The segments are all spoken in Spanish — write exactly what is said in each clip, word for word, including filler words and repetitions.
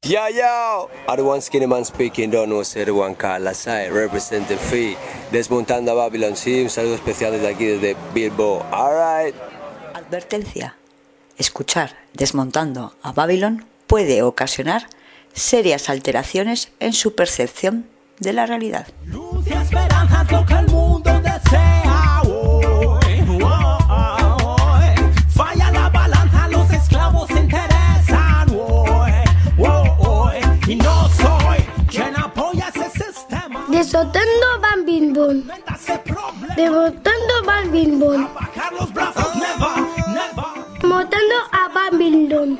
Yo, yo, are the one skinny man speaking, don't know, say the one Carla Sai, representing Free, desmontando a Babylon, sí, un saludo especial desde aquí, desde Bilbo, alright. Advertencia, escuchar Desmontando a Babylon puede ocasionar serias alteraciones en su percepción de la realidad. Luz y esperanza es lo que el mundo desea hoy, hoy. Falla la balanza, los esclavos se interesan hoy, hoy. Y no soy quien apoya ese sistema. Desmontando Babylon. Desmontando Babylon. Bajar los brazos, never, never. Desmontando a Babylon.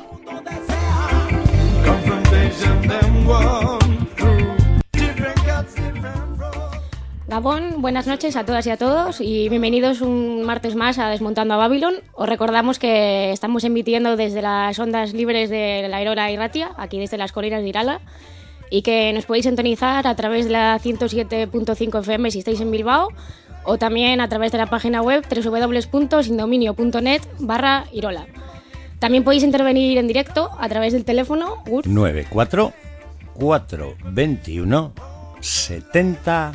Gabón, buenas noches a todas y a todos y bienvenidos un martes más a Desmontando a Babylon. Os recordamos que estamos emitiendo desde las ondas libres de la Aurora y Ratia, aquí desde las colinas de Irala, y que nos podéis sintonizar a través de la ciento siete punto cinco F M si estáis en Bilbao, o también a través de la página web doble u doble u doble u punto sindominio punto net barra Irola. También podéis intervenir en directo a través del teléfono nueve cuatro cuatro veintiuno setenta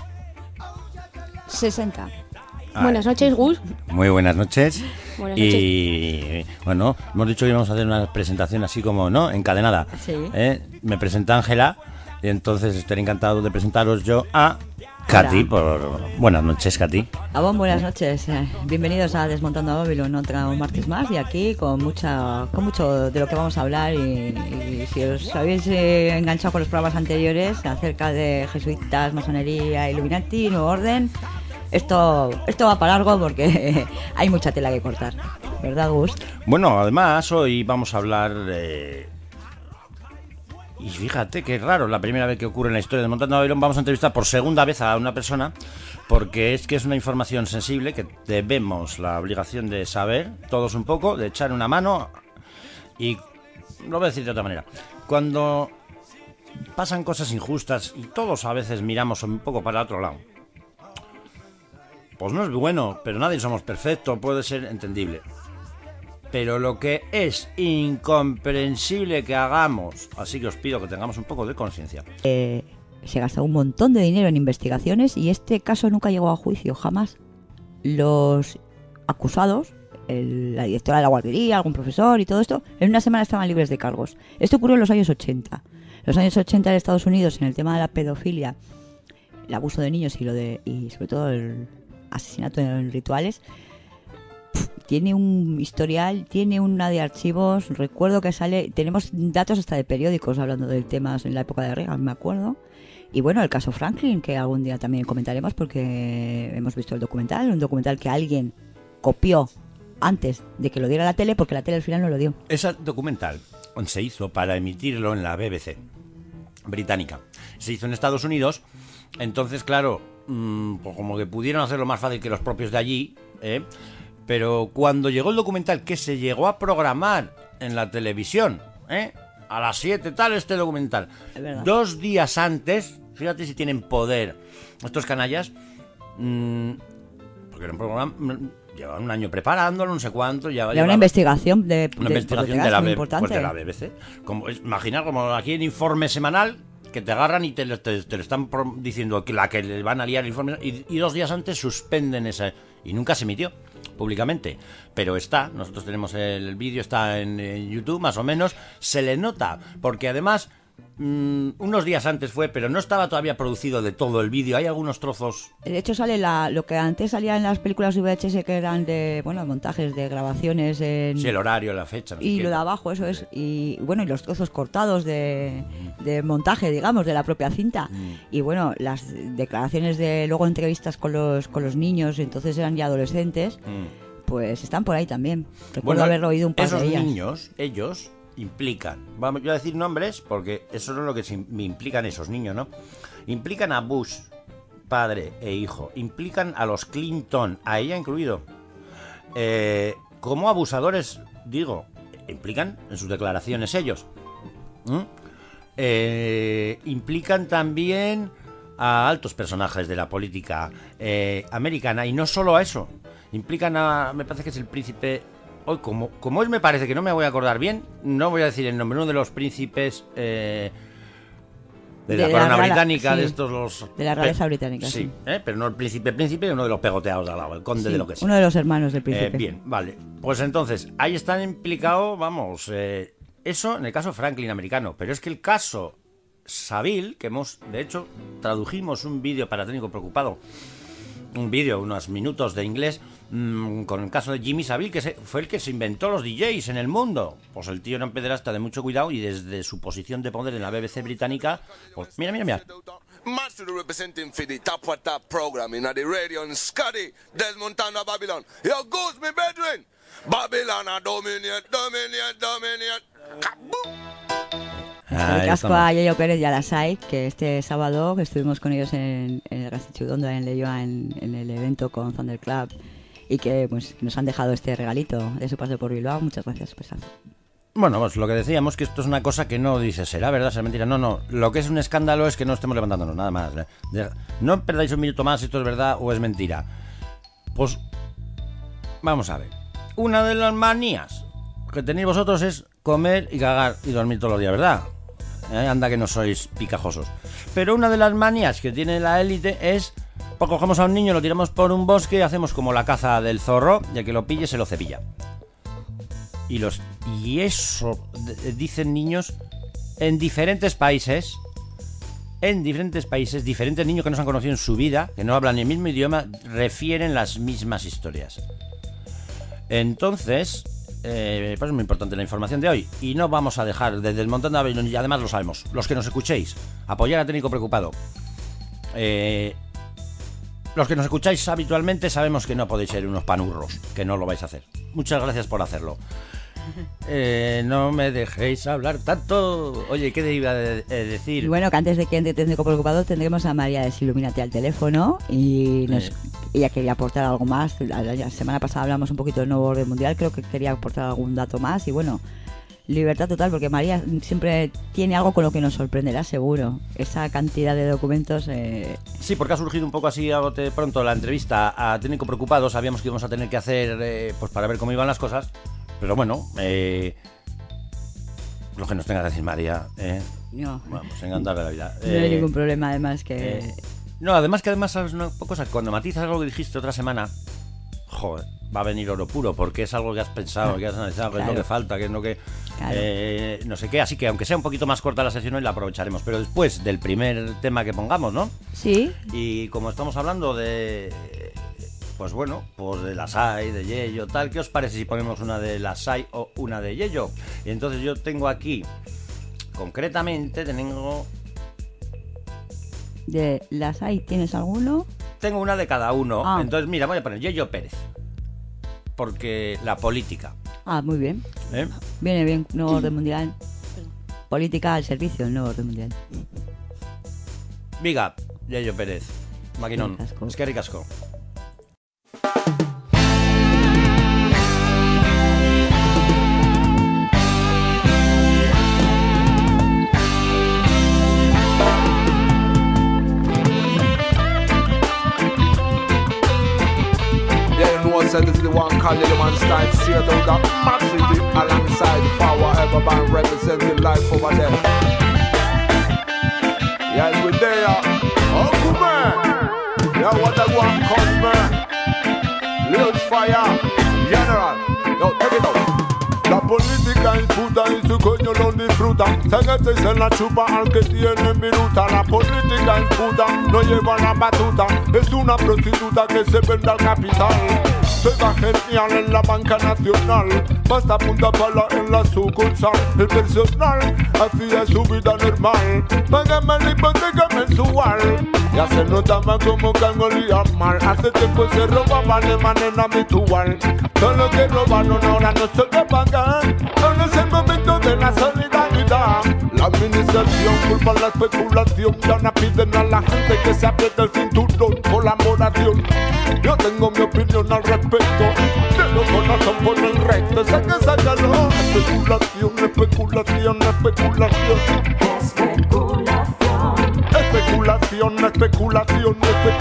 sesenta. Ah, buenas noches, Gus. Muy buenas noches. Buenas noches. Y bueno, hemos dicho que íbamos a hacer una presentación así como, ¿no? Encadenada. Sí. ¿Eh? Me presenta Ángela y entonces estaré encantado de presentaros yo a Katy. Por... Buenas noches, Katy. A vos, buenas noches. Eh, bienvenidos a Desmontando a Babylon, otro martes más, y aquí con mucha, con mucho de lo que vamos a hablar. Y, y si os habéis eh, enganchado con los programas anteriores acerca de jesuitas, masonería, Illuminati, Nuevo Orden, esto, esto va para largo porque hay mucha tela que cortar, ¿verdad, Gus? Bueno, además hoy vamos a hablar... Eh... Y fíjate qué raro, la primera vez que ocurre en la historia de Desmontando a Babylon, vamos a entrevistar por segunda vez a una persona, porque es que es una información sensible que debemos la obligación de saber todos un poco, de echar una mano. Y lo voy a decir de otra manera: cuando pasan cosas injustas y todos a veces miramos un poco para el otro lado, pues no es bueno, pero nadie somos perfectos, puede ser entendible. Pero lo que es incomprensible que hagamos, así que os pido que tengamos un poco de conciencia. Eh, se gasta un montón de dinero en investigaciones y este caso nunca llegó a juicio, jamás. Los acusados, el, la directora de la guardería, algún profesor y todo esto, en una semana estaban libres de cargos. Esto ocurrió en los años ochenta. Los años ochenta en Estados Unidos, en el tema de la pedofilia, el abuso de niños y, lo de, y sobre todo el asesinato en rituales, tiene un historial, tiene una de archivos. Recuerdo que sale, tenemos datos hasta de periódicos hablando del tema en la época de Reagan, me acuerdo. Y bueno, el caso Franklin, que algún día también comentaremos porque hemos visto el documental, un documental que alguien copió antes de que lo diera la tele, porque la tele al final no lo dio. Ese documental se hizo para emitirlo en la B B C británica. Se hizo en Estados Unidos, entonces claro, mmm, pues como que pudieron hacerlo más fácil que los propios de allí, ¿eh? Pero cuando llegó el documental, que se llegó a programar en la televisión, ¿eh? A las siete tal este documental, dos días antes, fíjate si tienen poder estos canallas, mmm, porque era un programa, llevaban un año preparándolo, no sé cuánto, ya era una investigación de, una de, investigación de, de, la, B, pues de la B B C, como imaginar como aquí en informe semanal que te agarran y te, te, te lo están diciendo que la que le van a liar el informe y, y dos días antes suspenden esa y nunca se emitió públicamente, pero está, nosotros tenemos el vídeo, está en, en YouTube más o menos, se le nota, porque además mmm, unos días antes fue, pero no estaba todavía producido de todo el vídeo, hay algunos trozos. De hecho sale la, lo que antes salía en las películas V H S, que eran de, bueno, montajes de grabaciones en... Sí, el horario, la fecha. No y sé lo qué. de abajo, eso es, y bueno, y los trozos cortados de, de montaje, digamos, de la propia cinta. Mm. Y bueno, las declaraciones de, luego entrevistas con los, con los niños, entonces eran ya adolescentes, mm. pues están por ahí también. Recuerdo bueno, haber oído un par esos de ellas. niños, ellos implican, vamos yo a decir nombres porque eso no es lo que me implican esos niños, ¿no? Implican a Bush, padre e hijo, implican a los Clinton, a ella incluido, eh, como abusadores, digo, implican en sus declaraciones ellos, ¿Mm? eh, implican también a altos personajes de la política eh, americana, y no solo a eso, implican a, me parece que es el príncipe hoy como, como es me parece que no me voy a acordar bien, no voy a decir el nombre, uno de los príncipes eh, de, de la corona la, británica, sí, de estos los... De la realeza británica, sí. sí. ¿eh? Pero no el príncipe príncipe, uno de los pegoteados de al lado, el conde sí, de lo que sea. Uno de los hermanos del príncipe. Eh, bien, vale. Pues entonces, ahí están implicados, vamos, eh, eso en el caso Franklin americano, pero es que el caso Saville, que hemos, de hecho, tradujimos un vídeo para Técnico Preocupado, un vídeo, unos minutos de inglés, mmm, con el caso de Jimmy Saville, que se, fue el que se inventó los D Js en el mundo. Pues el tío era un pederasta de mucho cuidado y desde su posición de poder en la B B C británica, pues mira, mira, mira. Master representing for the top for top program in the radio and Scotty Desmontando a Babylon. Yo goes me brethren. Babylon a dominate, dominate, dominate. Kaboom. El casco a Yello Pérez y a la S A I, que este sábado que estuvimos con ellos en, en el Gastichudondo, en Leyoa, en, en el evento con Thunder Club, y que pues nos han dejado este regalito de su paso por Bilbao. Muchas gracias, pesazo. Bueno, pues lo que decíamos, que esto es una cosa que no dice será verdad, será mentira. No, no, lo que es un escándalo es que no estemos levantándonos, nada más. No perdáis un minuto más si esto es verdad o es mentira. Pues vamos a ver. Una de las manías que tenéis vosotros es comer y cagar y dormir todos los días, ¿verdad? Eh, anda que no sois picajosos. Pero una de las manías que tiene la élite es, pues cogemos a un niño, lo tiramos por un bosque y hacemos como la caza del zorro, y el que lo pille se lo cepilla. Y los y eso d- dicen niños en diferentes países, en diferentes países, diferentes niños que no se han conocido en su vida, que no hablan el mismo idioma, refieren las mismas historias. Entonces, Eh, pues es muy importante la información de hoy y no vamos a dejar de Desmontando a Babylon, y además lo sabemos, los que nos escuchéis, apoyar a Técnico Preocupado, eh, los que nos escucháis habitualmente sabemos que no podéis ser unos panurros, que no lo vais a hacer. Muchas gracias por hacerlo. Eh, no me dejéis hablar tanto. Oye, ¿qué te iba a de- de decir? Y bueno, que antes de que entre Técnico Preocupado tendremos a María de Illuminati al teléfono y nos, Eh. ella quería aportar algo más. La, la- la semana pasada hablamos un poquito del nuevo orden mundial, creo que quería aportar algún dato más y bueno, libertad total, porque María siempre tiene algo con lo que nos sorprenderá seguro. Esa cantidad de documentos... Eh... Sí, porque ha surgido un poco así a bote pronto la entrevista a Técnico Preocupado. Sabíamos que íbamos a tener que hacer eh, pues para ver cómo iban las cosas. Pero bueno, eh, lo que nos tenga que decir María, eh, No, vamos, encantar de la vida. no hay Eh, ningún problema, además que... eh, no, además que además sabes una cosa, cuando matizas algo que dijiste otra semana, joder, va a venir oro puro, porque es algo que has pensado, que has analizado, que Claro. es lo que falta, que es lo que... Claro. eh, no sé qué, así que aunque sea un poquito más corta la sesión hoy la aprovecharemos, pero después del primer tema que pongamos, ¿no? Sí, Y como estamos hablando de... Pues bueno, pues de la S A I, de Yello, tal, ¿qué os parece si ponemos una de la S A I o una de Yello? Y entonces yo tengo aquí, concretamente, tengo, de las hay, ¿tienes alguno? tengo una de cada uno. Ah. Entonces, mira, voy a poner Yello Pérez. Porque la política, Ah, muy bien. ¿eh? Viene bien, nuevo orden mundial. Política al servicio del nuevo orden mundial. Viga, Yello Pérez, maquinón, Eskerrik asko. eskerrik asko. Yeah, you know, said this is the one called Little Man Style, straight out of Mad City, alongside Power Ever Band representing life over there. Yeah, we're there. Uncle man. Yeah, what I want, cause man. Little fire. General. Yo, take it out. La política imputa y su coño lo disfruta. Sáquese en la chupa al que tiene viruta. La política imputa, no lleva la batuta. Es una prostituta que se vende al capital. Se va genial en la banca nacional. Basta punta pala en la sucursal. El personal hacía su vida normal. Págame la hipoteca mensual. Ya se notaba como que algo olía mal. Hace tiempo se robaban de manera habitual. Solo que robaron ahora no se te pagan. Ahora es el momento de la solidaridad. La administración culpa la especulación. Ya no piden a la gente que se apriete el cinturón. Colaboración. Yo tengo mi opinión al respecto. Pero corazón por el recto. Saca, sácalo. Especulación, especulación, especulación. Especulación, especulación,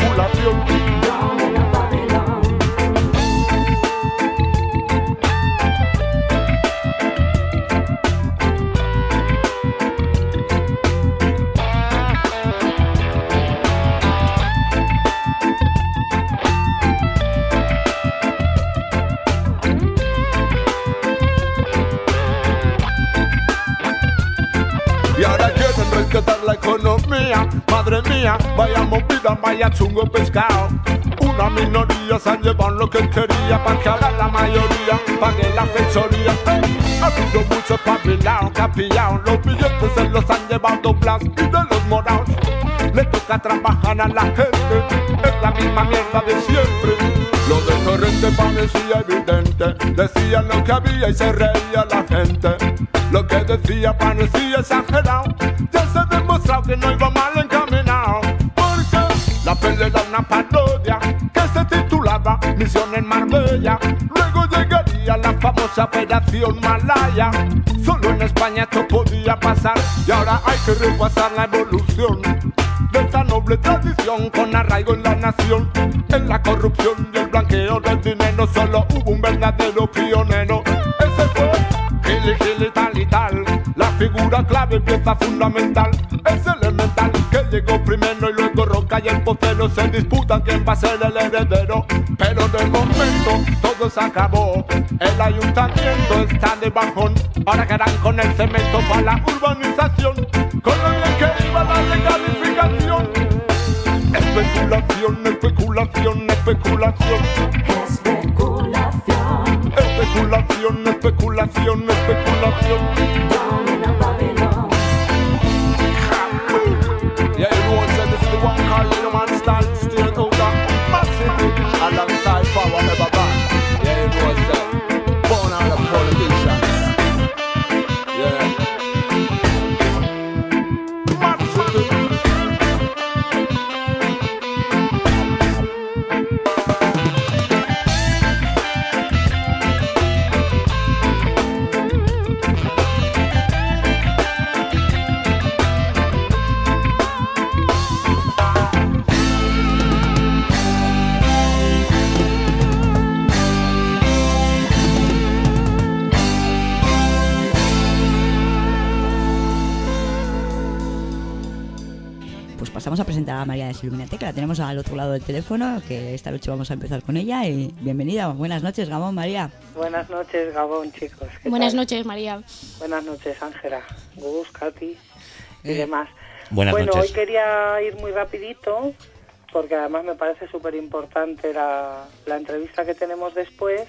especulación. rescatar la economía. Madre mía, vaya movida, vaya chungo pescado. Una minoría se han llevado lo que quería, para que ahora la mayoría pague la fechoría. Ha habido muchos papilados que han pillado, los billetes se los han llevado doblados y de los morados. Le toca trabajar a la gente, es la misma mierda de siempre. Lo de Torrente parecía evidente, decía lo que había y se reía la gente. Lo que decía parecía exagerado, ya se ha demostrado que no iba mal encaminado. Porque la pelea era una parodia que se titulaba Misión en Marbella. Luego llegaría la famosa Operación Malaya. Solo en España esto podía pasar y ahora hay que repasar la evolución de esta noble tradición con arraigo en la nación. En la corrupción y el blanqueo del dinero solo hubo un verdadero pionero. Ese fue Gili Gili tal y tal. La figura clave, pieza fundamental, es elemental, que llegó primero y luego Roca y el Pocero se disputan quién va a ser el heredero. Pero de momento todo se acabó, el ayuntamiento está de bajón. Ahora que harán con el cemento para la urbanización, con lo bien que iba la legalificación. Especulación, especulación, especulación. Especulación. Especulación, especulación, especulación. Yeah, everyone said this is the one called Little Man Style, still out of massive alongside Power Never Band. Yeah, everyone said born out of prohibition. Yeah. Massive. Pasamos a presentar a María de Siluminate, que la tenemos al otro lado del teléfono, que esta noche vamos a empezar con ella. Y bienvenida, buenas noches, Gabón, María. Buenas noches, Gabón, chicos. Buenas tal? noches, María. Buenas noches, Ángela, Gus, Katy y Eh, demás. Buenas bueno, noches. hoy quería ir muy rapidito, porque además me parece súper importante la, la entrevista que tenemos después.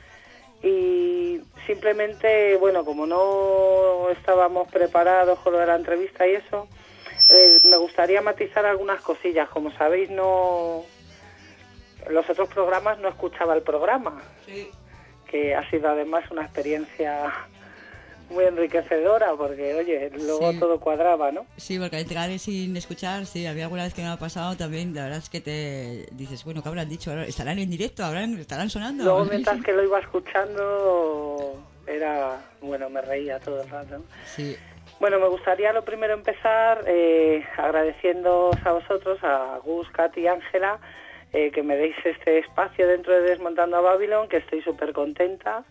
Y simplemente, bueno, como no estábamos preparados con lo de la entrevista y eso, eh, me gustaría matizar algunas cosillas. Como sabéis, no los otros programas no escuchaba el programa, Sí. que ha sido además una experiencia muy enriquecedora, porque, oye, luego Sí. todo cuadraba, ¿no? Sí, porque entrar sin escuchar, sí, había alguna vez que me ha pasado también. La verdad es que te dices, bueno, ¿qué habrán dicho? Ahora, ¿estarán en directo? ¿Habrán, ¿Estarán sonando? Luego, mientras que lo iba escuchando, era, bueno, me reía todo el rato, ¿no? Sí. Bueno, me gustaría lo primero empezar eh, agradeciéndoos a vosotros, a Gus, Katy y Ángela, eh, que me deis este espacio dentro de Desmontando a Babylon, que estoy súper contenta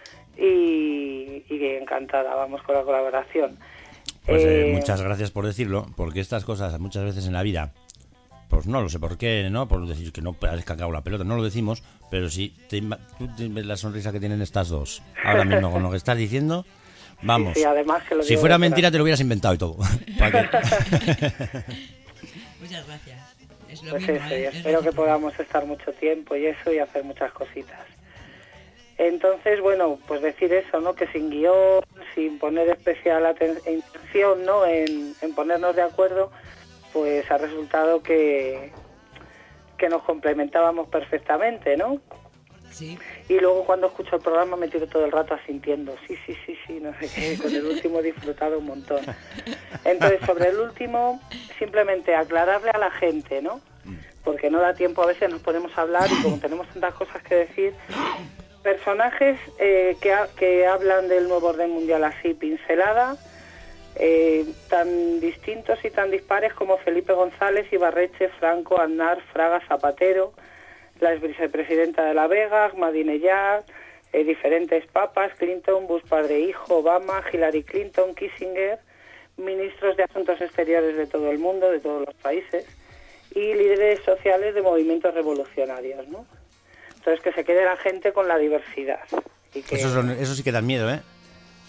y, y encantada, vamos, con la colaboración. Pues eh, Eh, muchas gracias por decirlo, porque estas cosas muchas veces en la vida, pues no lo sé por qué, ¿no? Por decir que no parezca cagado la pelota, no lo decimos, pero si te, ima- tú te ves la sonrisa que tienen estas dos ahora mismo con lo que estás diciendo, vamos. Sí, sí, además que lo Si digo fuera de corazón. mentira te lo hubieras inventado y todo. ¿Para qué? Muchas gracias. Es lo Pues mismo, eso, y ¿eh? Es espero que recíproco. podamos estar mucho tiempo y eso, y hacer muchas cositas. Entonces, bueno, pues decir eso, ¿no? Que sin guión, sin poner especial aten- intención, ¿no? En, en ponernos de acuerdo, pues ha resultado que, que nos complementábamos perfectamente, ¿no? Sí. Y luego cuando escucho el programa me tiro todo el rato asintiendo. Sí, sí, sí, sí, no sé qué. Con el último he disfrutado un montón. Entonces, sobre el último, simplemente aclararle a la gente, ¿no? Porque no da tiempo, a veces nos ponemos a hablar y como tenemos tantas cosas que decir, personajes eh, que, ha- que hablan del nuevo orden mundial así, pincelada, eh, tan distintos y tan dispares como Felipe González, Ibarreche, Franco, Aznar, Fraga, Zapatero, la ex vicepresidenta de La Vega, Ahmadinejad, eh, diferentes papas, Clinton, Bush padre e hijo, Obama, Hillary Clinton, Kissinger, ministros de Asuntos Exteriores de todo el mundo, de todos los países, y líderes sociales de movimientos revolucionarios, ¿no? Entonces, que se quede la gente con la diversidad. Y que, Eso, son- eso sí que da miedo, ¿eh?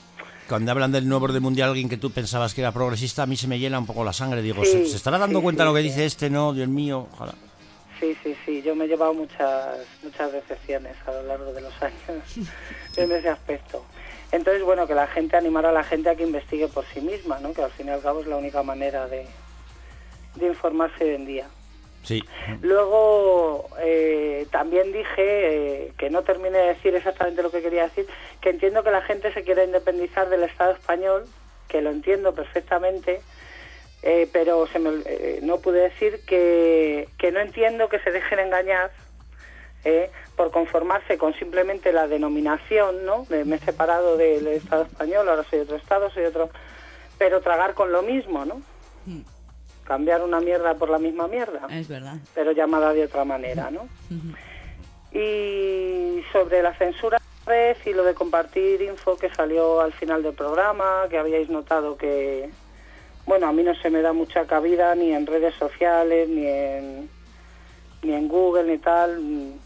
cuando hablan del nuevo orden mundial, alguien que tú pensabas que era progresista, a mí se me llena un poco la sangre. Digo, Sí, ¿se, se estará dando sí, cuenta sí, lo que sí. dice este? No, Dios mío, ojalá. Sí, sí, sí, yo me he llevado muchas muchas decepciones a lo largo de los años en ese aspecto. Entonces, bueno, que la gente, animar a la gente a que investigue por sí misma, ¿no? Que al fin y al cabo es la única manera de, de informarse hoy en día. Sí. Luego, eh, también dije, eh, que no terminé de decir exactamente lo que quería decir, que entiendo que la gente se quiera independizar del Estado español, que lo entiendo perfectamente, eh, pero se me, eh, no pude decir que, que no entiendo que se dejen engañar eh, por conformarse con simplemente la denominación, ¿no? Me, me he separado del Estado español, ahora soy otro Estado, soy otro... Pero tragar con lo mismo, ¿no? Mm. Cambiar una mierda por la misma mierda. Es verdad. Pero llamada de otra manera, ¿no? Ujú. Y sobre la censura y lo de compartir info que salió al final del programa, que habíais notado que, bueno, a mí no se me da mucha cabida ni en redes sociales, ni en, ni en Google, ni tal.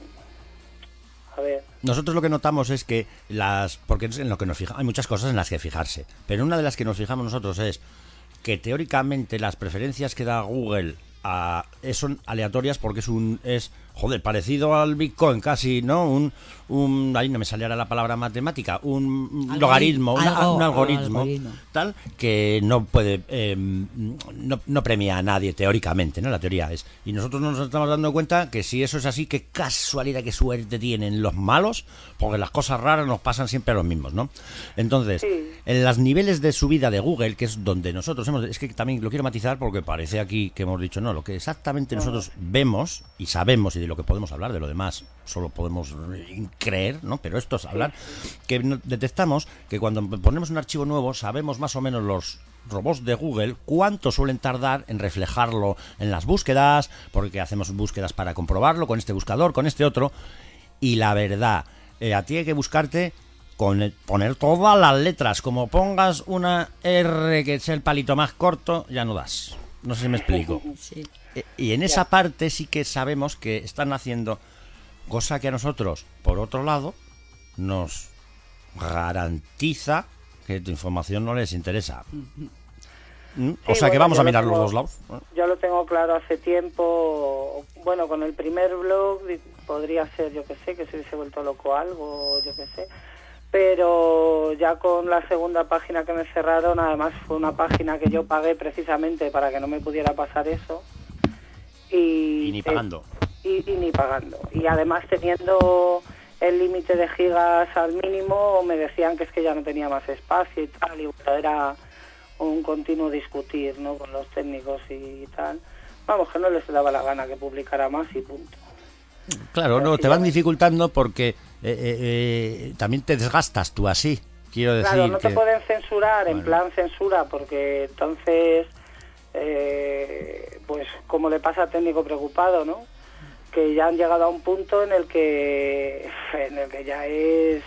A ver. Nosotros lo que notamos es que las... Porque es en lo que nos fijamos, hay muchas cosas en las que fijarse, pero una de las que nos fijamos nosotros es que teóricamente las preferencias que da Google a, son aleatorias porque es un... es joder, parecido al Bitcoin casi, ¿no? Un... un ahí no me sale ahora la palabra matemática, un Algoritmo, logaritmo, una- algo- un algoritmo, algoritmo. tal, que no puede... eh, no, no premia a nadie teóricamente, ¿no? La teoría es... Y nosotros nos estamos dando cuenta que si eso es así, qué casualidad, qué suerte tienen los malos, porque las cosas raras nos pasan siempre a los mismos, ¿no? Entonces, Sí. en los niveles de subida de Google, que es donde nosotros hemos... Es que también lo quiero matizar porque parece aquí que hemos dicho, no, lo que exactamente nosotros vemos y sabemos y de lo que podemos hablar, de lo demás solo podemos eh, creer, ¿no? Pero esto es hablar, que no- detectamos que cuando ponemos un archivo nuevo sabemos más o menos los robots de Google cuánto suelen tardar en reflejarlo en las búsquedas, porque hacemos búsquedas para comprobarlo con este buscador, con este otro, y la verdad, eh, a ti hay que buscarte con el- poner todas las letras, como pongas una R que es el palito más corto, ya no das. No sé si me explico. Sí. Eh, Y en esa parte sí que sabemos que están haciendo cosa que a nosotros, por otro lado, nos garantiza que tu información no les interesa. ¿Mm? O Sí, sea que bueno, vamos yo a lo mirar los tengo- dos lados. Yo lo tengo claro hace tiempo. Bueno, con el primer blog di- podría ser, yo que sé, que se hubiese vuelto loco algo, yo que sé. Pero ya con la segunda página que me cerraron, además fue una página que yo pagué precisamente para que no me pudiera pasar eso. Y, Y ni pagando. y, y ni pagando. Y además teniendo el límite de gigas al mínimo, me decían que es que ya no tenía más espacio y tal, y bueno, era un continuo discutir, ¿no?, con los técnicos y tal. Vamos, que no les daba la gana que publicara más y punto. Claro, no, te van dificultando porque eh, eh, eh, también te desgastas tú así. Quiero decir Claro, no te que... pueden censurar en Bueno. plan censura, porque entonces, eh, pues como le pasa al técnico preocupado, ¿no?, que ya han llegado a un punto en el que, en el que ya es...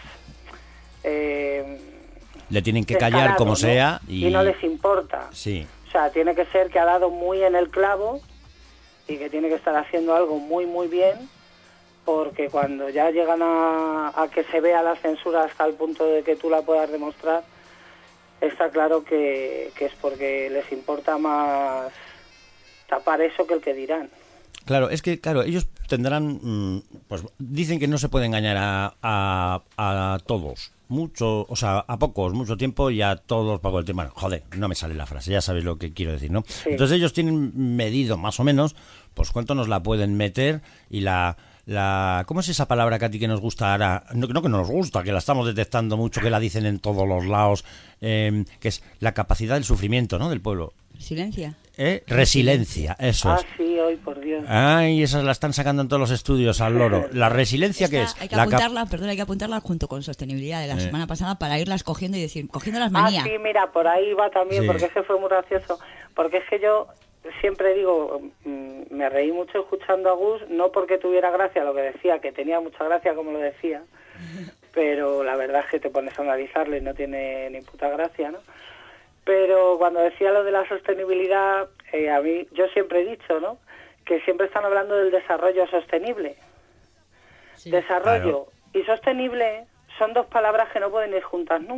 Eh, Le tienen que callar descarado, como ¿no? sea y... y no les importa. Sí. O sea, tiene que ser que ha dado muy en el clavo y que tiene que estar haciendo algo muy, muy bien, porque cuando ya llegan a, a que se vea la censura hasta el punto de que tú la puedas demostrar, está claro que, que es porque les importa más tapar eso que el que dirán. Claro, es que, claro, ellos tendrán, mm, pues dicen que no se puede engañar a, a, a todos, mucho, o sea, a pocos, mucho tiempo y a todos poco el tiempo. Bueno, joder, no me sale la frase, ya sabéis lo que quiero decir, ¿no? Sí. Entonces ellos tienen medido más o menos, pues cuánto nos la pueden meter y la... La, ¿cómo es esa palabra que a ti que nos gusta ahora? No, no que no nos gusta, que la estamos detectando mucho, que la dicen en todos los lados, eh, que es la capacidad del sufrimiento, ¿no?, del pueblo. Silencia. ¿Eh? Resiliencia, eso Ah, es. sí, hoy por Dios. Ay, esas la están sacando en todos los estudios al loro. ¿La resiliencia qué es? Esta hay que La cap- apuntarla, perdón, hay que apuntarla junto con sostenibilidad de la Eh. semana pasada para irlas cogiendo y decir, cogiendo las Ah, manías. sí, mira, por ahí va también, Sí. porque ese fue muy gracioso. Porque es que yo siempre digo, mm, me reí mucho escuchando a Gus, no porque tuviera gracia lo que decía, que tenía mucha gracia como lo decía, pero la verdad es que te pones a analizarlo y no tiene ni puta gracia, ¿no? Pero cuando decía lo de la sostenibilidad, eh, a mí, yo siempre he dicho, ¿no?, que siempre están hablando del desarrollo sostenible. Desarrollo Claro. y sostenible son dos palabras que no pueden ir juntas nunca.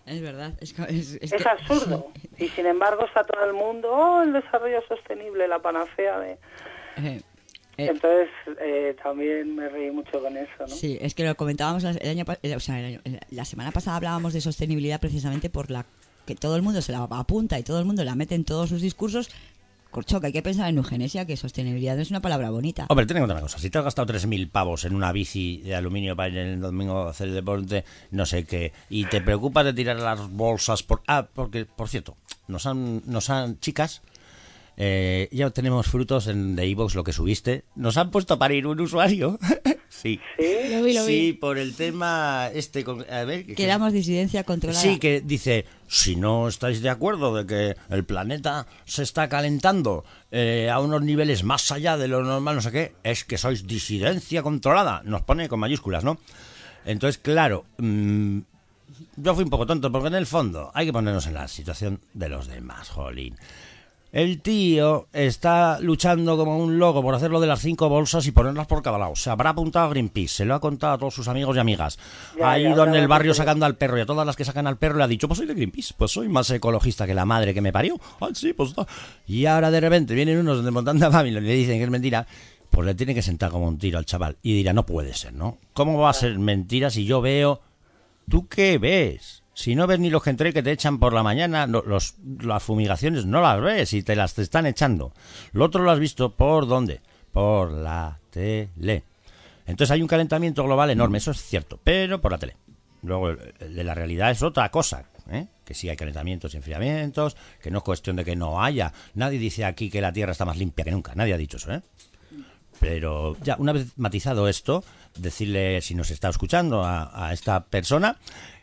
Es verdad. Es, es, es, es absurdo. Y sin embargo está todo el mundo, oh, el desarrollo sostenible, la panacea de... Eh, eh, Entonces eh, también me reí mucho con eso, ¿no? Sí, es que lo comentábamos el año, o sea, el año, la semana pasada hablábamos de sostenibilidad precisamente por la que todo el mundo se la apunta y todo el mundo la mete en todos sus discursos. Corcho, que hay que pensar en eugenesia, que sostenibilidad no es una palabra bonita. Hombre, ten en cuenta una cosa. Si te has gastado tres mil pavos en una bici de aluminio para ir el domingo a hacer el deporte, no sé qué, y te preocupas de tirar las bolsas por... Ah, porque, por cierto, nos han, nos han chicas... Eh, ya tenemos frutos en de iVoox, lo que subiste. Nos han puesto a parir un usuario. Sí. Sí, lo vi, lo vi. Sí, por el tema este. Con, a ver, que éramos disidencia controlada. Sí, que dice: si no estáis de acuerdo de que el planeta se está calentando eh, a unos niveles más allá de lo normal, no sé qué, es que sois disidencia controlada. Nos pone con mayúsculas, ¿no? Entonces, claro. Mmm, yo fui un poco tonto, porque en el fondo hay que ponernos en la situación de los demás, jolín. El tío está luchando como un loco por hacerlo de las cinco bolsas y ponerlas por cada lado. Se habrá apuntado a Greenpeace, se lo ha contado a todos sus amigos y amigas. Ya, ha ya, ido en ya, el barrio ya. sacando al perro y a todas las que sacan al perro le ha dicho: pues soy de Greenpeace, pues soy más ecologista que la madre que me parió. Ay, sí, pues no. Y ahora de repente vienen unos de Montanda Babylon y le dicen que es mentira. Pues le tiene que sentar como un tiro al chaval. Y dirá: no puede ser, ¿no? ¿Cómo va a ser mentira si yo veo... ¿Tú qué ves? Si no ves ni los chemtrails que te echan por la mañana, no, los, las fumigaciones no las ves y te las te están echando. Lo otro lo has visto ¿por dónde? Por la tele. Entonces hay un calentamiento global enorme, eso es cierto, pero por la tele. Luego, el de la realidad es otra cosa, ¿eh? Que sí hay calentamientos y enfriamientos, que no es cuestión de que no haya. Nadie dice aquí que la Tierra está más limpia que nunca, nadie ha dicho eso, ¿eh? Pero ya, una vez matizado esto, decirle, si nos está escuchando a, a esta persona,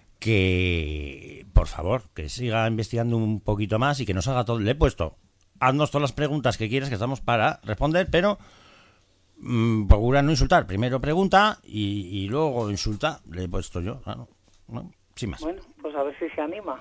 que por favor, que siga investigando un poquito más y que nos haga todo. Le he puesto, haznos todas las preguntas que quieras, que estamos para responder, pero mmm, procura no insultar. Primero pregunta y, y luego insulta. Le he puesto yo, claro, ¿no? Sin más. Bueno, pues a ver si se anima.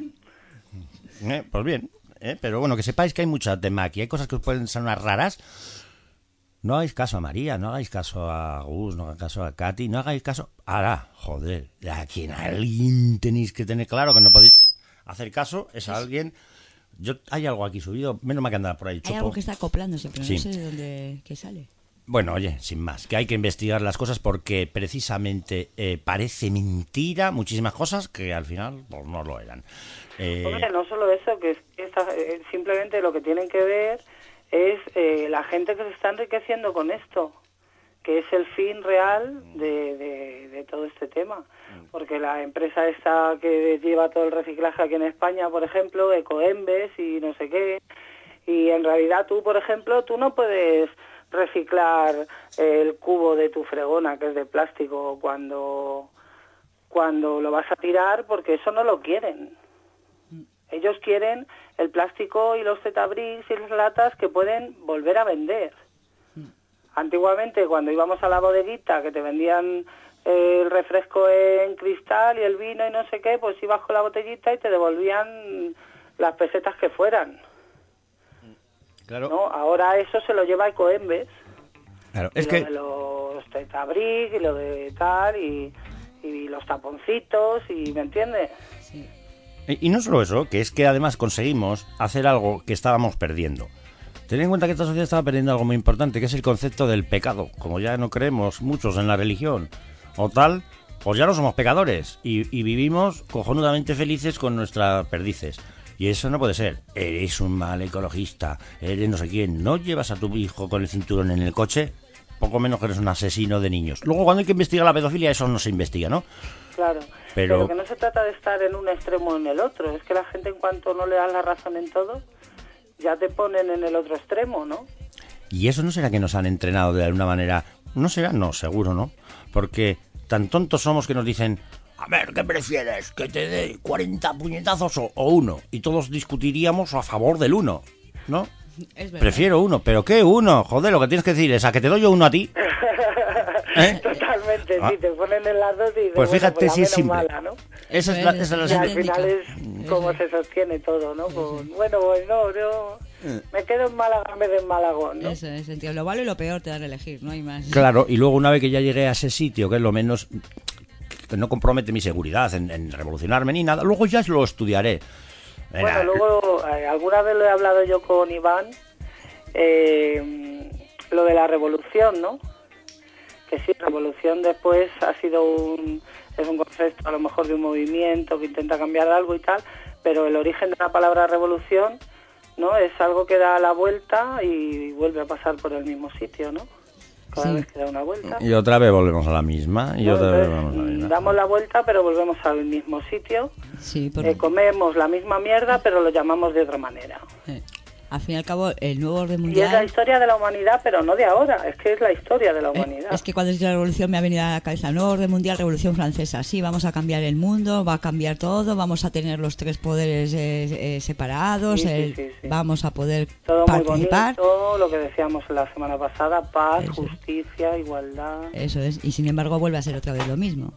Eh, pues bien, eh, pero bueno, que sepáis que hay mucho tema aquí. Hay cosas que os pueden sonar raras. No hagáis caso a María, no hagáis caso a Gus, no hagáis caso a Katy, no hagáis caso... Ahora, joder, a quien alguien tenéis que tener claro que no podéis hacer caso es a alguien... Yo Hay algo aquí subido, menos mal que anda por ahí chopo. Hay algo que está acoplándose, pero sí. No sé de dónde que sale. Bueno, oye, sin más, que hay que investigar las cosas porque precisamente eh, parece mentira muchísimas cosas que al final pues no lo eran. Eh... Hombre, no solo eso, que es, es, es simplemente lo que tienen que ver... es eh, la gente que se está enriqueciendo con esto, que es el fin real de, de, de todo este tema. Porque la empresa esta que lleva todo el reciclaje aquí en España, por ejemplo, Ecoembes y no sé qué, y en realidad tú, por ejemplo, tú no puedes reciclar el cubo de tu fregona, que es de plástico, cuando, cuando lo vas a tirar, porque eso no lo quieren. Ellos quieren el plástico y los Zetabricks y las latas que pueden volver a vender. Antiguamente, cuando íbamos a la bodeguita, que te vendían eh, el refresco en cristal y el vino y no sé qué, pues ibas con la botellita y te devolvían las pesetas que fueran. Claro. ¿No? Ahora eso se lo lleva Ecoembes. Claro, y es lo que... de los Zetabricks y lo de tal, y, y los taponcitos, y ¿me entiendes? Sí. Y no solo eso, que es que además conseguimos hacer algo que estábamos perdiendo. Ten en cuenta que esta sociedad estaba perdiendo algo muy importante, que es el concepto del pecado. Como ya no creemos muchos en la religión o tal, pues ya no somos pecadores y, y vivimos cojonudamente felices con nuestras perdices. Y eso no puede ser. Eres un mal ecologista, eres no sé quién. No llevas a tu hijo con el cinturón en el coche, poco menos que eres un asesino de niños. Luego cuando hay que investigar la pedofilia, eso no se investiga, ¿no? Claro, pero... pero que no se trata de estar en un extremo o en el otro, es que la gente en cuanto no le dan la razón en todo, ya te ponen en el otro extremo, ¿no? ¿Y eso no será que nos han entrenado de alguna manera? No será, no, seguro, ¿no? Porque tan tontos somos que nos dicen, a ver, ¿qué prefieres? ¿Que te dé cuarenta puñetazos o, o uno? Y todos discutiríamos a favor del uno, ¿no? Es verdad. Prefiero uno, ¿pero qué uno? Joder, lo que tienes que decir es, ¿a que te doy yo uno a ti? ¿Eh? Totalmente, Ah. sí, te ponen en las dos y dices, Pues fíjate, bueno, pues si la es menos simple. mala, ¿no? Esa es la, esa es la Y simple. al final es como se sostiene todo, ¿no? Con, bueno, pues no, yo me quedo en Málaga en vez de en Malagón, ¿no? Eso es, entiendo. Lo malo y lo peor te dan a elegir, no hay más. Claro, y luego una vez que ya llegué a ese sitio, que es lo menos... que no compromete mi seguridad en, en revolucionarme ni nada. Luego ya lo estudiaré. Bueno, Era- luego, eh, alguna vez lo he hablado yo con Iván, eh, lo de la revolución, ¿no? Que sí, revolución después ha sido un, es un concepto a lo mejor de un movimiento que intenta cambiar algo y tal, pero el origen de la palabra revolución, ¿no? Es algo que da la vuelta y vuelve a pasar por el mismo sitio, ¿no? Cada Sí. vez que da una vuelta. Y otra vez volvemos a la misma. Y ¿no? otra vez Entonces, vamos a la misma. damos la vuelta pero volvemos al mismo sitio. Sí, por- Eh, comemos la misma mierda pero lo llamamos de otra manera. eh, al fin y al cabo, el nuevo orden Y es la mundial... historia de la humanidad, pero no de ahora, es que es la historia de la Eh, humanidad. es que cuando es la revolución me ha venido a la cabeza, nuevo orden mundial, revolución francesa. Sí, vamos a cambiar el mundo, va a cambiar todo, vamos a tener los tres poderes eh, eh, separados, Sí, sí, el- sí, sí. vamos a poder Todo muy participar. bonito, lo que decíamos la semana pasada, paz, Eso. justicia, igualdad, Eso es, y sin embargo vuelve a ser otra vez lo mismo.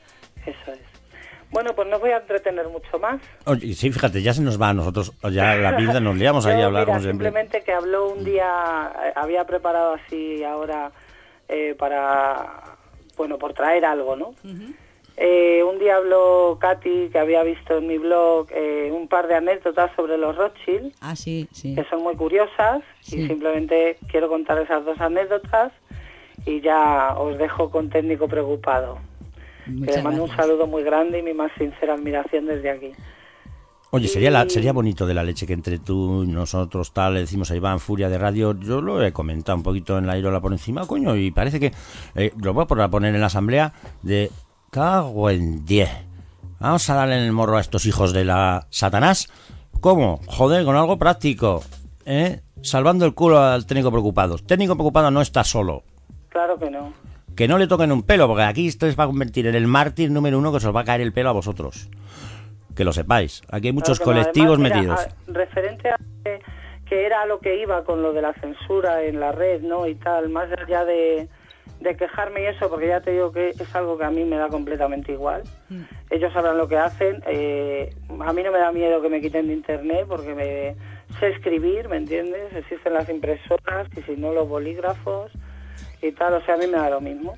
eso es. Bueno, pues no os voy a entretener mucho más. Oye, sí, fíjate, ya se nos va a nosotros, ya la vida nos liamos ahí Yo, a hablar mira, como siempre. simplemente que habló un día, eh, había preparado así ahora eh, para, bueno, por traer algo, ¿no? Eh, un día habló Katy, que había visto en mi blog eh, un par de anécdotas sobre los Rothschild, Ah, sí, sí. que son muy curiosas, Sí. y simplemente quiero contar esas dos anécdotas y ya os dejo con Técnico Preocupado. Que Muchas le mando un gracias. saludo muy grande y mi más sincera admiración desde aquí. Oye, sería la, Y- sería bonito de la leche que entre tú y nosotros, tal, le decimos a Iván, Furia de Radio, yo lo he comentado un poquito en la Irola por encima, coño, y parece que eh, lo voy a poner en la asamblea de cago en diez. Vamos a darle en el morro a estos hijos de la Satanás. ¿Cómo? Joder, con algo práctico, ¿eh? Salvando el culo al técnico preocupado. Técnico preocupado no está solo. Claro que no. Que no le toquen un pelo, porque aquí esto se va a convertir en el mártir número uno que se os va a caer el pelo a vosotros. Que lo sepáis. Aquí hay muchos Claro que no. colectivos Además, mira, metidos. a- referente a que, que era lo que iba con lo de la censura en la red, ¿no? Y tal, más allá de, de quejarme y eso, porque ya te digo que es algo que a mí me da completamente igual. Ellos sabrán lo que hacen. Eh, a mí no me da miedo que me quiten de internet porque me sé escribir, ¿me entiendes? Existen las impresoras y si no los bolígrafos y tal, o sea, a mí me da lo mismo.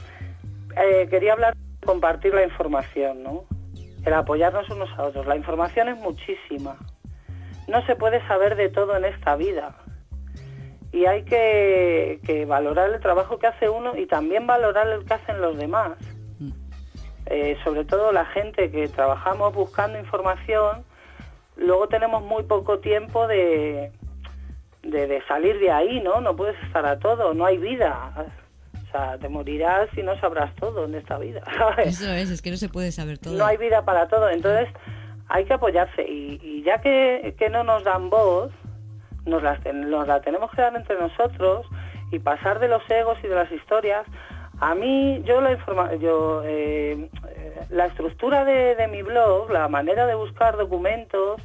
Eh, quería hablar de compartir la información, ¿no? El apoyarnos unos a otros. La información es muchísima. No se puede saber de todo en esta vida. Y hay que, que valorar el trabajo que hace uno y también valorar el que hacen los demás. Eh, sobre todo la gente que trabajamos buscando información, luego tenemos muy poco tiempo de, de, de salir de ahí, ¿no? No puedes estar a todo, no hay vida. O sea, te morirás y no sabrás todo en esta vida, ¿sabes? Eso es, es que no se puede saber todo. No hay vida para todo, entonces hay que apoyarse y, y ya que, que no nos dan voz, nos, las ten- nos la tenemos que dar entre nosotros y pasar de los egos y de las historias. A mí, yo la informa yo eh, eh, la estructura de, de mi blog, la manera de buscar documentos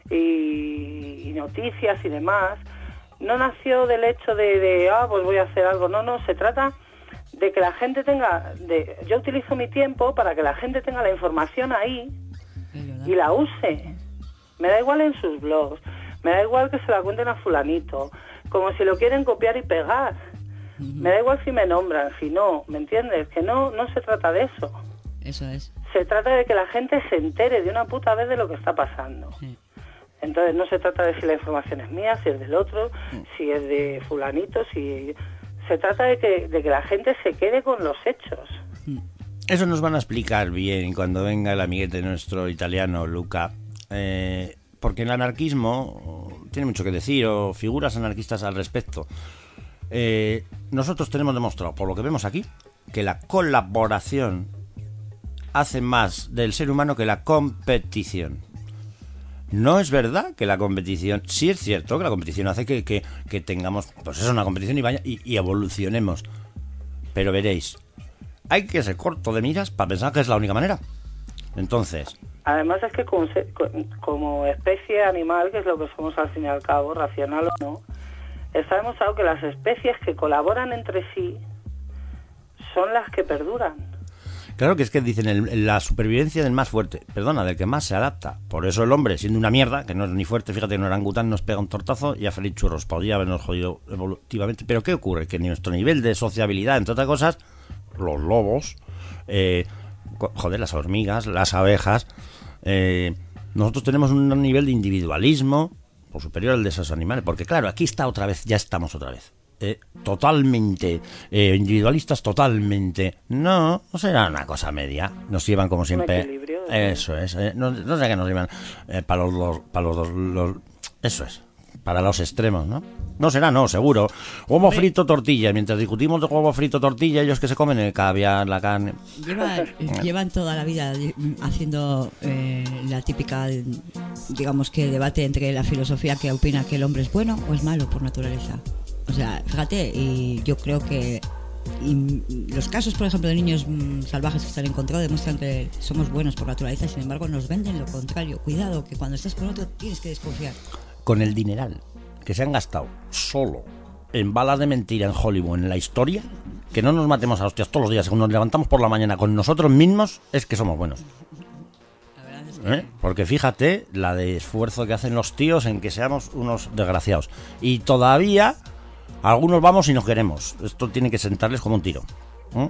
y, y noticias y demás, no nació del hecho de, de, ah, pues voy a hacer algo. No, no, se trata de que la gente tenga, de, yo utilizo mi tiempo para que la gente tenga la información ahí y la use. Me da igual en sus blogs, me da igual que se la cuenten a fulanito, como si lo quieren copiar y pegar. Me da igual si me nombran, si no, ¿me entiendes? Que no, no se trata de eso. Eso es. Se trata de que la gente se entere de una puta vez de lo que está pasando. Sí. Entonces no se trata de si la información es mía, si es del otro, si es de fulanito, si... Se trata de que, de que la gente se quede con los hechos. Eso nos van a explicar bien cuando venga el amiguete nuestro italiano, Luca. Eh, porque el anarquismo tiene mucho que decir, o figuras anarquistas al respecto. Eh, nosotros tenemos demostrado, por lo que vemos aquí, que la colaboración hace más del ser humano que la competición. No es verdad que la competición, sí es cierto que la competición hace que, que, que tengamos, pues eso, una competición y vaya y, y evolucionemos. Pero veréis, hay que ser corto de miras para pensar que es la única manera. Entonces, Además es que como, se- co- como especie animal, que es lo que somos al fin y al cabo, racional o no, está demostrado que las especies que colaboran entre sí son las que perduran. claro que es que dicen el- la supervivencia del más fuerte, perdona, del que más se adapta. Por eso el hombre, siendo una mierda, que no es ni fuerte, fíjate, un orangután nos pega un tortazo y a feliz churros, podría habernos jodido evolutivamente. Pero ¿qué ocurre? Que nuestro nivel de sociabilidad, entre otras cosas, los lobos, eh, joder, las hormigas, las abejas, eh, nosotros tenemos un nivel de individualismo por superior al de esos animales, porque claro, aquí está otra vez, ya estamos otra vez. Eh, totalmente eh, individualistas, totalmente no, no será una cosa media, nos llevan como siempre, eso es, eh, no, no sé qué nos llevan eh, para los, los para los, los eso es, para los extremos, ¿no? No será, no, seguro. Huevo frito, tortilla. Mientras discutimos de huevo frito, tortilla, ellos que se comen el caviar, la carne. Llevan, llevan toda la vida haciendo eh, la típica, digamos que debate entre la filosofía que opina que el hombre es bueno o es malo por naturaleza. O sea, fíjate, y yo creo que y los casos, por ejemplo, de niños mmm, salvajes que se han encontrado demuestran que somos buenos por naturaleza y sin embargo nos venden lo contrario. Cuidado, que cuando estás con otro tienes que desconfiar. Con el dineral que se han gastado solo en balas de mentira en Hollywood, en la historia, que no nos matemos a hostias todos los días, cuando nos levantamos por la mañana con nosotros mismos, es que somos buenos. ¿Eh? Porque fíjate la de esfuerzo que hacen los tíos en que seamos unos desgraciados. Y todavía algunos vamos y nos queremos. Esto tiene que sentarles como un tiro. ¿Eh?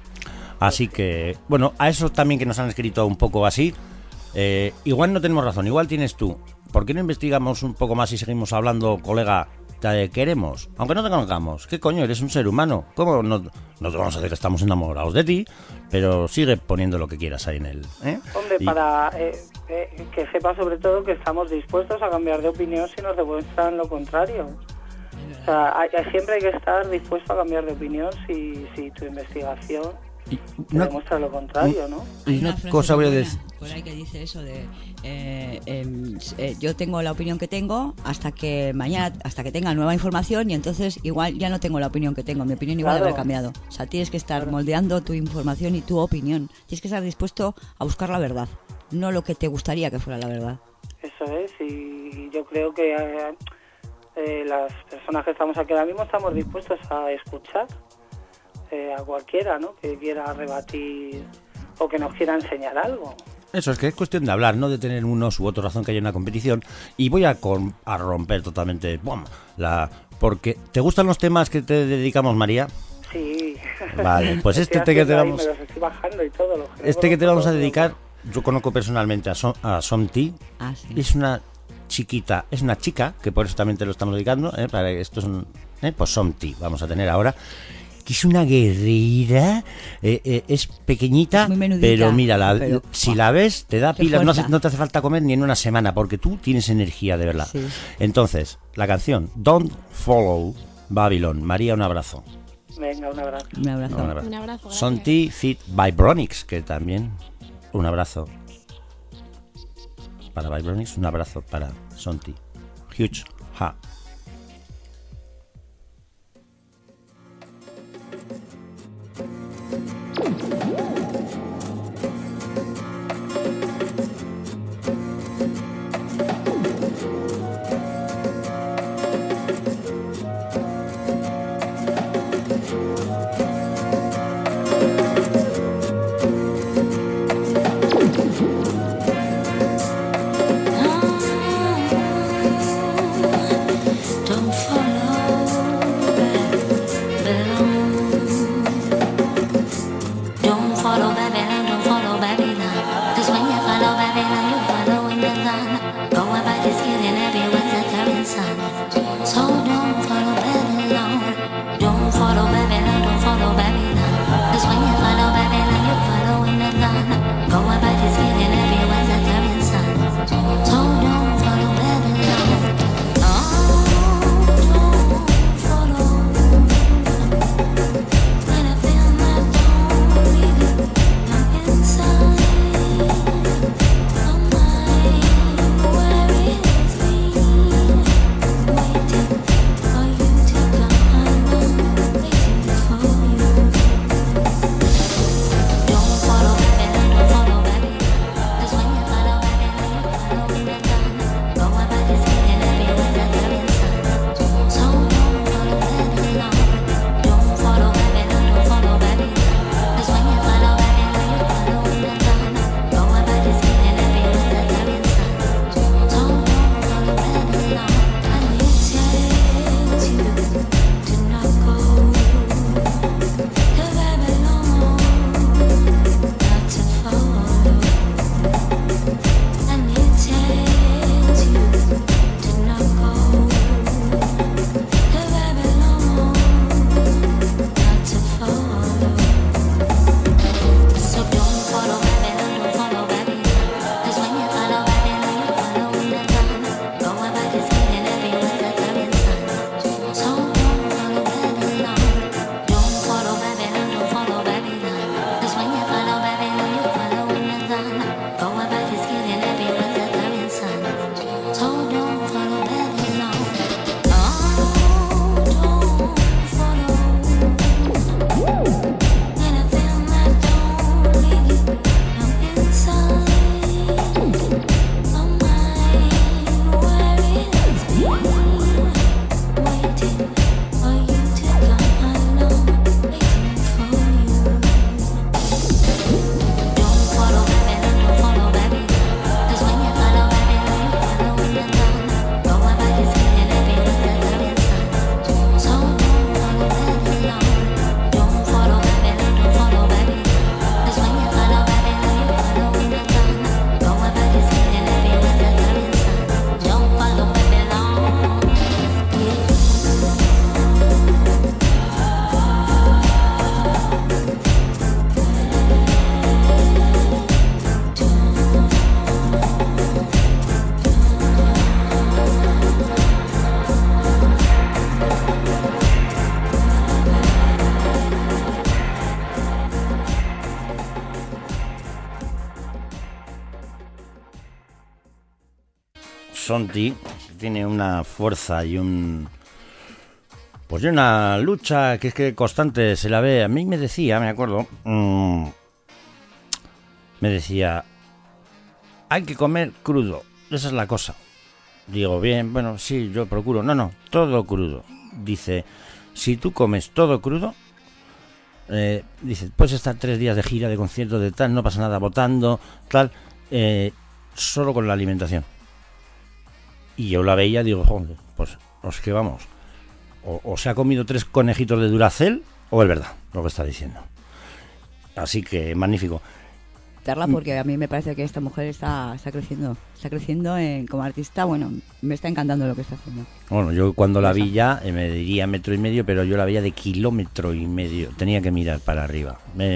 Así que, bueno, a eso también que nos han escrito un poco así, eh, igual no tenemos razón, igual tienes tú. ¿Por qué no investigamos un poco más y seguimos hablando, colega? Te queremos, aunque no te conozcamos. ¿Qué coño? Eres un ser humano. ¿Cómo no, no te vamos a decir que estamos enamorados de ti? Pero sigue poniendo lo que quieras ahí en él. ¿eh? Hombre, y... para eh, eh, que sepa sobre todo que estamos dispuestos a cambiar de opinión si nos demuestran lo contrario. O sea, hay, siempre hay que estar dispuesto a cambiar de opinión si, si tu investigación te una, demuestra lo contrario, ¿no? Hay una, una cosa voy a decir por ahí que dice eso de eh, eh, eh, yo tengo la opinión que tengo hasta que mañana, hasta que tenga nueva información y entonces igual ya no tengo la opinión que tengo, mi opinión igual claro. habrá cambiado. O sea, tienes que estar claro. moldeando tu información y tu opinión. Tienes que estar dispuesto a buscar la verdad, no lo que te gustaría que fuera la verdad. Eso es, y yo creo que eh, eh, las personas que estamos aquí ahora mismo estamos dispuestos a escuchar eh, a cualquiera, ¿no? Que quiera rebatir o que nos quiera enseñar algo. Eso, es que es cuestión de hablar, no de tener unos u otros razón que haya una competición. Y voy a, con, a romper totalmente, ¡bum! La, porque ¿te gustan los temas que te dedicamos, María? Sí. Vale, pues este te que te vamos, me los estoy bajando y todo, lo que este que te vamos a dedicar, yo conozco personalmente a, Som, a Somti. Ah, sí. Es una chiquita, es una chica, que por eso también te lo estamos dedicando, ¿eh? Para que esto es un, ¿eh? Pues Somti, vamos a tener ahora. Que es una guerrera, eh, eh, es pequeñita, es menudita, pero mira, la, pero, si wow, la ves, te da pilas, no, hace, no te hace falta comer ni en una semana, porque tú tienes energía de verdad. Sí. Entonces, la canción Don't Follow Babylon. María, un abrazo. Venga, un abrazo. Un abrazo. Un abrazo. Un abrazo Sonti Fit Vibronics, que también, un abrazo para Vibronics, un abrazo para Sonti. Huge ha. Sonti tiene una fuerza y un... Pues y una lucha que es que constante se la ve. A mí me decía, me acuerdo, mmm, me decía, hay que comer crudo, esa es la cosa. Digo, bien, bueno, sí, yo procuro. No, no, todo crudo. Dice, si tú comes todo crudo, eh, dice, puedes estar tres días de gira, de concierto, de tal, no pasa nada, votando, tal, eh, solo con la alimentación. Y yo la veía, digo, joder, pues, pues que vamos, o, o se ha comido tres conejitos de Duracell, o es verdad lo que está diciendo. Así que, magnífico. Porque a mí me parece que esta mujer está, está creciendo, está creciendo en, como artista. Bueno, me está encantando lo que está haciendo. Bueno, yo cuando la vi ya eh, me diría metro y medio, pero yo la veía de kilómetro y medio. Tenía que mirar para arriba. Me...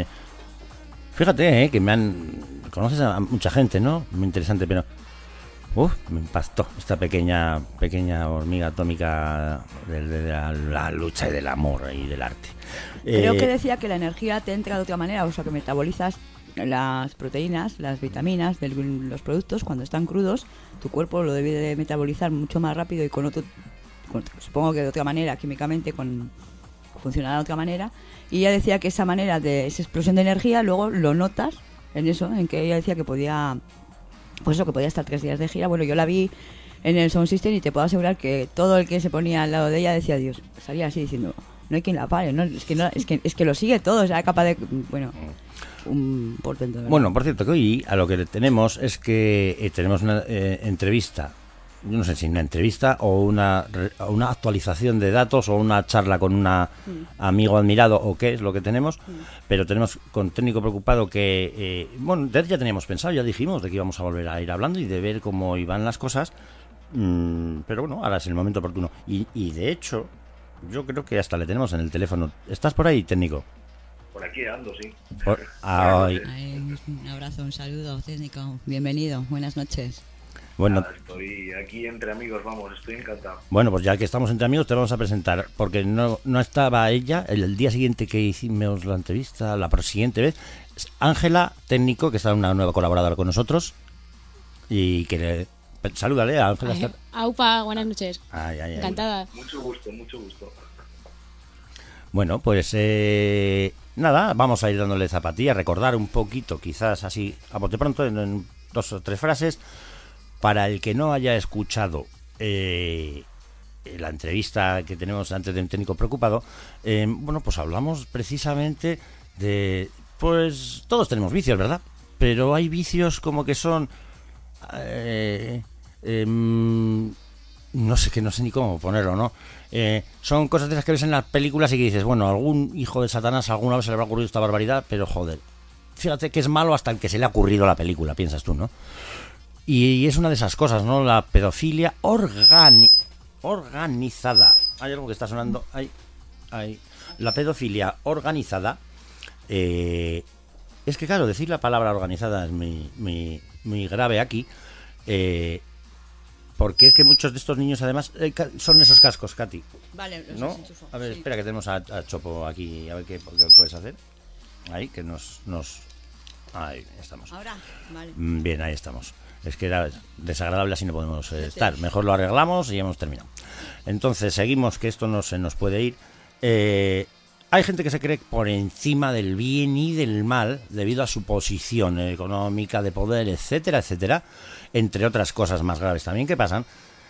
Fíjate, eh, que me han... Conoces a mucha gente, ¿no? Muy interesante, pero... Uf, me impactó esta pequeña pequeña hormiga atómica de, de la, la lucha y del amor y del arte. Creo eh, que decía que la energía te entra de otra manera, o sea, que metabolizas las proteínas, las vitaminas de los productos cuando están crudos, tu cuerpo lo debe de metabolizar mucho más rápido y con otro, con, supongo que de otra manera, químicamente, con funcionará de otra manera. Y ella decía que esa manera de esa explosión de energía luego lo notas en eso, en que ella decía que podía, pues eso, que podía estar tres días de gira. Bueno, yo la vi en el Sound System y te puedo asegurar que todo el que se ponía al lado de ella decía, Dios, salía así diciendo, no hay quien la pare, ¿no? Es que no, es que es que lo sigue todo, o sea, capaz de, bueno, un portento. Bueno, por cierto, que hoy a lo que tenemos es que eh, tenemos una eh, entrevista, yo no sé si una entrevista o una una actualización de datos o una charla con un mm. amigo admirado o qué es lo que tenemos, mm. pero tenemos con técnico preocupado que, eh, bueno, ya teníamos pensado, ya dijimos de que íbamos a volver a ir hablando y de ver cómo iban las cosas, mm, pero bueno, ahora es el momento oportuno. Y, y de hecho, yo creo que hasta le tenemos en el teléfono. ¿Estás por ahí, técnico? Por aquí ando, sí. Por... Ay. Ay, un abrazo, un saludo, técnico. Bienvenido, buenas noches. Bueno, Nada, estoy aquí entre amigos, vamos, estoy encantado. Bueno, pues ya que estamos entre amigos te vamos a presentar, porque no, no estaba ella el, el día siguiente que hicimos la entrevista, la siguiente vez, Ángela, técnico, que está una nueva colaboradora con nosotros, y que le... Salúdale a Ángela. Ay, aupa, buenas noches. Ay, ay, ay. Encantada. Mucho gusto, mucho gusto. Bueno, pues eh, nada, vamos a ir dándole zapatilla, recordar un poquito, quizás así, a bote pronto, en, en dos o tres frases, para el que no haya escuchado eh, la entrevista que tenemos antes de un técnico preocupado. Eh, bueno, pues hablamos precisamente de, pues todos tenemos vicios, ¿verdad? Pero hay vicios como que son... Eh, eh, no sé, que no sé ni cómo ponerlo, ¿no? Eh, son cosas de esas que ves en las películas y que dices, bueno, algún hijo de Satanás alguna vez se le habrá ocurrido esta barbaridad, pero joder, fíjate que es malo hasta el que se le ha ocurrido la película, piensas tú, ¿no? Y, y es una de esas cosas, ¿no? La pedofilia organi organizada. Hay algo que está sonando. Hay, hay. La pedofilia organizada. Eh, es que, claro, decir la palabra organizada es muy, muy, muy grave aquí. Eh, porque es que muchos de estos niños, además, eh, son esos cascos, Katy. Vale, los ¿no? desenchufo. A ver, Sí. espera, que tenemos a, a Chopo aquí. A ver qué, qué puedes hacer. Ahí, que nos, nos. Ahí estamos. Ahora, vale. Mm, Bien, ahí estamos. Es que era desagradable, así no podemos eh, estar. Mejor lo arreglamos y hemos terminado. Entonces, seguimos, que esto no se nos puede ir. Eh, hay gente que se cree por encima del bien y del mal debido a su posición económica, de poder, etcétera, etcétera, entre otras cosas más graves también que pasan.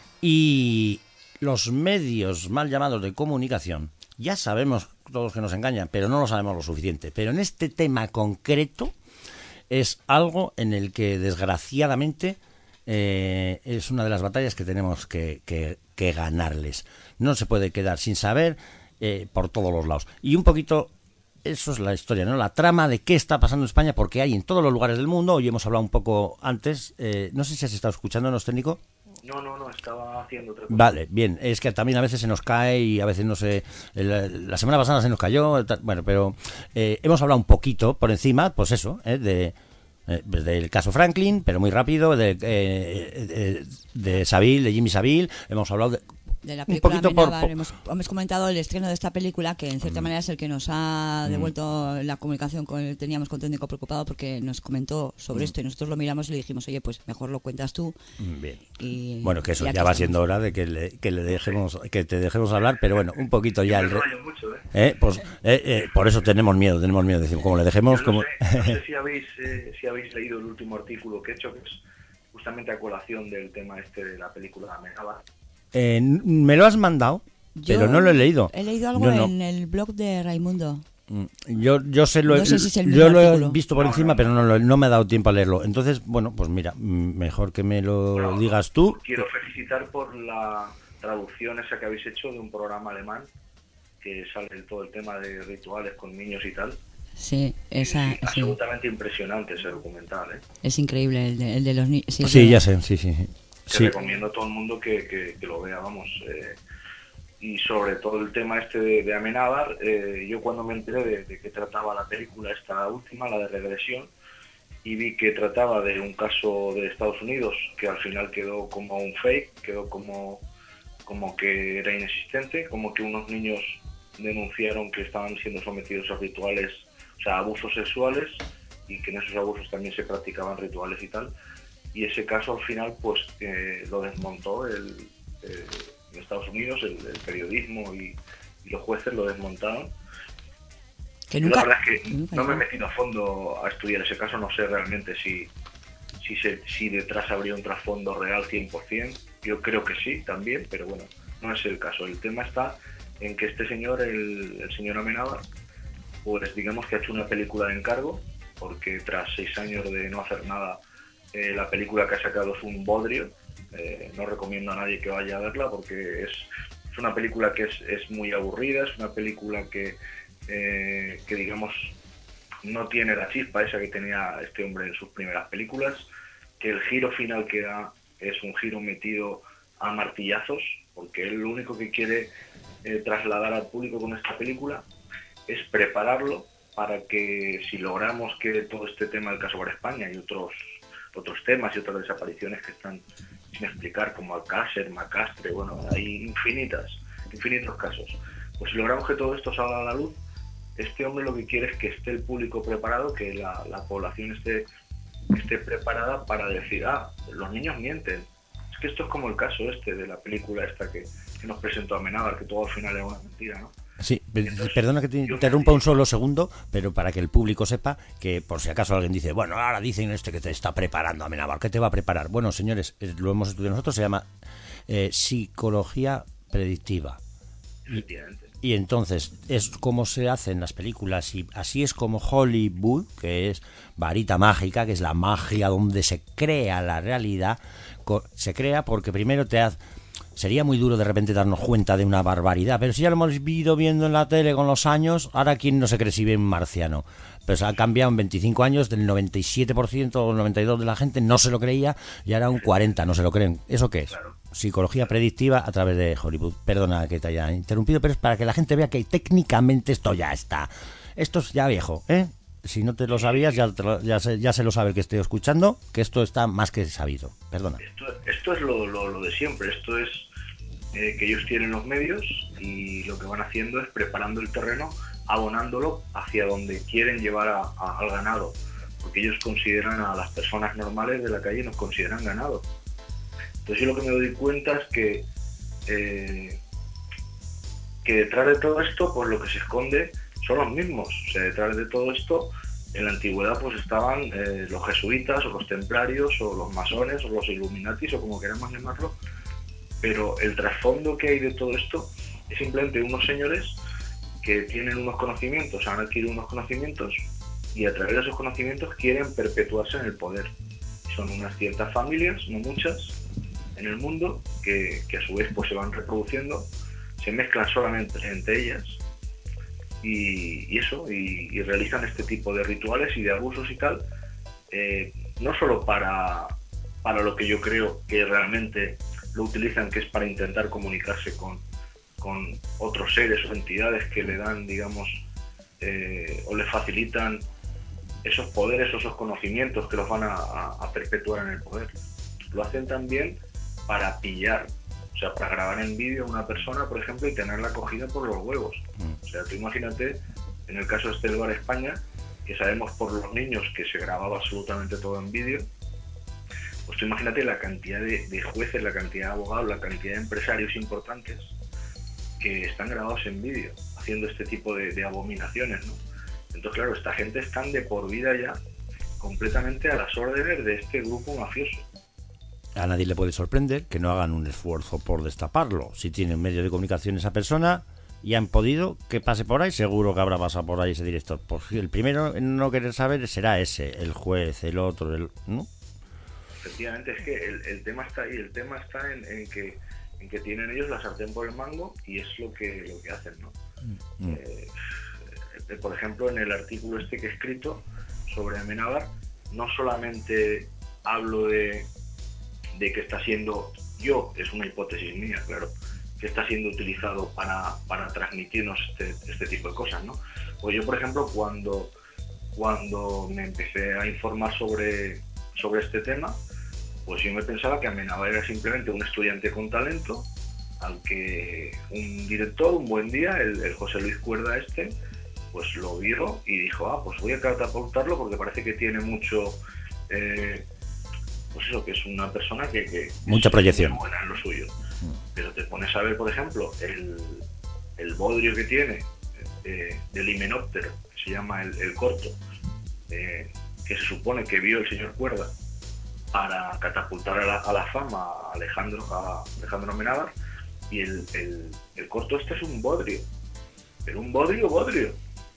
Y los medios mal llamados de comunicación, ya sabemos todos que nos engañan, pero no lo sabemos lo suficiente. Pero en este tema concreto es algo en el que desgraciadamente eh, es una de las batallas que tenemos que, que, que ganarles. No se puede quedar sin saber eh, por todos los lados. Y un poquito, eso es la historia, ¿no? La trama de qué está pasando en España, porque hay en todos los lugares del mundo. Hoy hemos hablado un poco antes. Eh, no sé si has estado escuchándonos, técnico. No, no, no, estaba haciendo otra cosa. Vale, bien, es que también a veces se nos cae y a veces no se... La, la semana pasada se nos cayó, bueno, pero eh, hemos hablado un poquito por encima, pues eso, eh, de... Eh, del caso Franklin, pero muy rápido, de, eh, de, de Savile, de Jimmy Savile, hemos hablado de, de la un película poquito por, Amenábar, por... hemos, hemos comentado el estreno de esta película, que en cierta mm. manera es el que nos ha devuelto mm. la comunicación con teníamos con Técnico Preocupado, porque nos comentó sobre mm. esto y nosotros lo miramos y le dijimos, oye, pues mejor lo cuentas tú. Bien. Y, bueno, que eso ya va estamos. siendo hora de que le, que le dejemos que te dejemos hablar, pero bueno, un poquito ya el re... mucho, ¿eh? ¿Eh? Pues, eh, eh, por eso tenemos miedo, tenemos miedo, decimos, como le dejemos, no como sé, no sé si habéis eh, si habéis leído el último artículo que he hecho, que es justamente a colación del tema este de la película Amenábar. Eh, me lo has mandado, yo pero no lo he leído. He leído algo no, no. en el blog de Raimundo. Yo yo sé lo, no sé si es el yo lo artículo. he visto por no, encima, no, no. pero no, lo, no me ha dado tiempo a leerlo. Entonces, bueno, pues mira, mejor que me lo bueno, digas tú. Quiero felicitar por la traducción esa que habéis hecho de un programa alemán que sale todo el tema de rituales con niños y tal. Sí, esa es sí. absolutamente impresionante ese documental, ¿eh? Es increíble el de, el de los niños. Sí, sí ya sé, sí, sí. Que sí. recomiendo a todo el mundo que, que, que lo vea, vamos. Eh, y sobre todo el tema este de, de Amenábar, eh, yo cuando me enteré de, de que trataba la película esta última, la de Regresión, y vi que trataba de un caso de Estados Unidos que al final quedó como un fake, quedó como, como que era inexistente, como que unos niños denunciaron que estaban siendo sometidos a rituales, o sea, abusos sexuales, y que en esos abusos también se practicaban rituales y tal. Y ese caso al final pues eh, lo desmontó el, eh, en Estados Unidos, el, el periodismo y, y los jueces lo desmontaron. Que nunca, la verdad es que nunca no me he metido a fondo a estudiar ese caso, no sé realmente si, si, se, si detrás habría un trasfondo real cien por ciento. Yo creo que sí también, pero bueno, no es el caso. El tema está en que este señor, el, el señor Amenábar, pues digamos que ha hecho una película de encargo, porque tras seis años de no hacer nada, eh, la película que ha sacado es un bodrio. Eh, no recomiendo a nadie que vaya a verla porque es, es una película que es, es muy aburrida, es una película que, eh, que digamos no tiene la chispa esa que tenía este hombre en sus primeras películas, que el giro final que da es un giro metido a martillazos, porque él lo único que quiere eh, trasladar al público con esta película es prepararlo para que si logramos que todo este tema del caso para España y otros otros temas y otras desapariciones que están sin explicar, como Alcácer, Macastre, bueno, hay infinitas, infinitos casos. Pues si logramos que todo esto salga a la luz, este hombre lo que quiere es que esté el público preparado, que la, la población esté, esté preparada para decir, ah, los niños mienten. Es que esto es como el caso este de la película esta que, que nos presentó Amenábar, que todo al final era una mentira, ¿no? Sí, entonces, perdona que te interrumpa un solo segundo, pero para que el público sepa que por si acaso alguien dice, bueno, ahora dicen este que te está preparando Amenábar, ¿qué te va a preparar? Bueno, señores, lo hemos estudiado nosotros, se llama eh, psicología predictiva. Y, y entonces es como se hacen las películas y así es como Hollywood, que es varita mágica, que es la magia donde se crea la realidad, se crea porque primero te hace... Sería muy duro de repente darnos cuenta de una barbaridad, pero si ya lo hemos ido viendo en la tele con los años, ahora quién no se cree si ve un marciano. Pero se ha cambiado en veinticinco años, del noventa y siete por ciento o el noventa y dos por ciento de la gente no se lo creía y ahora un cuarenta por ciento no se lo creen. ¿Eso qué es? Psicología predictiva a través de Hollywood. Perdona que te haya interrumpido, pero es para que la gente vea que técnicamente esto ya está. Esto es ya viejo, ¿eh? Si no te lo sabías, ya, te lo, ya, se, ya se lo sabe el que esté escuchando, que esto está más que sabido. Perdona. Esto, esto es lo, lo, lo de siempre, esto es eh, que ellos tienen los medios y lo que van haciendo es preparando el terreno, abonándolo hacia donde quieren llevar a, a, al ganado, porque ellos consideran a las personas normales de la calle, nos consideran ganado. Entonces yo lo que me doy cuenta es que, eh, que detrás de todo esto, pues lo que se esconde son los mismos. O sea, detrás de todo esto, en la antigüedad pues estaban eh, los jesuitas o los templarios o los masones o los illuminatis o como queramos llamarlo, pero el trasfondo que hay de todo esto es simplemente unos señores que tienen unos conocimientos, han adquirido unos conocimientos y a través de esos conocimientos quieren perpetuarse en el poder. Son unas ciertas familias, no muchas, en el mundo que, que a su vez pues se van reproduciendo, se mezclan solamente entre ellas y, y eso, y, y realizan este tipo de rituales y de abusos y tal, eh, no solo para, para lo que yo creo que realmente lo utilizan, que es para intentar comunicarse con, con otros seres o entidades que le dan, digamos, eh, o le facilitan esos poderes o esos conocimientos que los van a, a, a perpetuar en el poder. Lo hacen también para pillar O sea, para grabar en vídeo a una persona, por ejemplo, y tenerla cogida por los huevos. O sea, tú imagínate, en el caso este del Bar España, que sabemos por los niños que se grababa absolutamente todo en vídeo, pues tú imagínate la cantidad de, de jueces, la cantidad de abogados, la cantidad de empresarios importantes que están grabados en vídeo, haciendo este tipo de, de abominaciones, ¿no? Entonces, claro, esta gente están de por vida ya completamente a las órdenes de este grupo mafioso. A nadie le puede sorprender que no hagan un esfuerzo por destaparlo. Si tienen medio de comunicación esa persona y han podido que pase por ahí, seguro que habrá pasado por ahí ese director. Pues el primero en no querer saber será ese, el juez, el otro, el, ¿no? Efectivamente, es que el, el tema está ahí, el tema está en, en que en que tienen ellos la sartén por el mango y es lo que lo que hacen, ¿no? Mm. Eh, eh, por ejemplo, en el artículo este que he escrito sobre Amenábar, no solamente hablo de de que está siendo, yo, es una hipótesis mía, claro, que está siendo utilizado para, para transmitirnos este, este tipo de cosas, ¿no? Pues yo, por ejemplo, cuando, cuando me empecé a informar sobre, sobre este tema, pues yo me pensaba que Amenábar era simplemente un estudiante con talento, al que un director, un buen día, el, el José Luis Cuerda este, pues lo vio y dijo, ah, pues voy a catapultarlo porque parece que tiene mucho... Eh, pues eso, que es una persona que, que mucha es proyección, muy buena en lo suyo. Pero te pones a ver, por ejemplo, el, el bodrio que tiene eh, del himenóptero, que se llama el, el corto, eh, que se supone que vio el señor Cuerda para catapultar a la, a la fama a Alejandro, a Alejandro Amenábar, y el, el, el corto este es un bodrio, pero un bodrio, bodrio.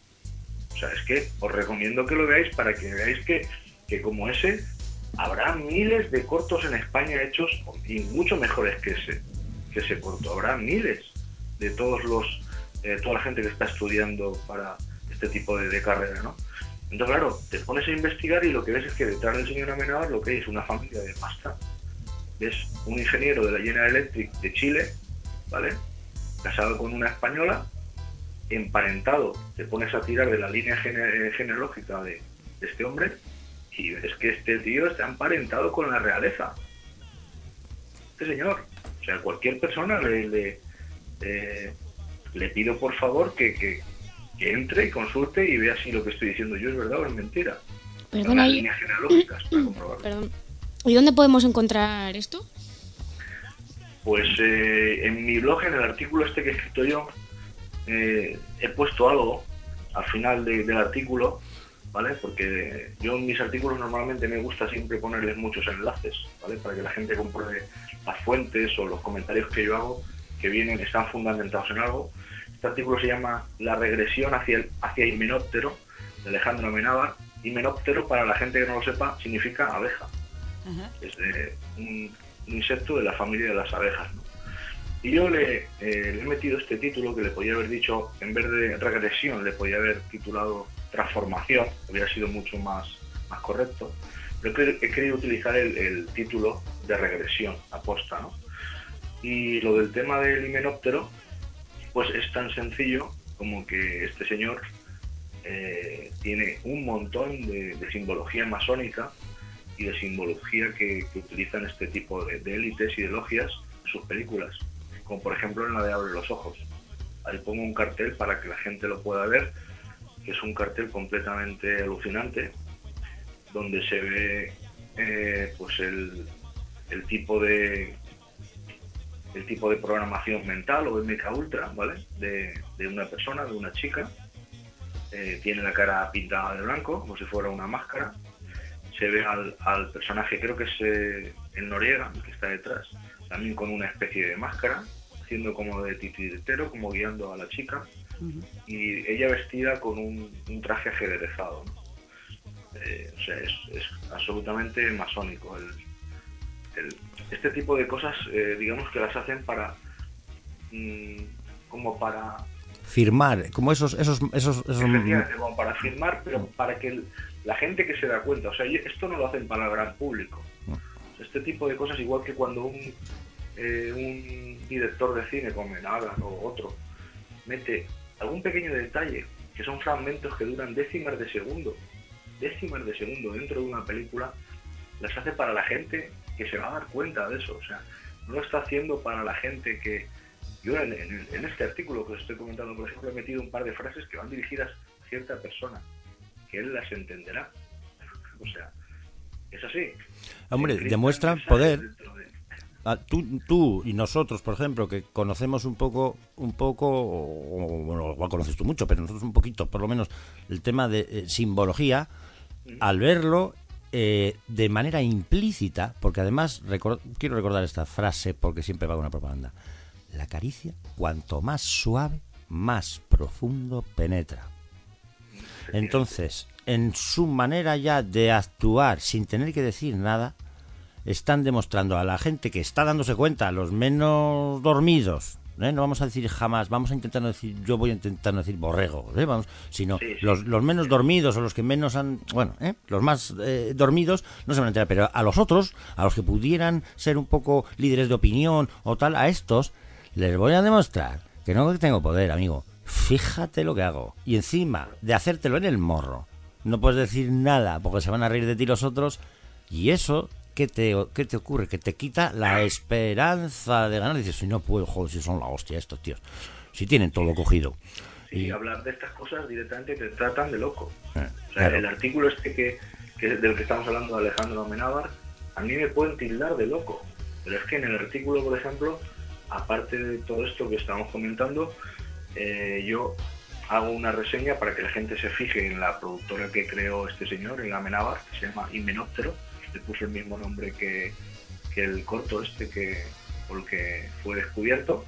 O sea, es que os recomiendo que lo veáis para que veáis que, que como ese... habrá miles de cortos en España hechos y mucho mejores que ese, que ese corto. Habrá miles de todos los, eh, toda la gente que está estudiando para este tipo de, de carrera, ¿no? Entonces, claro, te pones a investigar y lo que ves es que detrás del señor Amenábar lo que hay es una familia de pasta. Ves un ingeniero de la General Electric de Chile, ¿vale? Casado con una española, emparentado. Te pones a tirar de la línea gene- genealógica de, de este hombre y ves que este tío está emparentado con la realeza. Este señor. O sea, cualquier persona le, le, eh, le pido por favor que, que, que entre y consulte y vea si lo que estoy diciendo yo es verdad o es mentira. Perdona, las y... líneas genealógicas para comprobarlo. Perdón. ¿Y dónde podemos encontrar esto? Pues eh, en mi blog, en el artículo este que he escrito yo, eh, he puesto algo al final de, del artículo, ¿vale? Porque yo en mis artículos normalmente me gusta siempre ponerles muchos enlaces, ¿vale? Para que la gente compruebe las fuentes o los comentarios que yo hago, que vienen, están fundamentados en algo. Este artículo se llama La regresión hacia el hacia Himenóptero, de Alejandro Amenábar. Himenóptero, para la gente que no lo sepa, significa abeja. Uh-huh. Es de un, un insecto de la familia de las abejas, ¿no? Y yo le, eh, le he metido este título que le podía haber dicho, en vez de regresión, le podía haber titulado transformación, hubiera sido mucho más, más correcto, pero he, he querido utilizar el, el título de regresión, aposta, ¿no? Y lo del tema del himenóptero, pues es tan sencillo como que este señor eh, tiene un montón de, de simbología masónica y de simbología que, que utilizan este tipo de, de élites y de logias en sus películas, como por ejemplo en la de Abre los ojos. Ahí pongo un cartel para que la gente lo pueda ver, que es un cartel completamente alucinante, donde se ve eh, pues el, el tipo de el tipo de programación mental o M K Ultra, ¿vale? De, de una persona, de una chica. Eh, tiene la cara pintada de blanco, como si fuera una máscara. Se ve al, al personaje, creo que es eh, el Noriega, el que está detrás, también con una especie de máscara, haciendo como de titiritero, como guiando a la chica. Uh-huh. Y ella vestida con un, un traje ajedrezado, ¿no? Eh, o sea, es, es absolutamente masónico. El, el, este tipo de cosas, eh, digamos que las hacen para, mmm, como para firmar, como esos, esos, esos, esos... como para firmar, pero para que el, la gente que se da cuenta, o sea, esto no lo hacen para el gran público. Este tipo de cosas, igual que cuando un, eh, un director de cine como Amenábar o otro mete algún pequeño detalle, que son fragmentos que duran décimas de segundo, décimas de segundo dentro de una película, las hace para la gente que se va a dar cuenta de eso. O sea, no lo está haciendo para la gente que... Yo en, en, en este artículo que os estoy comentando, por ejemplo, he metido un par de frases que van dirigidas a cierta persona, que él las entenderá. O sea, es así. Hombre, demuestran poder. Ah, tú, tú y nosotros, por ejemplo, que conocemos un poco, un poco, o, bueno, igual conoces tú mucho, pero nosotros un poquito, por lo menos, el tema de eh, simbología, mm. al verlo eh, de manera implícita, porque además, record, quiero recordar esta frase porque siempre va con una propaganda. La caricia, cuanto más suave, más profundo penetra. Entonces, en su manera ya de actuar sin tener que decir nada, están demostrando a la gente que está dándose cuenta, a los menos dormidos, ¿eh? No vamos a decir jamás, vamos a intentar no decir, yo voy a intentar no decir borrego, ¿eh? Vamos, sino sí, sí. Los, los menos dormidos o los que menos han, bueno, ¿eh? Los más eh, dormidos no se van a enterar, pero a los otros, a los que pudieran ser un poco líderes de opinión o tal, a estos les voy a demostrar que no tengo poder, amigo. Fíjate lo que hago. Y encima de hacértelo en el morro, no puedes decir nada porque se van a reír de ti los otros. Y eso, ¿qué te, qué te ocurre? Que te quita la esperanza de ganar. Dices, si no puedo, joder, si son la hostia estos tíos. Si tienen todo cogido. Y, y hablar de estas cosas directamente te tratan de loco. Eh, o sea, claro. El artículo este que, que del que estamos hablando de Alejandro Amenábar, a mí me pueden tildar de loco. Pero es que en el artículo, por ejemplo, aparte de todo esto que estamos comentando, eh, yo hago una reseña para que la gente se fije en la productora que creó este señor, en Amenábar, que se llama Himenóptero. Le puso el mismo nombre que, que el corto este que por el que fue descubierto.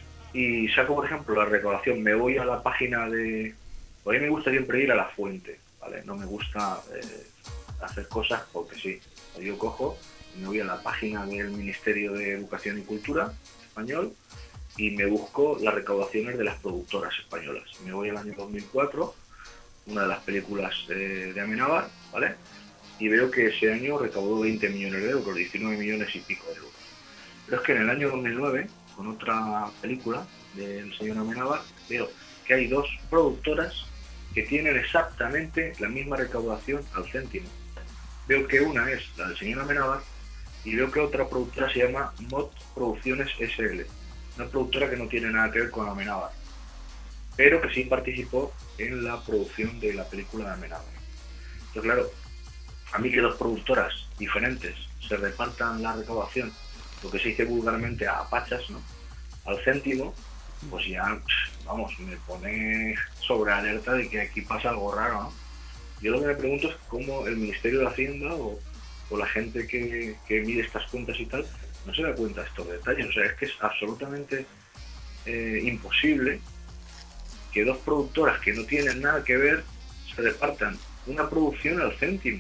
Y saco, por ejemplo, la recaudación. Me voy a la página de... A mí me gusta siempre ir a la fuente, ¿vale? No me gusta eh, hacer cosas porque sí. Yo cojo y me voy a la página del Ministerio de Educación y Cultura español y me busco las recaudaciones de las productoras españolas. Me voy al año dos mil cuatro, una de las películas eh, de Amenábar, ¿vale? Y veo que ese año recaudó veinte millones de euros, diecinueve millones y pico de euros. Pero es que en el año dos mil nueve, con otra película del señor Amenábar, veo que hay dos productoras que tienen exactamente la misma recaudación al céntimo. Veo que una es la del señor Amenábar y veo que otra productora se llama Mod Producciones ese ele, una productora que no tiene nada que ver con Amenábar, pero que sí participó en la producción de la película de Amenábar. Entonces, claro, a mí que dos productoras diferentes se repartan la recaudación, lo que se dice vulgarmente a pachas, ¿no?, al céntimo, pues ya, vamos, me pone sobre alerta de que aquí pasa algo raro, ¿no? Yo lo que me pregunto es cómo el Ministerio de Hacienda o, o la gente que, que mide estas cuentas y tal no se da cuenta de estos detalles. O sea, es que es absolutamente eh, imposible que dos productoras que no tienen nada que ver se repartan una producción al céntimo.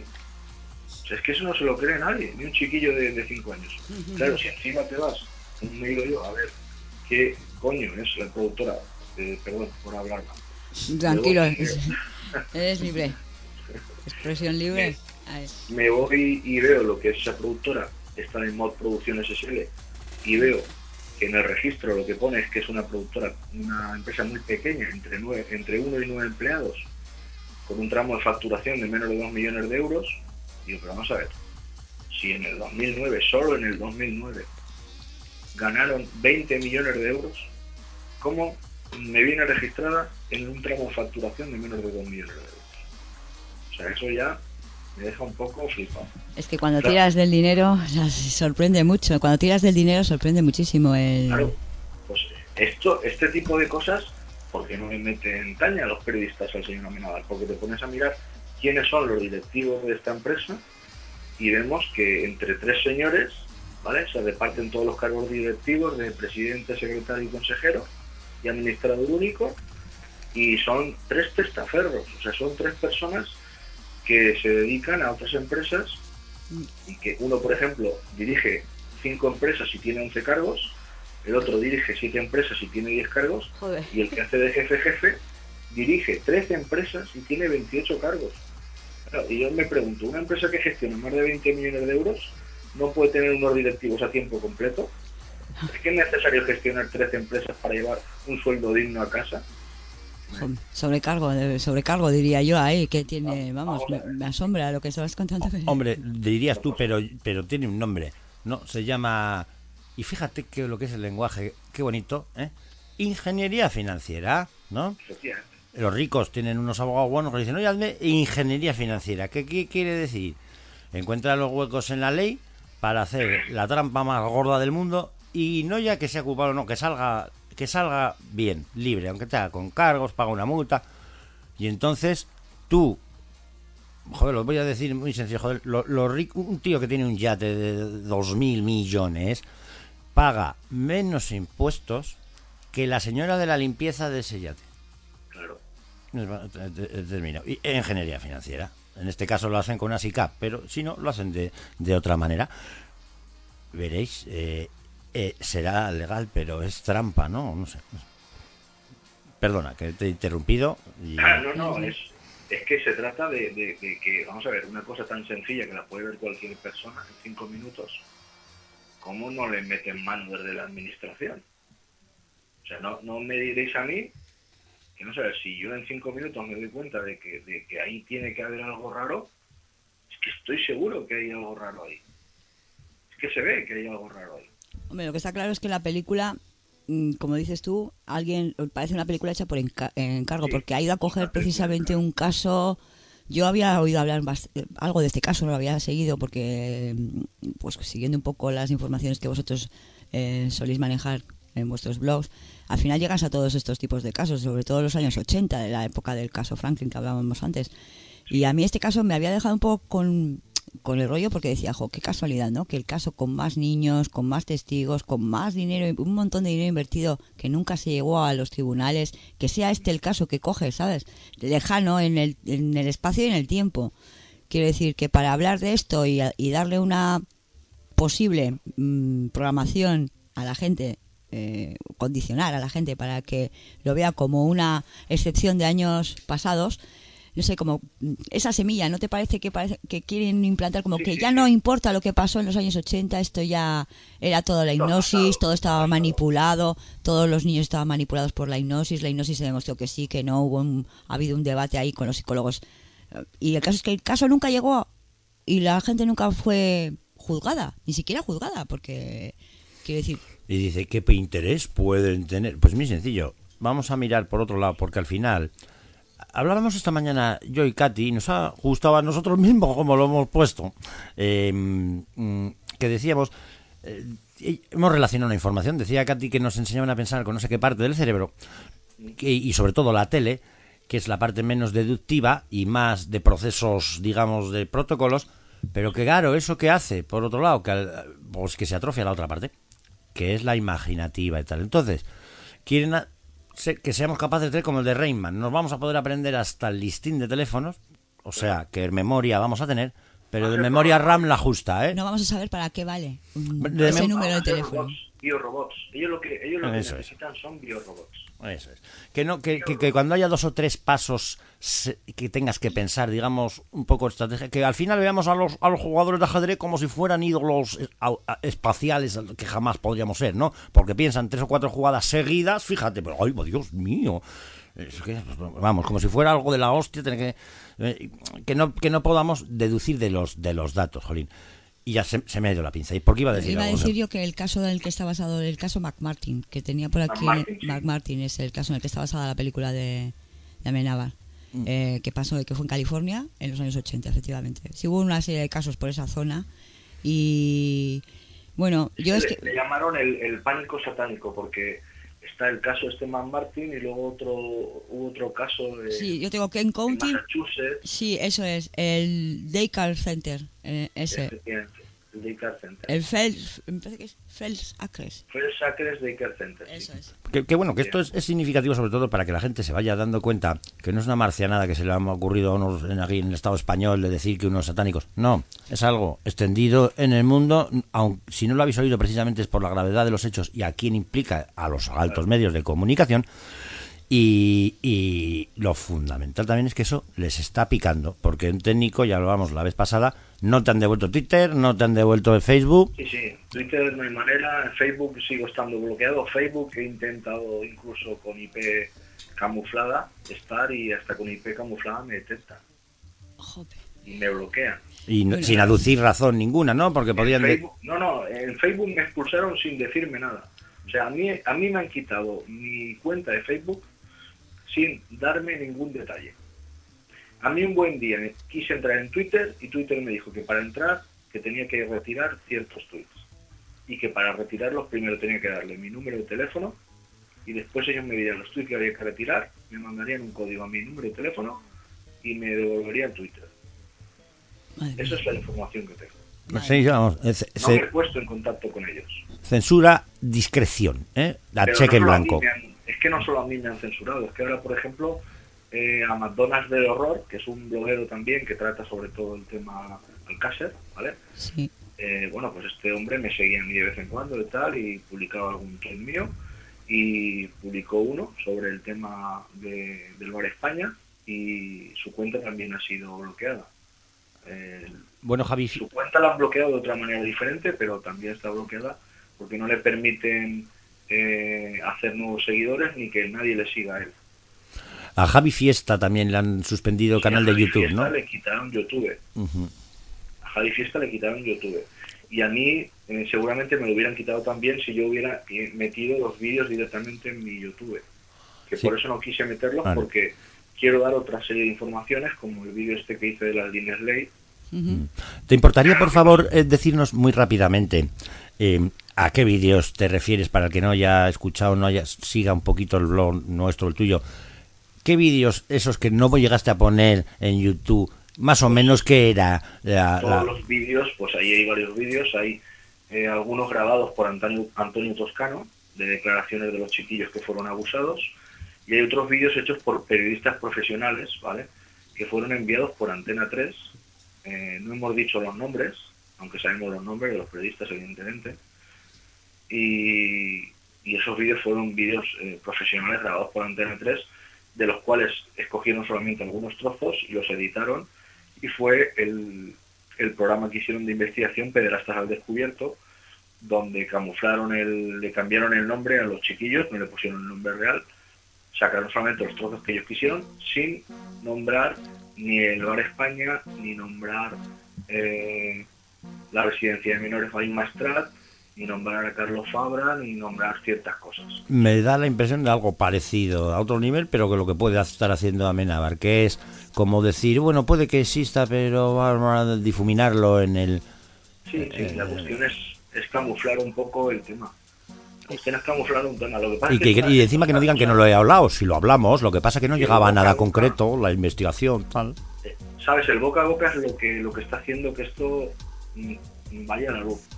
O sea, es que eso no se lo cree nadie, ni un chiquillo de, de cinco años. Claro, si encima te vas, me digo yo, a ver, ¿qué coño es la productora? Eh, perdón por hablar mal. Tranquilo, eres libre. Expresión libre. Me, me voy y veo lo que es esa productora, está en Mod Producciones ese ele, y veo que en el registro lo que pone es que es una productora, una empresa muy pequeña, entre nueve, entre uno y nueve empleados, con un tramo de facturación de menos de dos millones de euros. Digo, pero vamos a ver, si en el dos mil nueve, solo en el dos mil nueve, ganaron veinte millones de euros, ¿cómo me viene registrada en un tramo de facturación de menos de dos millones de euros? O sea, eso ya me deja un poco flipado. Es que cuando claro, tiras del dinero, sorprende mucho. Cuando tiras del dinero, sorprende muchísimo. El... Claro, pues esto, este tipo de cosas, ¿por qué no le meten taña a los periodistas al señor Amenábar? Porque te pones a mirar quiénes son los directivos de esta empresa y vemos que entre tres señores, ¿vale?, se reparten todos los cargos directivos de presidente, secretario y consejero y administrador único, y son tres testaferros, o sea, son tres personas que se dedican a otras empresas y que uno, por ejemplo, dirige cinco empresas y tiene once cargos, el otro dirige siete empresas y tiene diez cargos, Joder. Y el que hace de jefe jefe dirige trece empresas y tiene veintiocho cargos. Claro, y yo me pregunto, ¿una empresa que gestiona más de veinte millones de euros no puede tener unos directivos a tiempo completo? ¿Es que es necesario gestionar trece empresas para llevar un sueldo digno a casa? Sobrecargo, sobrecargo diría yo ahí, que tiene, vamos, me, me asombra lo que estabas contando. Hombre, dirías tú, pero pero tiene un nombre, ¿no? Se llama Y fíjate que lo que es el lenguaje, qué bonito, ¿eh? Ingeniería financiera, ¿no? Los ricos tienen unos abogados buenos que dicen, oye, hazme ingeniería financiera. ¿Qué, qué quiere decir? Encuentra los huecos en la ley para hacer la trampa más gorda del mundo y no ya que sea culpable o no, que salga, que salga bien, libre, aunque te haga con cargos, paga una multa. Y entonces tú, joder, lo voy a decir muy sencillo, joder, lo, lo rico, un tío que tiene un yate de dos mil millones paga menos impuestos que la señora de la limpieza de ese yate. Claro. Termino. Y en ingeniería financiera. En este caso lo hacen con una SICAP, pero si no, lo hacen de, de otra manera. Veréis, eh, eh, será legal, pero es trampa, ¿no? No sé. No sé. Perdona, que te he interrumpido. Y... Ah, no, no, es, es que se trata de, de, de que, vamos a ver, una cosa tan sencilla que la puede ver cualquier persona en cinco minutos. ¿Cómo no le meten mano desde la administración? O sea, no, no me diréis a mí que no sé, si yo en cinco minutos me doy cuenta de que, de que ahí tiene que haber algo raro, es que estoy seguro que hay algo raro ahí. Es que se ve que hay algo raro ahí. Hombre, lo que está claro es que la película, como dices tú, alguien parece una película hecha por enca- encargo, sí, porque ha ido a coger precisamente un caso. Yo había oído hablar más, algo de este caso, no lo había seguido porque, pues siguiendo un poco las informaciones que vosotros eh, soléis manejar en vuestros blogs, al final llegas a todos estos tipos de casos, sobre todo los años ochenta, de la época del caso Franklin que hablábamos antes. Y a mí este caso me había dejado un poco con, con el rollo porque decía, jo, qué casualidad, ¿no? Que el caso con más niños, con más testigos, con más dinero, un montón de dinero invertido que nunca se llegó a los tribunales, que sea este el caso que coge, ¿sabes? Lejano en el, en el espacio y en el tiempo. Quiero decir que para hablar de esto y, y darle una posible mmm, programación a la gente, Eh, condicionar a la gente para que lo vea como una excepción de años pasados, no sé, como esa semilla, ¿no te parece que parece que quieren implantar como sí, que sí, ya sí. no importa lo que pasó en los años ochenta, esto ya era toda la hipnosis, todo estaba manipulado, todos los niños estaban manipulados por la hipnosis, la hipnosis se demostró que sí, que no, hubo un, ha habido un debate ahí con los psicólogos y el caso es que el caso nunca llegó y la gente nunca fue juzgada, ni siquiera juzgada, porque quiero decir... Y dice, ¿qué interés pueden tener? Pues muy sencillo, vamos a mirar por otro lado, porque al final, hablábamos esta mañana yo y Katy, y nos ha gustado a nosotros mismos como lo hemos puesto, eh, que decíamos, eh, hemos relacionado una información, decía Katy que nos enseñaban a pensar con no sé qué parte del cerebro, que, y sobre todo la tele, que es la parte menos deductiva y más de procesos, digamos, de protocolos, pero que claro, eso que hace, por otro lado, que, pues que se atrofia la otra parte, que es la imaginativa y tal. Entonces, quieren a, se, que seamos capaces de tener como el de Rayman. Nos vamos a poder aprender hasta el listín de teléfonos, o sea, que memoria vamos a tener, pero de memoria RAM la justa, ¿eh? No vamos a saber para qué vale un, de ese mem- número de teléfono. Biorobots. Ellos lo que, ellos lo que Eso necesitan es. son biorobots. Eso es. Que, no, que, que, que cuando haya dos o tres pasos se, que tengas que pensar, digamos, un poco estrategia, que al final veamos a los, a los jugadores de ajedrez como si fueran ídolos a, a, espaciales que jamás podríamos ser, ¿no? Porque piensan tres o cuatro jugadas seguidas, fíjate, pero ¡ay, Dios mío! Es que, vamos, como si fuera algo de la hostia, tener que, eh, que, no, que no podamos deducir de los, de los datos, jolín. Y ya se, se me ha ido la pinza. ¿Y por qué iba a decir Iba a algo? decir yo que el caso en el que está basado, el caso McMartin, que tenía por aquí, McMartin, sí. McMartin es el caso en el que está basada la película de, de Amenábar, mm. eh, que pasó, que fue en California en los años ochenta, efectivamente. Sí hubo una serie de casos por esa zona y, bueno, yo le, es que... Le llamaron el, el pánico satánico porque está el caso este McMartin y luego otro hubo otro caso de, sí, yo tengo Kent County, Massachusetts. Sí, eso es, el Daycare Center, eh, ese. El Daycare Center. El Fels, me parece que es Fels Acres. Fels Acres Daycare Center. Eso es. Que, que bueno, que esto es, es significativo sobre todo para que la gente se vaya dando cuenta que no es una marcianada que se le ha ocurrido a unos en, aquí en el Estado español de decir que unos satánicos. No, es algo extendido en el mundo, aun si no lo habéis oído precisamente es por la gravedad de los hechos y a quién implica a los altos medios de comunicación. Y, y lo fundamental también es que eso les está picando, porque un técnico, ya lo hablamos la vez pasada, no te han devuelto Twitter, no te han devuelto el Facebook. Sí, sí, Twitter no hay manera, en Facebook sigo estando bloqueado, Facebook he intentado incluso con I P camuflada estar y hasta con I P camuflada me detecta. Joder. y me bloquean. Y no, sin aducir razón ninguna, ¿no? Porque podían... De... Facebook, no, no, en Facebook me expulsaron sin decirme nada. O sea, a mí, a mí me han quitado mi cuenta de Facebook sin darme ningún detalle. A mí un buen día quise entrar en Twitter y Twitter me dijo que para entrar que tenía que retirar ciertos tweets. Y que para retirarlos primero tenía que darle mi número de teléfono y después ellos me dirían los tweets que había que retirar, me mandarían un código a mi número de teléfono y me devolverían Twitter. Esa es la información que tengo. Sí, vamos, es, no me he puesto en contacto con ellos. Censura, discreción, ¿eh? La Pero cheque no en blanco. Han, es que no solo a mí me han censurado, es que ahora, por ejemplo, eh, a McDonald's del Horror, que es un bloguero también que trata sobre todo el tema Alcácer, ¿vale? Sí. Eh, bueno, pues este hombre me seguía a mí de vez en cuando y tal, y publicaba algún tweet mío, y publicó uno sobre el tema de, del Bar España, y su cuenta también ha sido bloqueada. Eh, bueno, Javi, su cuenta la han bloqueado de otra manera diferente, pero también está bloqueada porque no le permiten eh, hacer nuevos seguidores ni que nadie le siga a él. A Javi Fiesta también le han suspendido el sí, canal de YouTube, Fiesta ¿no? Le quitaron YouTube. Uh-huh. A Javi Fiesta le quitaron YouTube. Y a mí eh, seguramente me lo hubieran quitado también si yo hubiera metido los vídeos directamente en mi YouTube. Que sí. Por eso no quise meterlos, vale. Porque quiero dar otra serie de informaciones, como el vídeo este que hice de las líneas ley. Uh-huh. ¿Te importaría, por favor, eh, decirnos muy rápidamente eh, a qué vídeos te refieres, para el que no haya escuchado, no haya siga un poquito el blog nuestro, el tuyo? ¿Qué vídeos, esos que no llegaste a poner en YouTube, más o menos qué era? La, Todos la... los vídeos, pues ahí hay varios vídeos, hay eh, algunos grabados por Antonio, Antonio Toscano, de declaraciones de los chiquillos que fueron abusados, y hay otros vídeos hechos por periodistas profesionales, ¿vale?, que fueron enviados por Antena tres. Eh, no hemos dicho los nombres, aunque sabemos los nombres de los periodistas, evidentemente, y, y esos vídeos fueron vídeos eh, profesionales grabados por Antena tres, de los cuales escogieron solamente algunos trozos y los editaron, y fue el, el programa que hicieron de investigación Pederastas al Descubierto, donde camuflaron el, le cambiaron el nombre a los chiquillos, no le pusieron el nombre real, sacaron solamente los trozos que ellos quisieron, sin nombrar ni el Bar España, ni nombrar eh, la residencia de menores Valle Maestrat, ni nombrar a Carlos Fabra, ni nombrar ciertas cosas. Me da la impresión de algo parecido, a otro nivel, pero que lo que puede estar haciendo Amenábar, que es como decir, bueno, puede que exista, pero vamos a difuminarlo en el... Sí, sí, eh, la cuestión es, es camuflar un poco el tema. La cuestión es camuflar un tema. Lo que pasa y, que, es que, y encima que no digan que no lo he hablado, si lo hablamos, lo que pasa es que no sí, llegaba a nada boca, concreto, boca. La investigación, tal. Sabes, el boca a boca es lo que, lo que está haciendo que esto mm, vaya a la luz.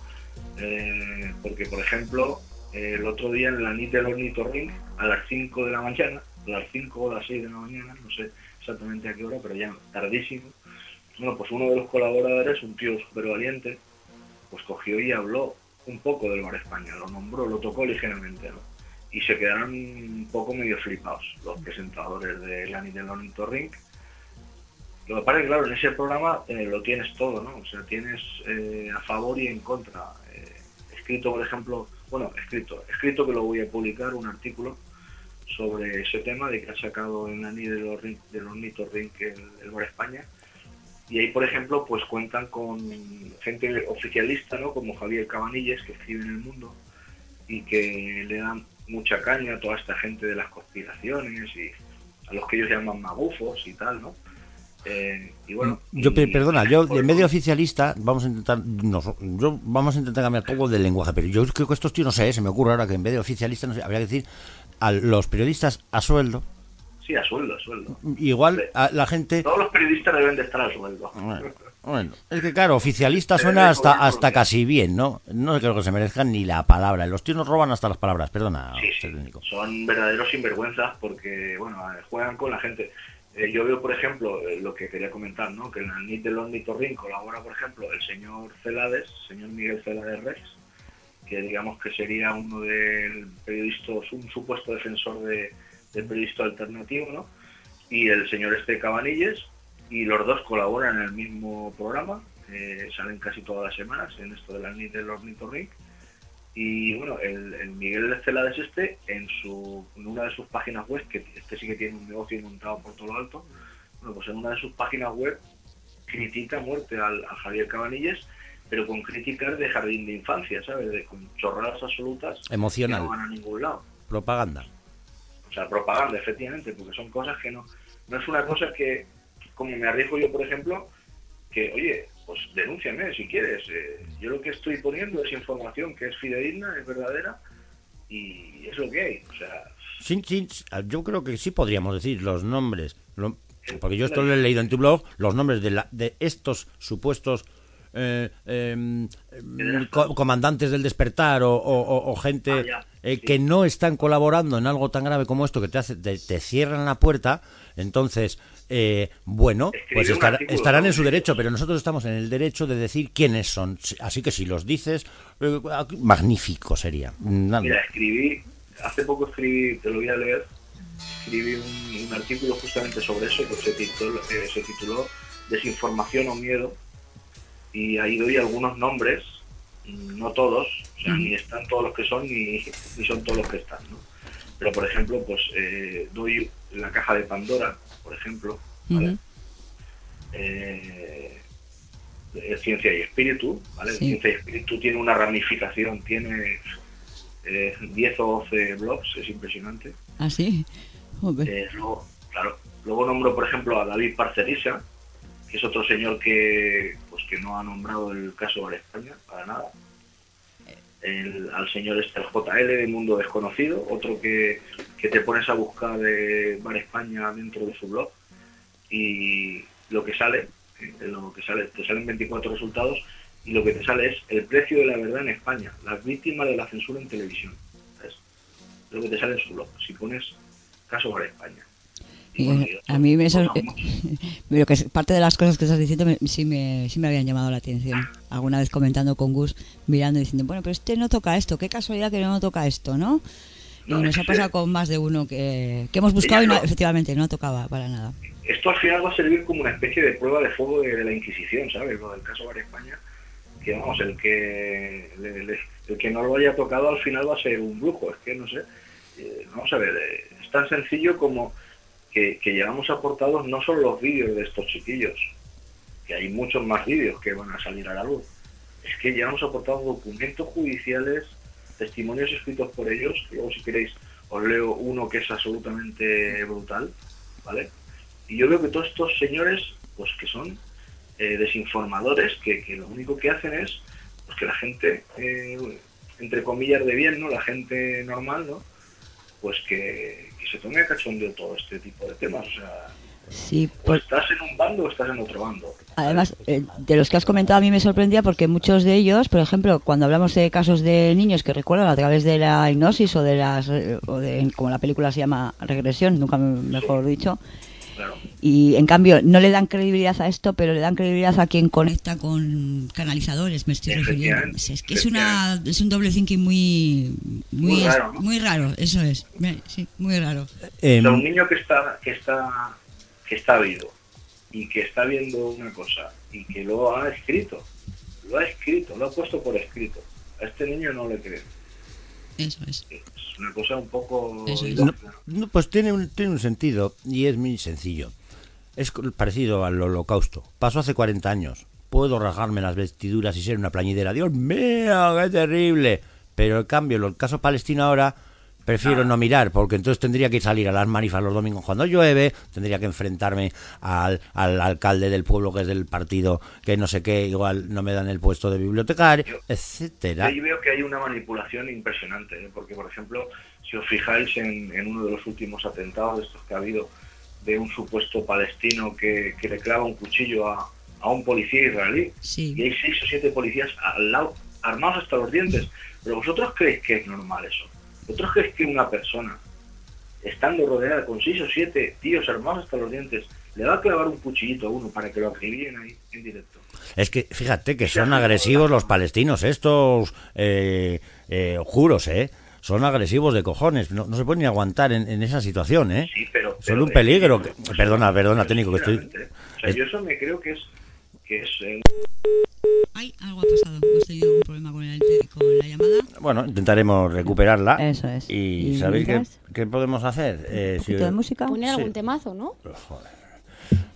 Eh, porque, por ejemplo, eh, el otro día en la N I T del Ornitorrinc, a las cinco de la mañana, a las cinco o las seis de la mañana, no sé exactamente a qué hora, pero ya tardísimo, bueno, pues uno de los colaboradores, un tío súper valiente, pues cogió y habló un poco del Bar España, lo nombró, lo tocó ligeramente, ¿no? Y se quedaron un poco medio flipados los presentadores de la N I T del Ornitorrinc. Lo que pasa es que, claro, en ese programa eh, lo tienes todo, ¿no? O sea, tienes eh, a favor y en contra. Eh, escrito, por ejemplo, bueno, escrito, escrito que lo voy a publicar, un artículo sobre ese tema de que ha sacado en la N I del, del Ornitorrinc el, el Bar España. Y ahí, por ejemplo, pues cuentan con gente oficialista, ¿no? Como Javier Cabanilles, que escribe en El Mundo, y que le dan mucha caña a toda esta gente de las conspiraciones y a los que ellos llaman magufos y tal, ¿no? Eh, y bueno, yo y, perdona, yo en medio oficialista vamos a intentar no, yo vamos a intentar cambiar todo del lenguaje, pero yo creo que estos tíos, no sé, se me ocurre ahora que en vez de oficialista, no sé, habría que decir a los periodistas a sueldo. Sí, a sueldo, a sueldo. Igual a la gente. Todos los periodistas deben de estar a sueldo. Bueno, bueno, es que claro, oficialista suena hasta hasta casi bien, ¿no? No creo que se merezcan ni la palabra. Los tíos nos roban hasta las palabras, perdona. Sí, sí. Son verdaderos sinvergüenzas porque, bueno, juegan con la gente. Eh, yo veo, por ejemplo, eh, lo que quería comentar, ¿no? Que en la N I T del Ornitorrinc colabora, por ejemplo, el señor Celades, el señor Miguel Celades Rex, que digamos que sería uno del periodista, un supuesto defensor de, del periodista alternativo, ¿no? Y el señor este Cabanilles, y los dos colaboran en el mismo programa, eh, salen casi todas las semanas en esto de la N I T del Ornitorrinc. Y bueno, el, el Miguel Celades este, en su en una de sus páginas web, que este sí que tiene un negocio montado por todo lo alto, bueno, pues en una de sus páginas web critica a muerte al, a Javier Cabanilles, pero con críticas de jardín de infancia, ¿sabes? De, con chorradas absolutas emocional, que no van a ningún lado. Propaganda. O sea, propaganda, efectivamente, porque son cosas que no... No es una cosa que, como me arriesgo yo, por ejemplo, que, oye, pues denúnciame si quieres. Eh, yo lo que estoy poniendo es información que es fidedigna, es verdadera, y es lo que hay. O sea... Sí, sí, yo creo que sí podríamos decir los nombres, lo, porque yo esto lo he leído en tu blog, los nombres de, la, de estos supuestos eh, eh, co comandantes del despertar o, o, o, o gente ah, ya, eh, sí. que no están colaborando en algo tan grave como esto, que te, hace, te, te cierran la puerta. Entonces, eh, bueno, pues estar, estarán en su derecho, pero nosotros estamos en el derecho de decir quiénes son. Así que si los dices, eh, magnífico sería. Nada. Mira, escribí, hace poco escribí, te lo voy a leer, escribí un, un artículo justamente sobre eso, que se tituló, eh, se tituló Desinformación o Miedo, y ahí doy algunos nombres, no todos, o sea, uh-huh. ni están todos los que son, ni, ni son todos los que están, ¿no? Pero, por ejemplo, pues eh, doy la caja de Pandora, por ejemplo, ¿vale? Uh-huh. eh, Ciencia y Espíritu, ¿vale? Sí. Ciencia y Espíritu tiene una ramificación, tiene eh, diez o doce blogs, es impresionante. ¿Ah, sí? Eh, luego, claro, luego nombro, por ejemplo, a David Parcerisa, que es otro señor que pues que no ha nombrado el caso Bar España, para nada. El, al señor este, el J L de Mundo Desconocido, otro que, que te pones a buscar de Bar España dentro de su blog, y lo que sale, eh, lo que sale, te salen veinticuatro resultados, y lo que te sale es el precio de la verdad en España, las víctimas de la censura en televisión. ¿Sabes? Lo que te sale en su blog, si pones caso Bar España. Y bueno, a mí me son, pero que parte de las cosas que estás diciendo me, sí, me, sí me habían llamado la atención. Alguna vez comentando con Gus, mirando y diciendo, bueno, pero este no toca esto, qué casualidad que no toca esto, ¿no? Y no, nos ha pasado con más de uno que, que hemos buscado y no, efectivamente no tocaba para nada. Esto al final va a servir como una especie de prueba de fuego de, de la Inquisición, ¿sabes? Lo del caso Bar España, que vamos, el que el, el que no lo haya tocado al final va a ser un brujo, es que no sé. Eh, vamos a ver, eh, es tan sencillo como que, que llevamos aportados no solo los vídeos de estos chiquillos, que hay muchos más vídeos que van a salir a la luz, es que llevamos aportados documentos judiciales, testimonios escritos por ellos, que luego si queréis os leo uno que es absolutamente brutal, ¿vale? Y yo veo que todos estos señores, pues que son eh, desinformadores, que, que lo único que hacen es pues que la gente, eh, entre comillas de bien, ¿no? La gente normal, ¿no? Pues que, que se tome a cachondeo todo este tipo de temas, o sea, sí, por... o estás en un bando o estás en otro bando. Además, eh, de los que has comentado a mí me sorprendía porque muchos de ellos, por ejemplo, cuando hablamos de casos de niños que recuerdan a través de la hipnosis o de las, o de, como la película se llama, regresión, nunca mejor sí. dicho, claro. Y en cambio no le dan credibilidad a esto, pero le dan credibilidad a quien conecta con canalizadores, me estoy refiriendo. Es que es una es un doble thinking muy muy, muy raro, ¿no? Muy raro, eso es, sí, muy raro. Eh, o sea, un niño que está que está que está vivo y que está viendo una cosa y que lo ha escrito, lo ha escrito, lo ha puesto por escrito. A este niño no le creen. Eso es. Es una cosa un poco... No, no, pues tiene un, tiene un sentido y es muy sencillo. Es parecido al holocausto. Pasó hace cuarenta años. Puedo rajarme las vestiduras y ser una plañidera. Dios mío, qué terrible. Pero en cambio, el caso palestino ahora... Prefiero no mirar, porque entonces tendría que salir a las manifas los domingos cuando llueve, tendría que enfrentarme al, al alcalde del pueblo que es del partido que no sé qué, igual no me dan el puesto de bibliotecario, yo, etcétera. Ahí veo que hay una manipulación impresionante, ¿eh? Porque, por ejemplo, si os fijáis en, en uno de los últimos atentados de estos que ha habido, de un supuesto palestino que, que le clava un cuchillo a, a un policía israelí, sí. Y hay seis o siete policías al lado, armados hasta los dientes. Pero vosotros creéis que es normal eso. ¿Vosotros creéis que una persona, estando rodeada con seis o siete tíos armados hasta los dientes, le va a clavar un cuchillito a uno para que lo acribillen ahí en directo? Es que fíjate que son agresivos los palestinos, estos eh, eh, juros, ¿eh? Son agresivos de cojones, no, no se pueden ni aguantar en, en esa situación, ¿eh? Sí, pero... Son pero un peligro. Que, que, perdona, perdona, técnico, que estoy... O sea, yo eso me creo que es... Que es eh... Ay, algo ha pasado. Hemos tenido un problema con, el, con la llamada. Bueno, intentaremos recuperarla. Eso es. ¿Y, ¿Y sabéis qué, qué podemos hacer? Eh, ¿Un poquito si... de música? Poner sí. algún temazo, ¿no? Joder.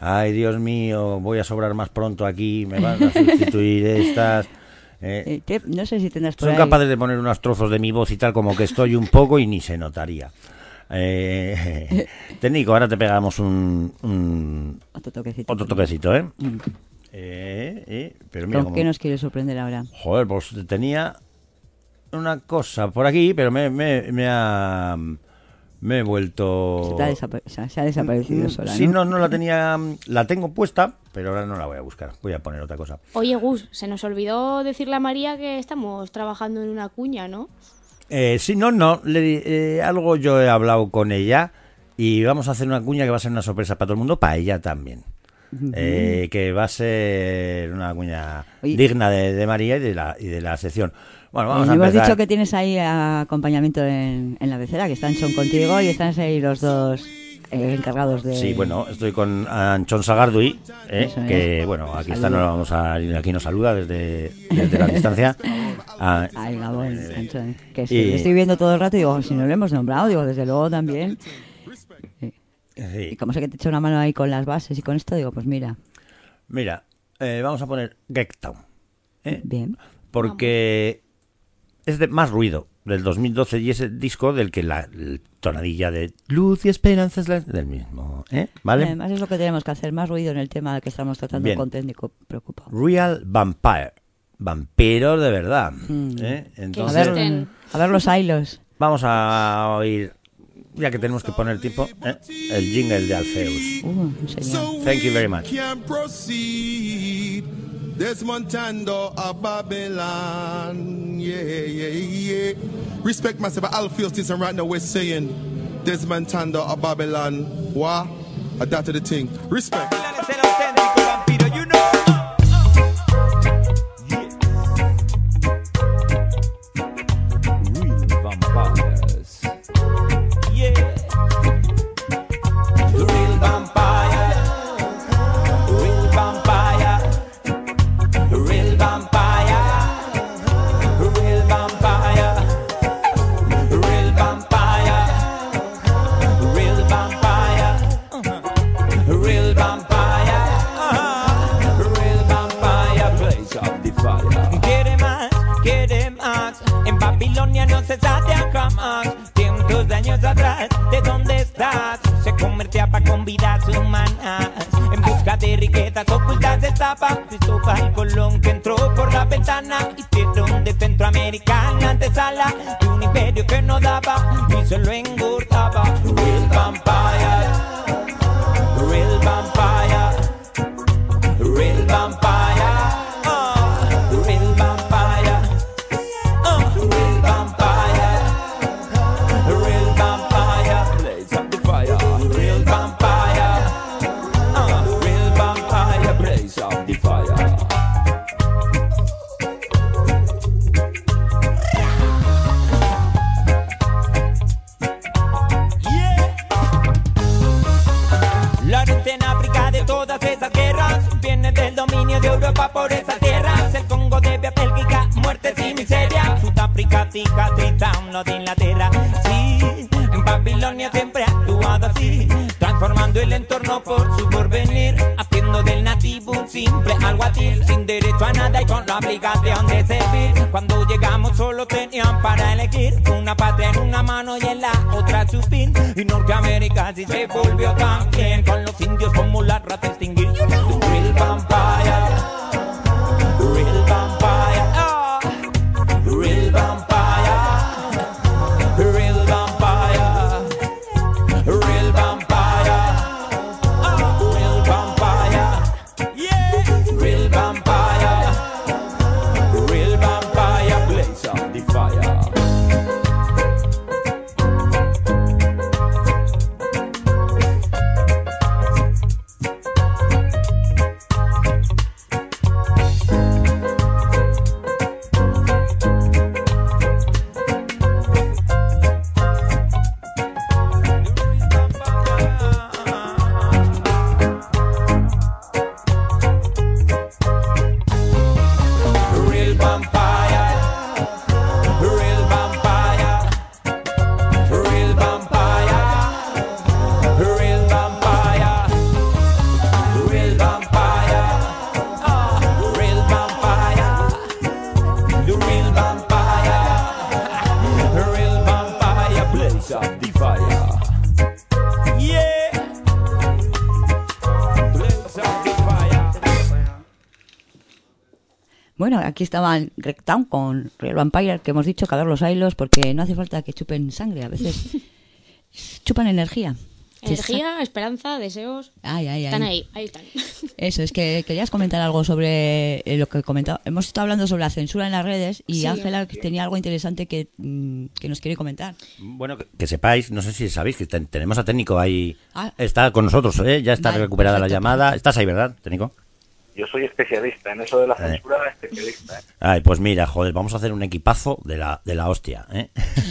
Ay, Dios mío, voy a sobrar más pronto aquí, me van a sustituir estas... Eh, Eh, te- no sé si tendrás por son ahí... capaces de poner unos trozos de mi voz y tal, como que estoy un poco y ni se notaría. Eh, técnico, ahora te pegamos un, un Otro toquecito. otro toquecito, ¿eh? Mm. Eh, eh, pero mira ¿Con cómo- qué nos quieres sorprender ahora? Joder, pues tenía una cosa por aquí, pero me, me, me ha... Me he vuelto... Se, te ha desapa- se, se ha desaparecido sola, Sí, ¿no? no, no la tenía... La tengo puesta, pero ahora no la voy a buscar. Voy a poner otra cosa. Oye, Gus, se nos olvidó decirle a María que estamos trabajando en una cuña, ¿no? Eh, sí, no, no. Le, di- eh, algo yo he hablado con ella y vamos a hacer una cuña que va a ser una sorpresa para todo el mundo, para ella también. Eh, que va a ser una cuña Oye. digna de, de María y de la, y de la sección. Bueno, vamos Eh, a hemos empezar. dicho que tienes ahí acompañamiento en, en la becera, que están Son contigo y están ahí los dos eh, encargados de... Sí, bueno, estoy con Anchón Sagardui, ¿eh? Eso es. que bueno, aquí está, Saluda. nos vamos a, aquí nos saluda desde, desde la distancia. Ah, Ay, Gabón, Anchón, que sí, y- le estoy viendo todo el rato y digo, si no lo hemos nombrado, digo, desde luego también. Sí. sí. Y como sé que te echa una mano ahí con las bases y con esto, digo, pues mira, Mira, eh, vamos a poner Gektown, ¿eh? bien. porque es de más ruido del dos mil doce y ese disco del que la, la tonadilla de luz y esperanza es la- del mismo, ¿eh? ¿Vale? Además es lo que tenemos que hacer, más ruido en el tema que estamos tratando Bien. con técnico preocupado. Real Vampire, vampiros de verdad, Mm. ¿eh? A Entonces ver, a ver los hilos. vamos a oír, ya que tenemos que poner tiempo, ¿eh? el jingle de Alpheus. Uh, un señor. Thank you very much. Can proceed. Desmontando a Babylon. Yeah, yeah, yeah. Respect myself, Alpheus, this and right now we're saying Desmontando a Babylon. What? A that to the thing. Respect. Real vampires. Yeah. Real vampire. Real vampire. Real vampire. Real vampire. Real vampire. Real vampire. Real vampire. Real vampire. Blaze up the fire. Quiere más, quiere más. En Babilonia no se sabe jamás. Cientos de años atrás, ¿de dónde estás? Se convertía con vidas humanas. En busca de riquezas ocultas estaba Cristóbal Colón, que entró por la ventana. Hicieron de Centroamérica la antesala de un imperio que no daba y se lo engordaba. Real vampire. Real vampire. Real vampire. Oh, real vampire. Oh, real vampire. Real vampire. Blaze up the fire. Real vampire. Oh, real vampire. Blaze up the fire. La lucha en África de todas esas guerras viene del dominio de Europa por esas tierras. El Congo debe a Bélgica, muertes y miseria. Sudáfrica cicatrizan lo de Inglaterra. Sí, en Babilonia siempre ha actuado así, transformando el entorno por su porvenir, haciendo del nativo un simple alguacil, sin derecho a nada y con la obligación de servir. Cuando llegamos solo tenían para elegir una patria en una mano y en la otra su fin. Y Norteamérica sí se volvió también, con los indios como la rata extinguir. Real vampire. Real vampire. Oh. Real vampire. Real vampire. Real vampire. Oh. Real vampire. Yeah. Real vampire. Real vampire. Blaze up the fire. Bueno, aquí estaban Rectown con Real Vampire, que hemos dicho, cagar los hilos, porque no hace falta que chupen sangre, a veces chupan energía. Energía, esperanza, deseos. Ay, ay, ay. Están ahí, ahí están. Eso, es que querías comentar algo sobre eh, lo que he comentado. Hemos estado hablando sobre la censura en las redes y Sí. Ángela tenía algo interesante que, mm, que nos quiere comentar. Bueno, que, que sepáis, no sé si sabéis que ten- tenemos a Técnico ahí. Ah. Está con nosotros, ¿eh? Ya está Vale, recuperada perfecto, la llamada. perfecto. ¿Estás ahí, verdad, Técnico? Yo soy especialista en eso de la Eh. censura, especialista. ¿eh? Ay, pues mira, joder, vamos a hacer un equipazo de la, de la hostia, ¿eh?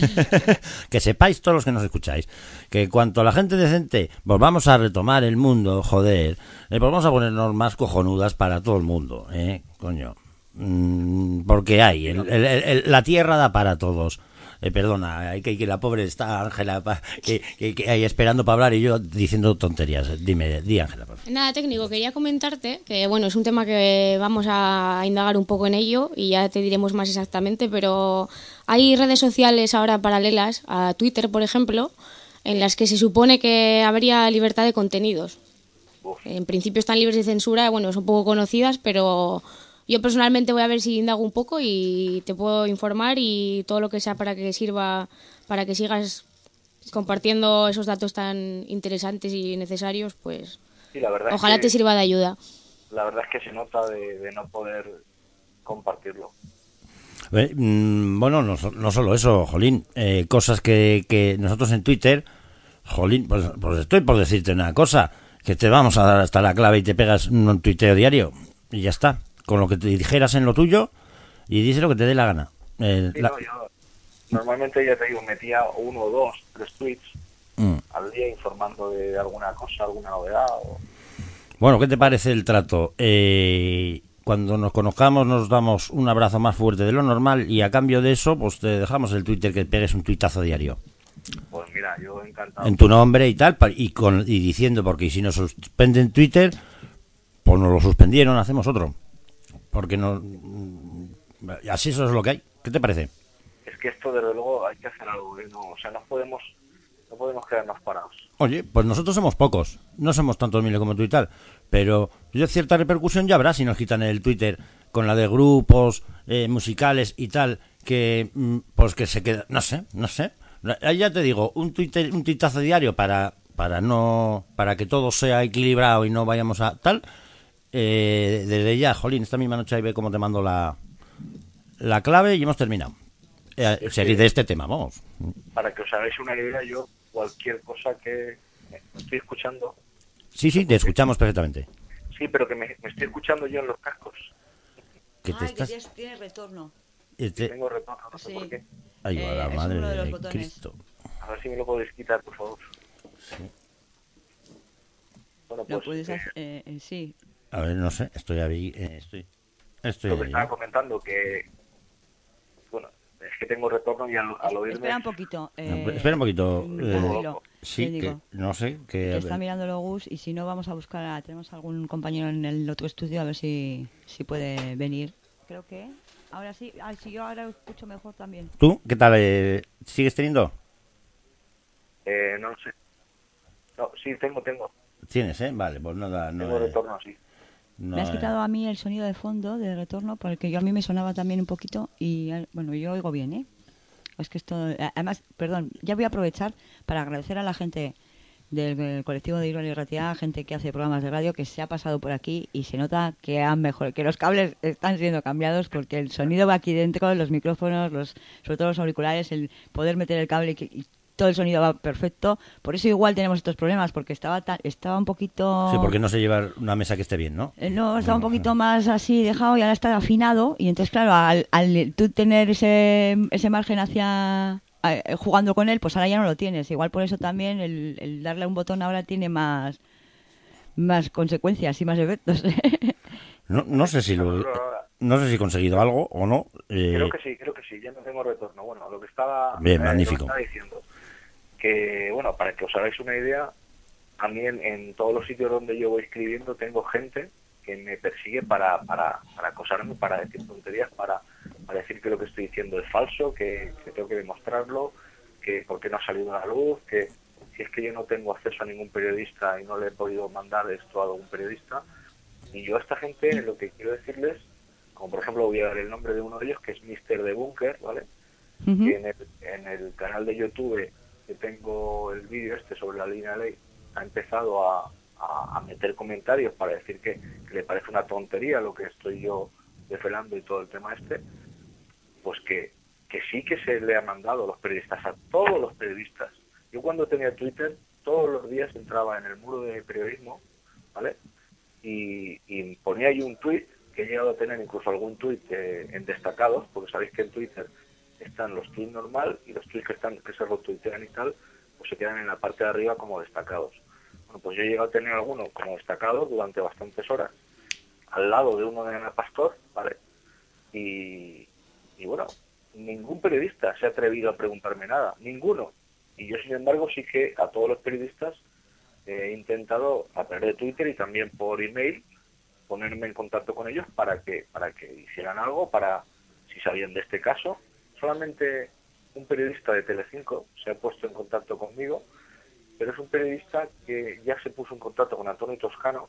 Que sepáis todos los que nos escucháis, que cuanto a la gente decente volvamos a retomar el mundo, joder, eh, pues vamos a ponernos más cojonudas para todo el mundo, ¿eh? Coño. Mm, porque hay, el- el- el- la tierra da para todos. Eh, perdona, hay que, que la pobre está Ángela pa- que, que, que ahí esperando para hablar y yo diciendo tonterías. Dime, di Ángela, por favor. Nada, técnico, quería comentarte que, bueno, es un tema que vamos a indagar un poco en ello y ya te diremos más exactamente, pero hay redes sociales ahora paralelas a Twitter, por ejemplo, en las que se supone que habría libertad de contenidos. En principio están libres de censura, bueno, son poco conocidas, pero yo personalmente voy a ver si indago un poco y te puedo informar y todo lo que sea para que sirva, para que sigas compartiendo esos datos tan interesantes y necesarios, pues Sí, la verdad ojalá es que, te sirva de ayuda. La verdad es que se nota de, de no poder compartirlo. Eh, mm, bueno, no, so- no solo eso, Jolín, eh, cosas que, que nosotros en Twitter, Jolín, pues, pues estoy por decirte una cosa, que te vamos a dar hasta la clave y te pegas un tuiteo diario y ya está, con lo que te dijeras en lo tuyo y dices lo que te dé la gana. Eh, Sí, la- no, yo normalmente, ya te digo, metía uno, dos, tres tweets Mm. al día informando de alguna cosa, alguna novedad. O... Bueno, ¿qué te parece el trato? Eh, cuando nos conozcamos nos damos un abrazo más fuerte de lo normal y a cambio de eso, pues te dejamos el Twitter que pegues un tuitazo diario. Pues mira, yo encantado. En tu nombre y tal, pa- y con y diciendo, porque si nos suspenden Twitter, pues nos lo suspendieron, hacemos otro. Porque no... Así eso es lo que hay. ¿Qué te parece? Es que esto, desde luego, hay que hacer algo. ¿eh? No, o sea, no podemos, no podemos quedarnos parados. Oye, pues nosotros somos pocos, no somos tantos miles como tú y tal, pero yo cierta repercusión ya habrá si nos quitan el Twitter con la de grupos eh, musicales y tal, que mm, pues que se queda, no sé, no sé. Ahí ya te digo, un Twitter, un tuitazo diario para para no para que todo sea equilibrado y no vayamos a tal. Eh, desde ya, Jolín, esta misma noche ahí ve cómo te mando la la clave y hemos terminado. Eh, serie de este tema, vamos. Para que os hagáis una idea, yo cualquier cosa que me estoy escuchando, Sí, sí, te escuchamos perfectamente. sí, pero que me, me estoy escuchando yo en los cascos. Que te Ay, que estás... tienes, tienes retorno. este- Tengo retorno, no sé Sí. por qué. Ahí va Eh, la es madre uno de los de botones. Cristo. A ver si me lo podéis quitar, por favor. Bueno, Lo pues puedes eh, hacer, eh, eh, sí. A ver, no sé, estoy ahí, eh, estoy, estoy lo que ahí. estaba ¿eh? comentando, que bueno, es que tengo retorno y al, al oírme... Espera un poquito. No, Eh, espera un poquito. mm, eh, tranquilo, sí, te que digo. no sé, que... Que a está ver. mirándolo Gus y si no vamos a buscar, a, tenemos algún compañero en el otro estudio a ver si, si puede venir. Creo que ahora sí, ah, si yo ahora lo escucho mejor también. ¿Tú qué tal? eh, ¿Sigues teniendo? Eh, no lo sé. No, sí, tengo, tengo. Tienes, ¿eh? Vale, pues nada, no... Tengo eh, retorno, sí. no, Me has eh, quitado a mí el sonido de fondo de retorno porque yo a mí me sonaba también un poquito y eh, bueno, yo oigo bien, ¿eh? Es que esto, además, perdón, ya voy a aprovechar para agradecer a la gente del, del colectivo de Irol y Ratia, gente que hace programas de radio que se ha pasado por aquí y se nota que han mejor, que los cables están siendo cambiados porque el sonido va aquí dentro, los micrófonos, los, sobre todo los auriculares, el poder meter el cable y, que, y todo el sonido va perfecto. Por eso igual tenemos estos problemas porque estaba ta- estaba un poquito Sí, porque no se lleva una mesa que esté bien, ¿no? eh, No, estaba un poquito más así dejado y ahora está afinado y entonces claro, al, al tú tener ese, ese margen hacia eh, jugando con él, pues ahora ya no lo tienes. Igual por eso también el, el darle a un botón ahora tiene más más consecuencias y más efectos. No, no sé si lo... No sé si he conseguido algo o no. eh, Creo que sí, creo que sí, ya no tengo retorno. Bueno, lo que estaba, Bien, eh, magnífico. lo que estaba diciendo, que bueno, para que os hagáis una idea, a mí en, en todos los sitios donde yo voy escribiendo tengo gente que me persigue para, para, para acosarme, para decir tonterías, para, para decir que lo que estoy diciendo es falso, que, que tengo que demostrarlo, que por qué no ha salido a la luz, que si es que yo no tengo acceso a ningún periodista y no le he podido mandar esto a algún periodista. Y yo a esta gente lo que quiero decirles, como por ejemplo voy a dar el nombre de uno de ellos, que es mister The Bunker, ¿vale? Ujú. Que en el, en el canal de YouTube que tengo el vídeo este sobre la línea ley, ha empezado a, a, a meter comentarios para decir que, que le parece una tontería lo que estoy yo desvelando y todo el tema este, pues que, que sí que se le ha mandado a los periodistas, a todos los periodistas. Yo cuando tenía Twitter, todos los días entraba en el muro de periodismo, ¿vale? Y, y ponía ahí un tuit, que he llegado a tener incluso algún tuit eh, en destacados, porque sabéis que en Twitter están los tweets normal y los tweets que están que se retuitean y tal, pues se quedan en la parte de arriba como destacados. Bueno, pues yo he llegado a tener alguno como destacado durante bastantes horas, al lado de uno de Ana Pastor, ¿vale? Y, y bueno, ningún periodista se ha atrevido a preguntarme nada, ninguno. Y yo, sin embargo, sí que a todos los periodistas he intentado, a través de Twitter y también por email, ponerme en contacto con ellos para que para que hicieran algo, para si sabían de este caso. Solamente un periodista de Telecinco se ha puesto en contacto conmigo, pero es un periodista que ya se puso en contacto con Antonio Toscano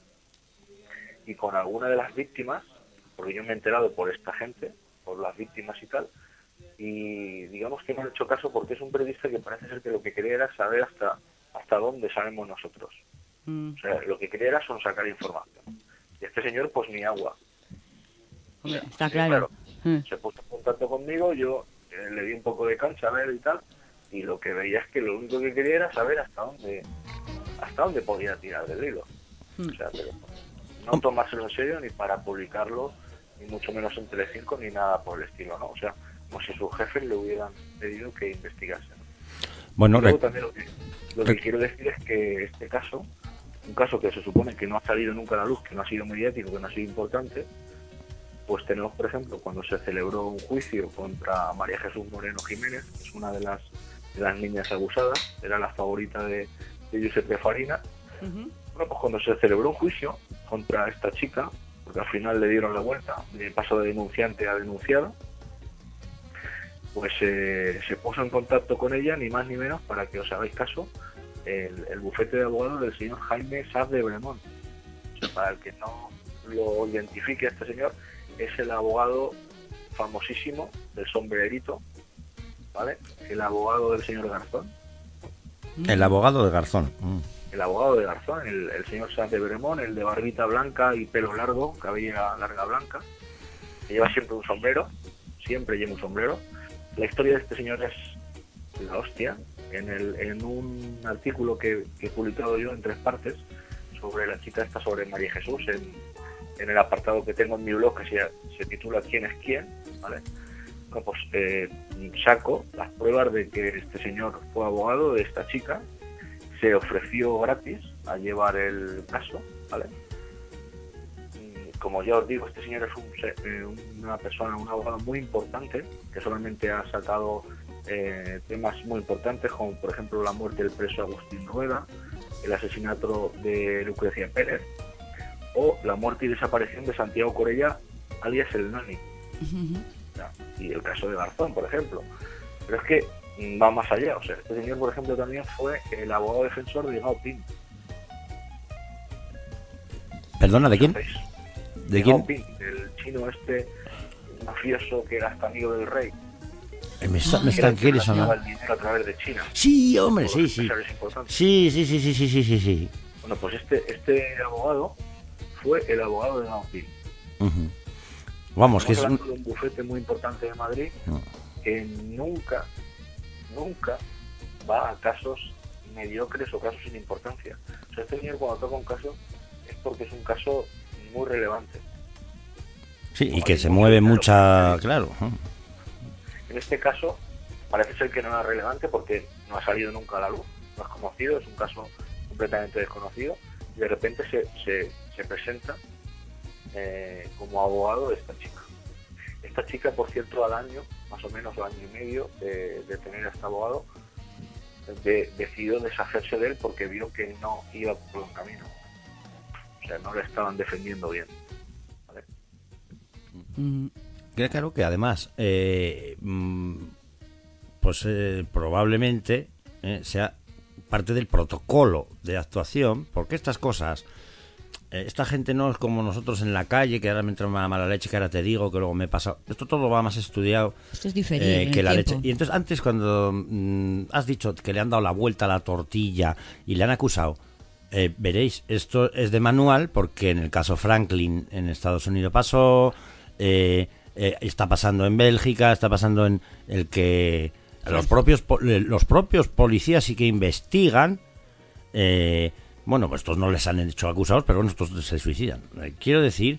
y con alguna de las víctimas, porque yo me he enterado por esta gente, por las víctimas y tal, y digamos que no le he hecho caso porque es un periodista que parece ser que lo que quería era saber hasta hasta dónde sabemos nosotros. Mm. O sea, lo que quería era son sacar información. Y este señor, pues ni agua. Hombre, está Sí, claro. Mm. Se puso en contacto conmigo, yo eh, le di un poco de cancha a ver y tal, y lo que veía es que lo único que quería era saber hasta dónde hasta dónde podía tirar del hilo. Mm. O sea, pero no tomárselo en serio ni para publicarlo, ni mucho menos en Telecinco, ni nada por el estilo, ¿no? O sea, como si sus jefes le hubieran pedido que investigase, ¿no? Bueno, y luego rec- también lo que, lo que quiero decir es que este caso, un caso que se supone que no ha salido nunca a la luz, que no ha sido mediático, que no ha sido importante, pues tenemos, por ejemplo, cuando se celebró un juicio contra María Jesús Moreno Jiménez, que es una de las, de las niñas abusadas, era la favorita de, de Giuseppe Farina. Ujú. Bueno, pues cuando se celebró un juicio contra esta chica, porque al final le dieron la vuelta, de paso de denunciante a denunciado, pues eh, se puso en contacto con ella, ni más ni menos, para que os hagáis caso, el, el bufete de abogados del señor Jaime Saz de Bremont. O sea, para el que no lo identifique a este señor, es el abogado famosísimo del sombrerito, ¿vale? El abogado del señor Garzón. el abogado de Garzón. Mm. El abogado de Garzón, el, el señor Saz de Bremont, el de barbita blanca y pelo largo, cabellera larga blanca, que lleva siempre un sombrero, siempre lleva un sombrero. La historia de este señor es la hostia. En, el, en un artículo que, que he publicado yo en tres partes sobre la chica esta, sobre María Jesús, en, en el apartado que tengo en mi blog que se, se titula ¿Quién es quién? ¿Vale? Bueno, pues eh, saco las pruebas de que este señor fue abogado de esta chica, se ofreció gratis a llevar el caso, ¿vale? Como ya os digo, este señor es un, eh, una persona, un abogado muy importante, que solamente ha sacado eh, temas muy importantes, como por ejemplo la muerte del preso Agustín Rueda, el asesinato de Lucrecia Pérez, o la muerte y desaparición de Santiago Corella, alias el Nani. Ujú. Ya, y el caso de Garzón, por ejemplo. Pero es que mm, va más allá. O sea, este señor, por ejemplo, también fue el abogado defensor de Gao Ping. ¿Perdona, de quién? ¿Sabéis? ¿De Gao quién? Ping, el chino este mafioso que era hasta amigo del rey. Eh, Me está, me Que era está, el que ¿quiere hacía sonar? el dinero a través de China. Sí, hombre, Todos sí, los sí. empresarios importantes. Sí, sí, sí, sí, sí, sí, sí, sí. Bueno, pues este, este abogado fue el abogado de Gao Ping. Ujú. Vamos, que es Estamos un... hablando de un bufete muy importante de Madrid que nunca, nunca va a casos mediocres o casos sin importancia. O sea, este señor cuando toca un caso es porque es un caso muy relevante. Sí, y que se mueve mucha... Claro. En este caso parece ser que no es relevante porque no ha salido nunca a la luz, no es conocido, es un caso completamente desconocido, y de repente se, se, se presenta eh, como abogado de esta chica. Esta chica, por cierto, al año, más o menos al año y medio de, de tener a este abogado, de, decidió deshacerse de él porque vio que no iba por buen camino. O sea, no le estaban defendiendo bien. ¿Vale? Mm. Queda claro que además, eh, mm, pues eh, probablemente eh, sea parte del protocolo de actuación, porque estas cosas eh, esta gente no es como nosotros en la calle, que ahora me entra una mala leche, que ahora te digo, que luego me pasa. Esto todo va más estudiado Esto es diferente eh, que la leche. Y entonces antes cuando mm, has dicho que le han dado la vuelta a la tortilla y le han acusado, eh, veréis, esto es de manual porque en el caso Franklin en Estados Unidos pasó, eh, eh, está pasando en Bélgica, está pasando en el que los propios los propios policías sí que investigan. Eh, bueno, pues estos no les han hecho acusados, pero bueno, estos se suicidan. Eh, quiero decir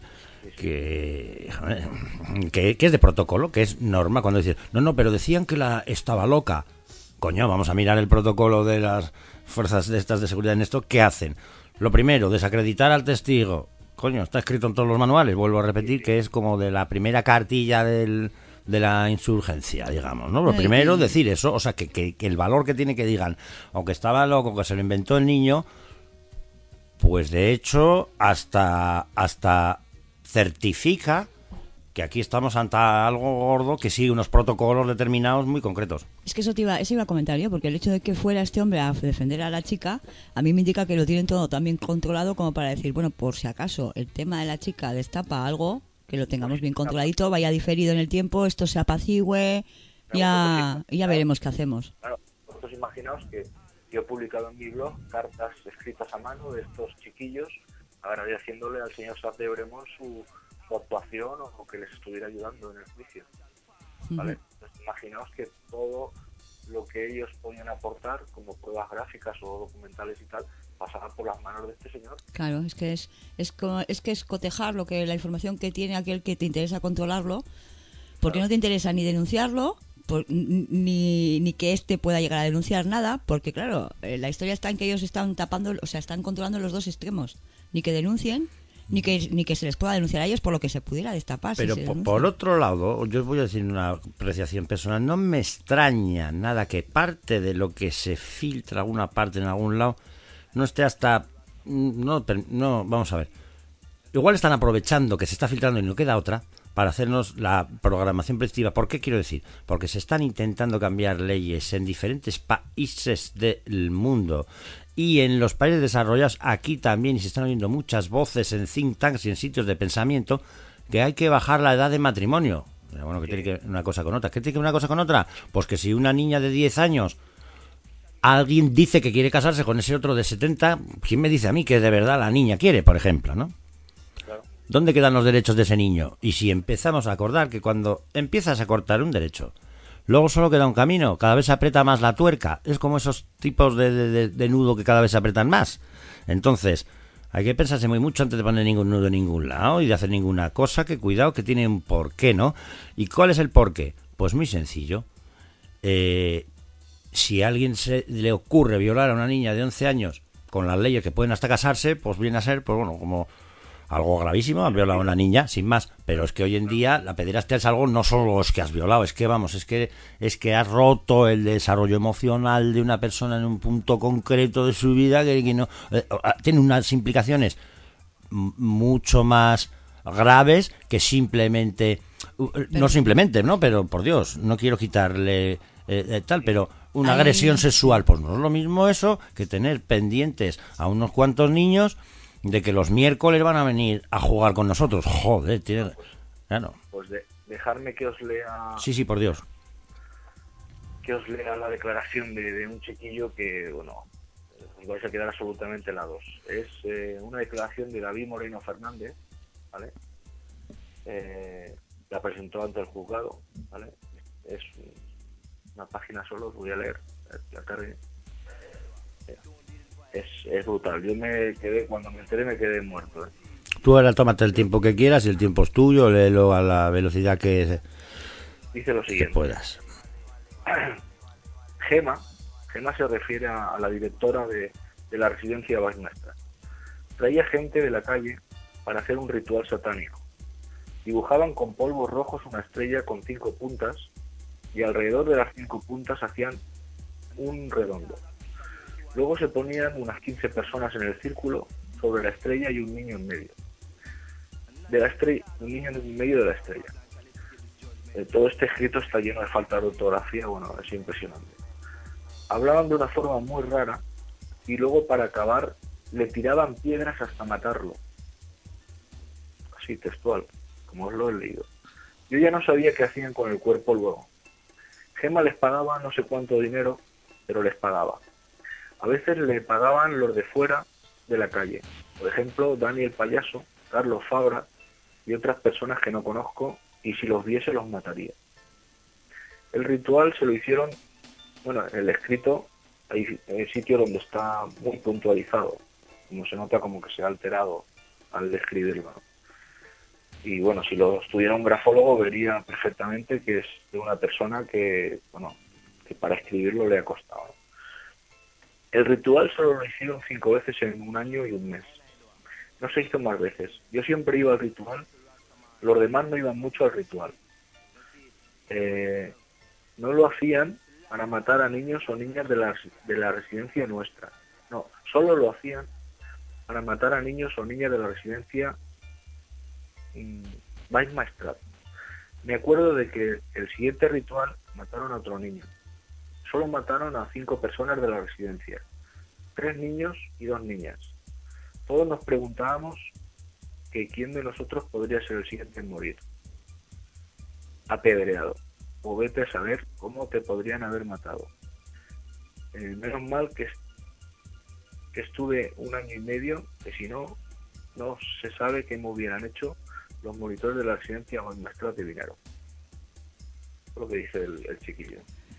que, joder, que que es de protocolo, que es norma cuando dicen, no, no, pero decían que la estaba loca. Coño, vamos a mirar el protocolo de las fuerzas de estas de seguridad en esto. ¿Qué hacen? Lo primero, desacreditar al testigo. Coño, está escrito en todos los manuales, vuelvo a repetir, que es como de la primera cartilla del, de la insurgencia, digamos, ¿no? Lo primero, decir eso, o sea, que, que, que el valor que tiene que digan, aunque estaba loco, que se lo inventó el niño, pues de hecho, hasta, hasta certifica que aquí estamos ante algo gordo que sigue unos protocolos determinados muy concretos. Es que eso te iba, eso iba a comentar yo, porque el hecho de que fuera este hombre a defender a la chica, a mí me indica que lo tienen todo tan bien controlado como para decir, bueno, por si acaso el tema de la chica destapa algo, que lo tengamos bien controladito, vaya diferido en el tiempo, esto se apacigüe, ya, ya veremos qué hacemos. Claro, vosotros imaginaos que yo he publicado en mi blog cartas escritas a mano de estos chiquillos agradeciéndole al señor Saz de Bremont su, su actuación o, o que les estuviera ayudando en el juicio, ¿vale? Uh-huh. Entonces imaginaos que todo lo que ellos podían aportar como pruebas gráficas o documentales y tal pasaba por las manos de este señor. Claro, es que es es como, es que es cotejar lo que la información que tiene aquel que te interesa controlarlo, porque claro. No te interesa ni denunciarlo por, ni, ni que éste pueda llegar a denunciar nada, porque claro, eh, la historia está en que ellos están tapando, o sea, están controlando los dos extremos, ni que denuncien, ni que ni que se les pueda denunciar a ellos por lo que se pudiera destapar. Pero si por, por otro lado, yo os voy a decir una apreciación personal, no me extraña nada que parte de lo que se filtra alguna parte en algún lado no esté hasta... no, no vamos a ver, igual están aprovechando que se está filtrando y no queda otra para hacernos la programación predictiva. ¿Por qué quiero decir? Porque se están intentando cambiar leyes en diferentes países del mundo y en los países desarrollados, aquí también, y se están oyendo muchas voces en think tanks y en sitios de pensamiento, que hay que bajar la edad de matrimonio. Bueno, que tiene que ver una cosa con otra. ¿Qué tiene que ver una cosa con otra? Pues que si una niña de diez años, alguien dice que quiere casarse con ese otro de setenta, ¿quién me dice a mí que de verdad la niña quiere, por ejemplo, ¿no? Claro. ¿Dónde quedan los derechos de ese niño? Y si empezamos a acordar que cuando empiezas a cortar un derecho, luego solo queda un camino, cada vez se aprieta más la tuerca, es como esos tipos de, de, de nudo que cada vez se apretan más. Entonces, hay que pensarse muy mucho antes de poner ningún nudo en ningún lado y de hacer ninguna cosa, que cuidado, que tiene un porqué, ¿no? ¿Y cuál es el porqué? Pues muy sencillo. Eh, si a alguien se le ocurre violar a una niña de once años con las leyes que pueden hasta casarse, pues viene a ser, pues bueno, como algo gravísimo, han violado a una niña, sin más. Pero es que hoy en día la pederastia es algo, no solo es que has violado, es que vamos, es que es que has roto el desarrollo emocional de una persona en un punto concreto de su vida que, que no eh, tiene unas implicaciones m- mucho más graves que simplemente, uh, no simplemente, ¿no? Pero por Dios, no quiero quitarle eh, eh, tal, pero una Ay. agresión sexual, pues no es lo mismo eso que tener pendientes a unos cuantos niños de que los miércoles van a venir a jugar con nosotros. Joder, tiene... Claro. Pues de, dejarme que os lea... Sí, sí, por Dios. Que os lea la declaración de, de un chiquillo que, bueno, os vais a quedar absolutamente helados. Es eh, una declaración de David Moreno Fernández, ¿vale? Eh, la presentó ante el juzgado, ¿vale? Es una página solo, os voy a leer. La tarde. Es, es brutal. Yo me quedé, cuando me enteré me quedé muerto, ¿eh? Tú ahora tómate el tiempo que quieras y el tiempo es tuyo, léelo a la velocidad que, dice lo siguiente, que puedas. Gema, Gema se refiere a, a la directora de, de la residencia Basmestra. Traía gente de la calle para hacer un ritual satánico. Dibujaban con polvos rojos una estrella con cinco puntas y alrededor de las cinco puntas hacían un redondo. Luego se ponían unas quince personas en el círculo sobre la estrella y un niño en medio. De la estrella, un niño en medio de la estrella. Eh, todo este escrito está lleno de falta de ortografía, bueno, es impresionante. Hablaban de una forma muy rara y luego para acabar le tiraban piedras hasta matarlo. así textual, como os lo he leído. Yo ya no sabía qué hacían con el cuerpo luego. Gema les pagaba no sé cuánto dinero, pero les pagaba. A veces le pagaban los de fuera de la calle. Por ejemplo, Dani el payaso, Carlos Fabra y otras personas que no conozco, y si los viese los mataría. El ritual se lo hicieron, bueno, el escrito, hay, hay sitio donde está muy puntualizado, como se nota como que se ha alterado al describirlo, ¿no? Y bueno, si lo estudiara un grafólogo vería perfectamente que es de una persona que, bueno, que para escribirlo le ha costado, ¿no? El ritual solo lo hicieron cinco veces en un año y un mes. No se hizo más veces. Yo siempre iba al ritual, los demás no iban mucho al ritual. Eh, no lo hacían para matar a niños o niñas de la, de la residencia nuestra. No, solo lo hacían para matar a niños o niñas de la residencia Baix Maestrat. Me acuerdo de que el siguiente ritual mataron a otro niño. Solo mataron a cinco personas de la residencia, tres niños y dos niñas. Todos nos preguntábamos que quién de nosotros podría ser el siguiente en morir. Apedreado. O vete a saber cómo te podrían haber matado. Eh, menos mal que, que estuve un año y medio, que si no, no se sabe qué me hubieran hecho los monitores de la residencia o el maestro de dinero. Es lo que dice el, el chiquillo.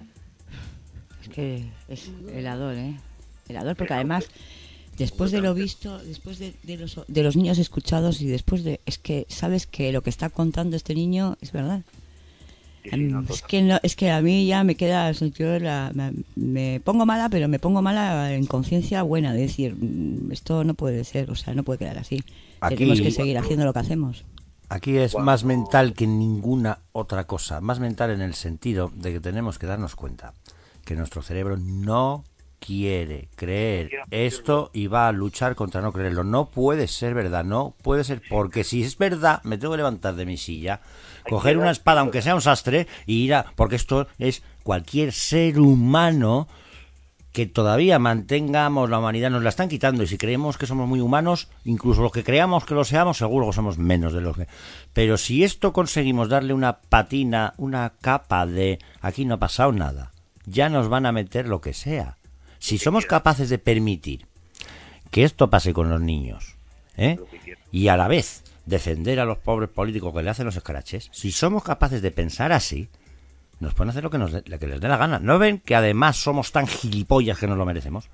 Es que es helador, ¿eh? Helador, porque además, después de lo visto, después de, de, los, de los niños escuchados y después de... Es que sabes que lo que está contando este niño es verdad. Sí, sí, no, es, que no, es que a mí ya me queda... Yo la, me, me pongo mala, pero me pongo mala en conciencia buena, de decir, esto no puede ser, o sea, no puede quedar así. Aquí, tenemos que seguir haciendo lo que hacemos. Aquí es más mental que ninguna otra cosa, más mental en el sentido de que tenemos que darnos cuenta que nuestro cerebro no quiere creer esto y va a luchar contra no creerlo. No puede ser verdad, no puede ser, porque si es verdad me tengo que levantar de mi silla, coger una espada aunque sea un sastre y ir a... porque esto es cualquier ser humano que todavía mantengamos la humanidad, nos la están quitando, y si creemos que somos muy humanos, incluso los que creamos que lo seamos, seguro que somos menos de los que... Pero si esto conseguimos darle una patina, una capa de aquí no ha pasado nada, ya nos van a meter lo que sea. Si somos capaces de permitir que esto pase con los niños, ¿eh? Y a la vez defender a los pobres políticos que le hacen los escraches, si somos capaces de pensar así, nos pueden hacer lo que, nos de, lo que les dé la gana. ¿No ven que además somos tan gilipollas que nos lo merecemos?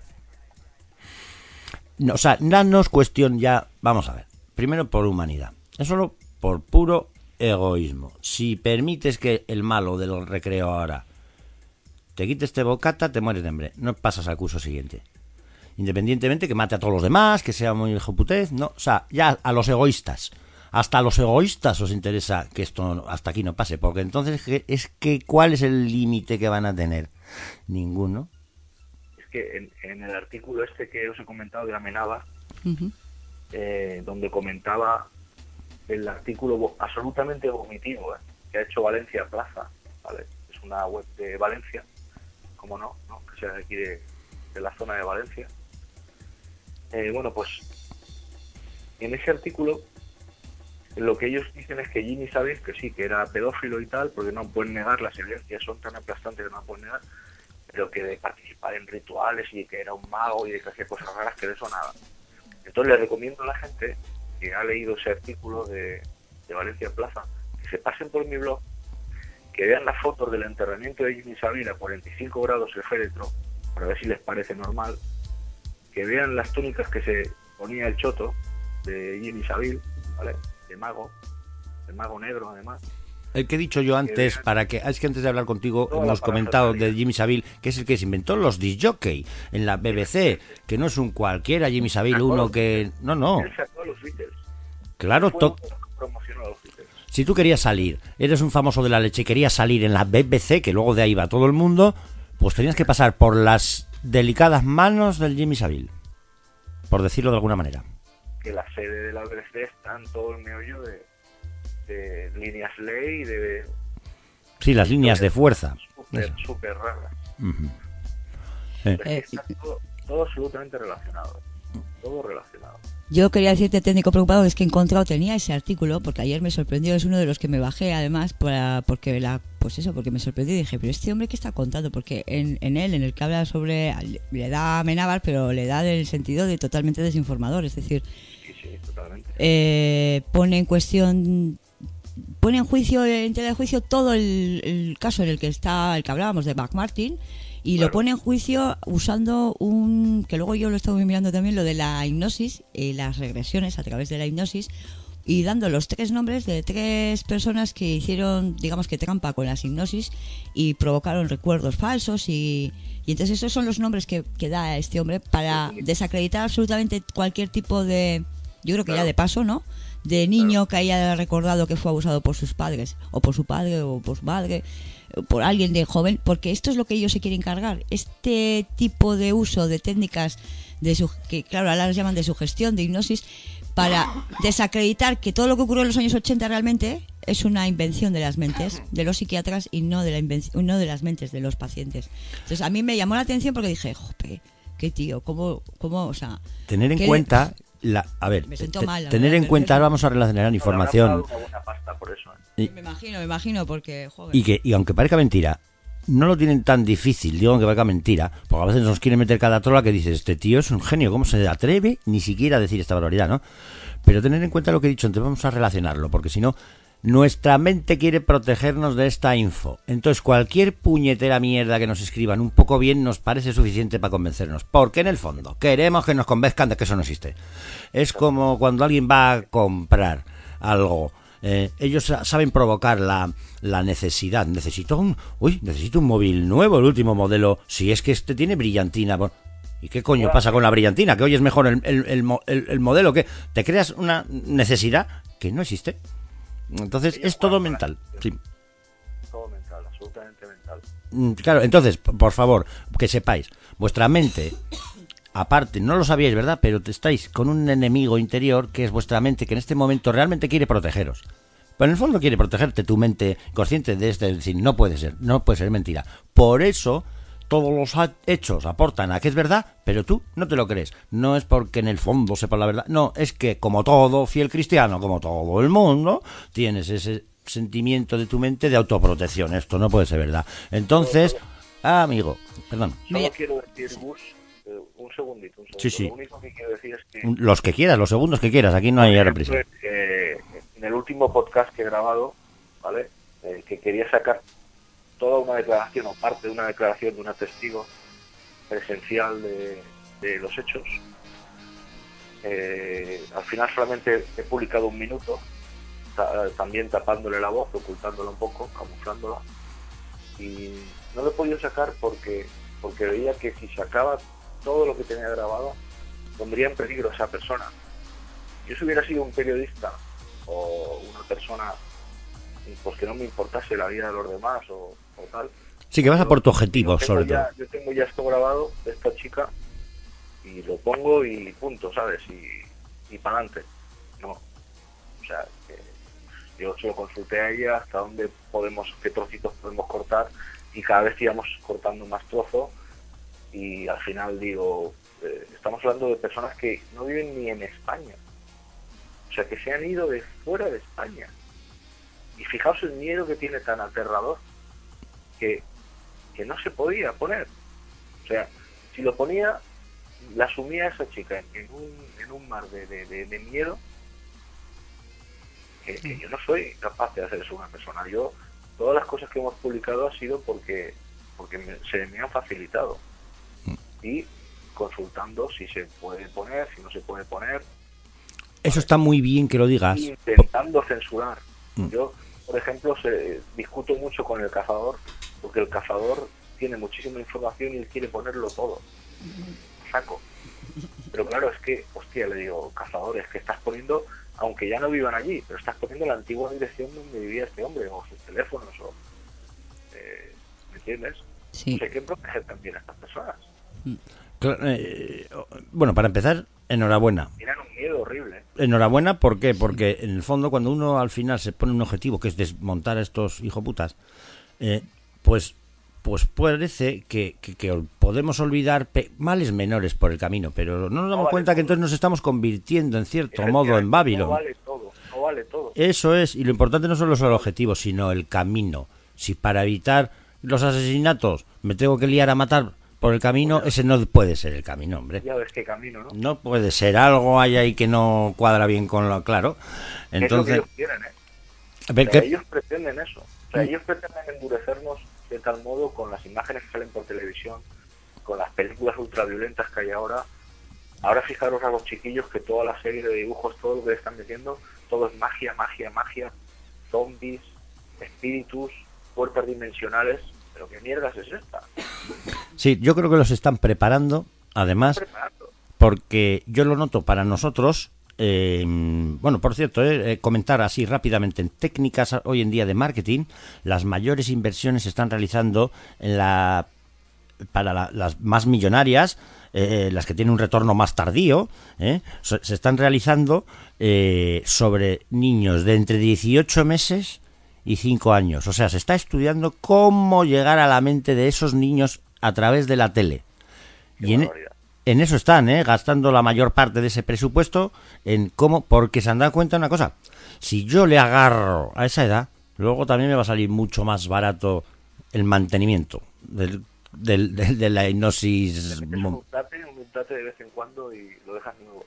No, o sea, no es cuestión ya... Vamos a ver. Primero por humanidad. Es solo por puro egoísmo. Si permites que el malo del recreo ahora te quite este bocata, te mueres de hambre. No pasas al curso siguiente. Independientemente que mate a todos los demás, que sea muy hijoputez, no. O sea, ya a los egoístas... Hasta a los egoístas os interesa que esto hasta aquí no pase, porque entonces es que ¿cuál es el límite que van a tener? Ninguno. Es que en, en el artículo este que os he comentado de Amenábar, Uh-huh. eh, donde comentaba el artículo vo- absolutamente vomitivo, eh, que ha hecho Valencia Plaza, ¿vale? Es una web de Valencia, como no, no, que sea de aquí de, de la zona de Valencia. Eh, bueno, pues en ese artículo lo que ellos dicen es que Jimmy Savile, que sí, que era pedófilo y tal, porque no pueden negar, las evidencias son tan aplastantes que no pueden negar, pero que de participar en rituales y que era un mago y de que hacía cosas raras, que de eso nada. Entonces les recomiendo a la gente que ha leído ese artículo de, de Valencia Plaza, que se pasen por mi blog, que vean las fotos del enterramiento de Jimmy Savile a cuarenta y cinco grados el féretro, para ver si les parece normal, que vean las túnicas que se ponía el choto de Jimmy Savile, ¿vale? De mago, de mago negro además. El que he dicho yo antes, para que es que antes de hablar contigo hemos comentado de Jimmy Savile, que es el que se inventó los disc jockey en la B B C, que no es un cualquiera Jimmy Savile, uno que... No, no. Él sacó a los Beatles. Claro, to... promocionó a los Beatles. Si tú querías salir, eres un famoso de la leche, querías salir en la B B C, que luego de ahí va todo el mundo, pues tenías que pasar por las delicadas manos del Jimmy Savile, por decirlo de alguna manera. Que la sede de la B B C está en todo el meollo de, de líneas ley y de... Sí, las líneas de fuerza. Súper, súper raras. Uh-huh. Eh. Está todo, todo absolutamente relacionado. todo relacionado. Yo quería decirte, técnico preocupado, es que he encontrado, tenía ese artículo, porque ayer me sorprendió, es uno de los que me bajé además, para, porque la, pues eso, porque me sorprendió y dije, pero este hombre ¿qué está contando? Porque en, en él, en el que habla sobre, le da a Amenábar, pero le da del sentido de totalmente desinformador, es decir, sí, sí, totalmente. Eh, pone en cuestión, pone en juicio, en tela de juicio todo el, el caso en el que está, el que hablábamos de McMartin, y claro, lo pone en juicio usando un, que luego yo lo estaba mirando también, lo de la hipnosis y las regresiones a través de la hipnosis, y dando los tres nombres de tres personas que hicieron, digamos que trampa con las hipnosis y provocaron recuerdos falsos, y, y entonces esos son los nombres que, que da este hombre para desacreditar absolutamente cualquier tipo de, yo creo que claro, ya de paso, ¿no?, de niño claro, que haya recordado que fue abusado por sus padres, o por su padre, o por su madre, por alguien de joven, porque esto es lo que ellos se quieren cargar, este tipo de uso de técnicas de su, que claro, ahora las llaman de sugestión, de hipnosis, para desacreditar que todo lo que ocurrió en los años ochenta realmente es una invención de las mentes de los psiquiatras y no de la invención, no de las mentes de los pacientes. Entonces a mí me llamó la atención porque dije, jope, qué tío, cómo, cómo, o sea, tener en cuenta la, a ver, me siento te, mal, tener en cuenta, ahora vamos a relacionar información. Y, me imagino, me imagino, porque joder. Y que, y aunque parezca mentira, no lo tienen tan difícil, digo que parezca mentira, porque a veces nos quieren meter cada trola que dice, este tío es un genio, ¿cómo se atreve ni siquiera a decir esta barbaridad, ¿no? Pero tener en cuenta lo que he dicho antes, vamos a relacionarlo, porque si no, nuestra mente quiere protegernos de esta info. Entonces cualquier puñetera mierda que nos escriban un poco bien nos parece suficiente para convencernos, porque en el fondo queremos que nos convenzcan de que eso no existe. Es como cuando alguien va a comprar algo. Eh, ellos saben provocar la, la necesidad. Necesito un, uy, necesito un móvil nuevo, el último modelo. Si es que este tiene brillantina. ¿Y qué coño pasa con la brillantina? ¿Que hoy es mejor el, el, el, el, el modelo? ¿Qué? ¿Te creas una necesidad que no existe? Entonces es todo mental. Sí. Todo mental, absolutamente mental. Claro, entonces, por favor, que sepáis, vuestra mente, aparte, no lo sabíais, ¿verdad? Pero estáis con un enemigo interior que es vuestra mente, que en este momento realmente quiere protegeros. Pero en el fondo quiere protegerte, tu mente consciente de este, decir, no puede ser, no puede ser mentira. Por eso todos los hechos aportan a que es verdad, pero tú no te lo crees. No es porque en el fondo sepas la verdad, no, es que como todo fiel cristiano, como todo el mundo, tienes ese sentimiento de tu mente de autoprotección. Esto no puede ser verdad. Entonces, ah, amigo, perdón. Solo quiero decir, Gus, eh, un segundito, un segundo. Sí, sí. Lo único que quiero decir es que... Los que quieras, los segundos que quieras, aquí no hay reprisa. Eh, en el último podcast que he grabado, ¿vale? Eh, que quería sacar toda una declaración o parte de una declaración de una testigo presencial de, de los hechos. Eh, al final solamente he publicado un minuto, ta, también tapándole la voz, ocultándola un poco, camuflándola, y no lo he podido sacar porque porque veía que si sacaba todo lo que tenía grabado pondría en peligro a esa persona. Yo si hubiera sido un periodista o una persona pues que no me importase la vida de los demás o, o tal. Sí, que vas a por tu objetivo, sobre ya, todo. Yo tengo ya esto grabado de esta chica y lo pongo y punto, ¿sabes? Y, y para adelante. No. O sea, que yo se lo consulté a ella hasta dónde podemos, qué trocitos podemos cortar, y cada vez íbamos cortando más trozo y al final digo, eh, estamos hablando de personas que no viven ni en España. O sea, que se han ido de fuera de España. Y fijaos el miedo que tiene tan aterrador que, que no se podía poner. O sea, si lo ponía, la asumía esa chica en un, en un mar de, de, de, de miedo que, que yo no soy capaz de hacer eso a una persona. Yo, todas las cosas que hemos publicado ha sido porque, porque me, se me han facilitado. Y consultando si se puede poner, si no se puede poner. Eso está muy bien que lo digas. Intentando censurar. Yo, por ejemplo, se, discuto mucho con el cazador, porque el cazador tiene muchísima información y él quiere ponerlo todo. Saco. Pero claro, es que, hostia, le digo, cazador, es que estás poniendo, aunque ya no vivan allí, pero estás poniendo la antigua dirección donde vivía este hombre, o sus teléfonos, o... Eh, ¿me entiendes? Sí. O sea, hay que proteger también a estas personas. Claro, eh, bueno, para empezar, enhorabuena. Tienen un miedo horrible. Enhorabuena, ¿por qué? Porque en el fondo cuando uno al final se pone un objetivo que es desmontar a estos hijoputas, eh, pues pues parece que, que, que podemos olvidar pe- males menores por el camino, pero no nos damos No vale cuenta que todo. entonces nos estamos convirtiendo en cierto modo en Babylon. No vale todo, no vale todo. Eso es, y lo importante no son los objetivos, sino el camino. Si para evitar los asesinatos me tengo que liar a matar por el camino, ese no puede ser el camino, hombre. Ya ves qué camino, ¿no? No puede ser, algo hay ahí que no cuadra bien con lo claro. Entonces, es lo que ellos quieren, ¿eh? a ver, O sea, ¿qué? ellos pretenden eso. O sea, ellos pretenden endurecernos de tal modo con las imágenes que salen por televisión, con las películas ultraviolentas que hay ahora. Ahora fijaros a los chiquillos que toda la serie de dibujos, todo lo que están metiendo, todo es magia, magia, magia, zombies, espíritus, puertas dimensionales. ¿Pero qué mierdas es esta? Sí, yo creo que los están preparando, además, Preparando. porque yo lo noto para nosotros. Eh, bueno, por cierto, eh, eh, comentar así rápidamente, en técnicas hoy en día de marketing, las mayores inversiones se están realizando en la para la- las más millonarias, eh, las que tienen un retorno más tardío, eh, se, se están realizando eh, sobre niños de entre dieciocho meses y cinco años. O sea, se está estudiando cómo llegar a la mente de esos niños a través de la tele. Y en, en eso están, ¿eh? Gastando la mayor parte de ese presupuesto en cómo, porque se han dado cuenta de una cosa. Si yo le agarro a esa edad, luego también me va a salir mucho más barato el mantenimiento del, del, del- de la hipnosis. Le metes un mutate, un mutate de vez en cuando y lo dejas nuevo.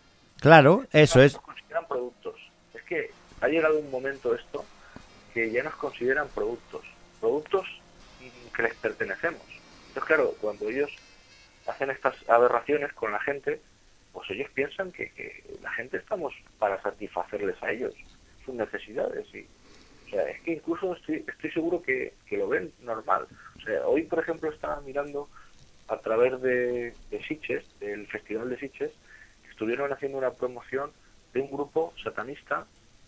Claro, eso es. Nos consideran productos. Es que ha llegado un momento esto que ya nos consideran productos. Productos mm, que les pertenecemos. Entonces, claro, cuando ellos hacen estas aberraciones con la gente, pues ellos piensan que, que la gente estamos para satisfacerles a ellos sus necesidades. Y, o sea, es que incluso estoy, estoy seguro que, que lo ven normal. O sea, hoy, por ejemplo, estaba mirando a través de, de Sitges, del Festival de Sitges, que estuvieron haciendo una promoción de un grupo satanista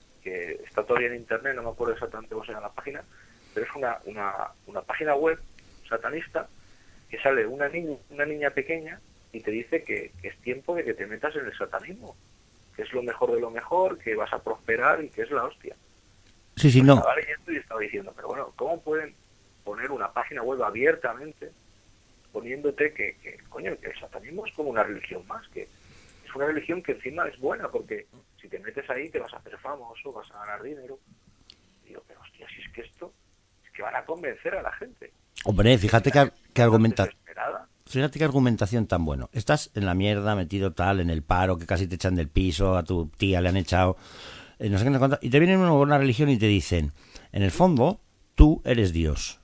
que está todavía en internet, no me acuerdo exactamente cómo se llama la página, pero es una, una, una página web satanista que sale una niña, una niña pequeña y te dice que, que es tiempo de que te metas en el satanismo, que es lo mejor de lo mejor, que vas a prosperar y que es la hostia. Sí, sí, Pues no. estaba leyendo y estaba diciendo, pero bueno, ¿cómo pueden poner una página web abiertamente poniéndote que, que, coño, que el satanismo es como una religión más, que es una religión que encima es buena, porque si te metes ahí te vas a hacer famoso, vas a ganar dinero? Digo, pero hostia, si es que esto, es que van a convencer a la gente. Hombre, fíjate que, que argumenta. Desesperada. Fíjate qué argumentación tan bueno. Estás en la mierda, metido tal, en el paro, que casi te echan del piso, a tu tía le han echado, eh, no sé qué, no sé cuánto, y te vienen una buena religión y te dicen, en el fondo, tú eres Dios.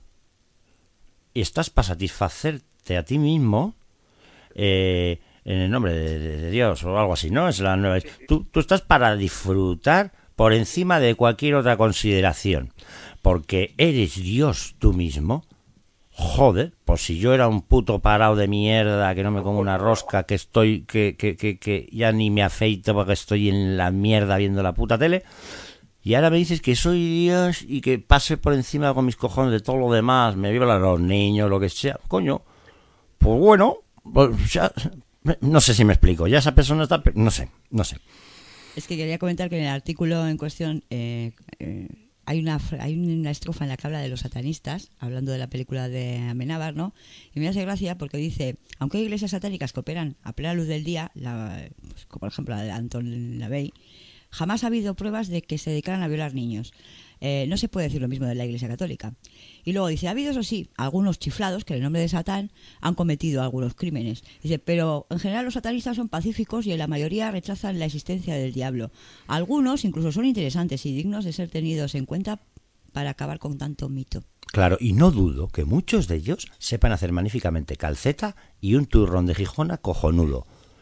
Y estás para satisfacerte a ti mismo, eh, en el nombre de, de- de Dios o algo así, ¿no? Es la nueva. Tú, tú estás para disfrutar por encima de cualquier otra consideración, porque eres Dios tú mismo. Joder, pues si yo era un puto parado de mierda, que no me como una rosca, que estoy, que, que, que, que ya ni me afeito porque estoy en la mierda viendo la puta tele, y ahora me dices que soy Dios y que pase por encima con mis cojones de todo lo demás, me violan los niños, lo que sea, coño, pues bueno, pues ya, no sé si me explico, ya esa persona está, no sé, no sé. Es que quería comentar que en el artículo en cuestión eh, eh, hay una fra- hay una estrofa en la que habla de los satanistas, hablando de la película de Amenábar, ¿no? Y me hace gracia porque dice, aunque hay iglesias satánicas que operan a plena luz del día, la, pues, como por ejemplo la de Anton LaVey, jamás ha habido pruebas de que se dedicaran a violar niños. Eh, no se puede decir lo mismo de la Iglesia Católica. Y luego dice, ha habido, eso sí, algunos chiflados que en el nombre de Satán han cometido algunos crímenes. Dice, pero en general los satanistas son pacíficos y en la mayoría rechazan la existencia del diablo. Algunos incluso son interesantes y dignos de ser tenidos en cuenta para acabar con tanto mito. Claro, y no dudo que muchos de ellos sepan hacer magníficamente calceta y un turrón de Gijona cojonudo.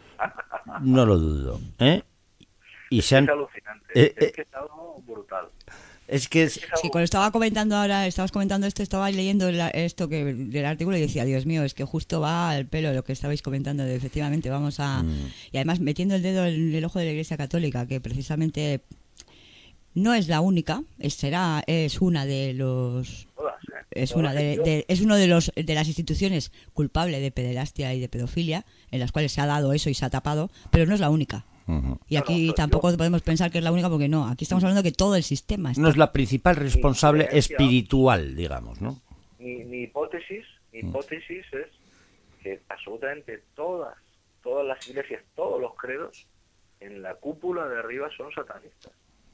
No lo dudo, ¿eh? Y Es, se han... es alucinante, eh, es eh, que es algo brutal. Es que es... Es Sí, cuando estaba comentando ahora, estabas comentando esto, estaba leyendo la- esto que del artículo y decía, Dios mío, es que justo va al pelo lo que estabais comentando, de efectivamente vamos a... Mm. Y además metiendo el dedo en el ojo de la Iglesia Católica, que precisamente no es la única, es, será, es una de los... Todas, ¿eh? Es Todas una las de, que de- es uno de los de las instituciones culpable de pederastia y de pedofilia, en las cuales se ha dado eso y se ha tapado, pero no es la única. Ujú. Y aquí tampoco podemos pensar que es la única porque no, aquí estamos hablando de que todo el sistema está... No es la principal responsable Influencia. espiritual, digamos, ¿no? mi, mi hipótesis, mi hipótesis es que absolutamente todas, todas las iglesias, todos los credos, en la cúpula de arriba son satanistas.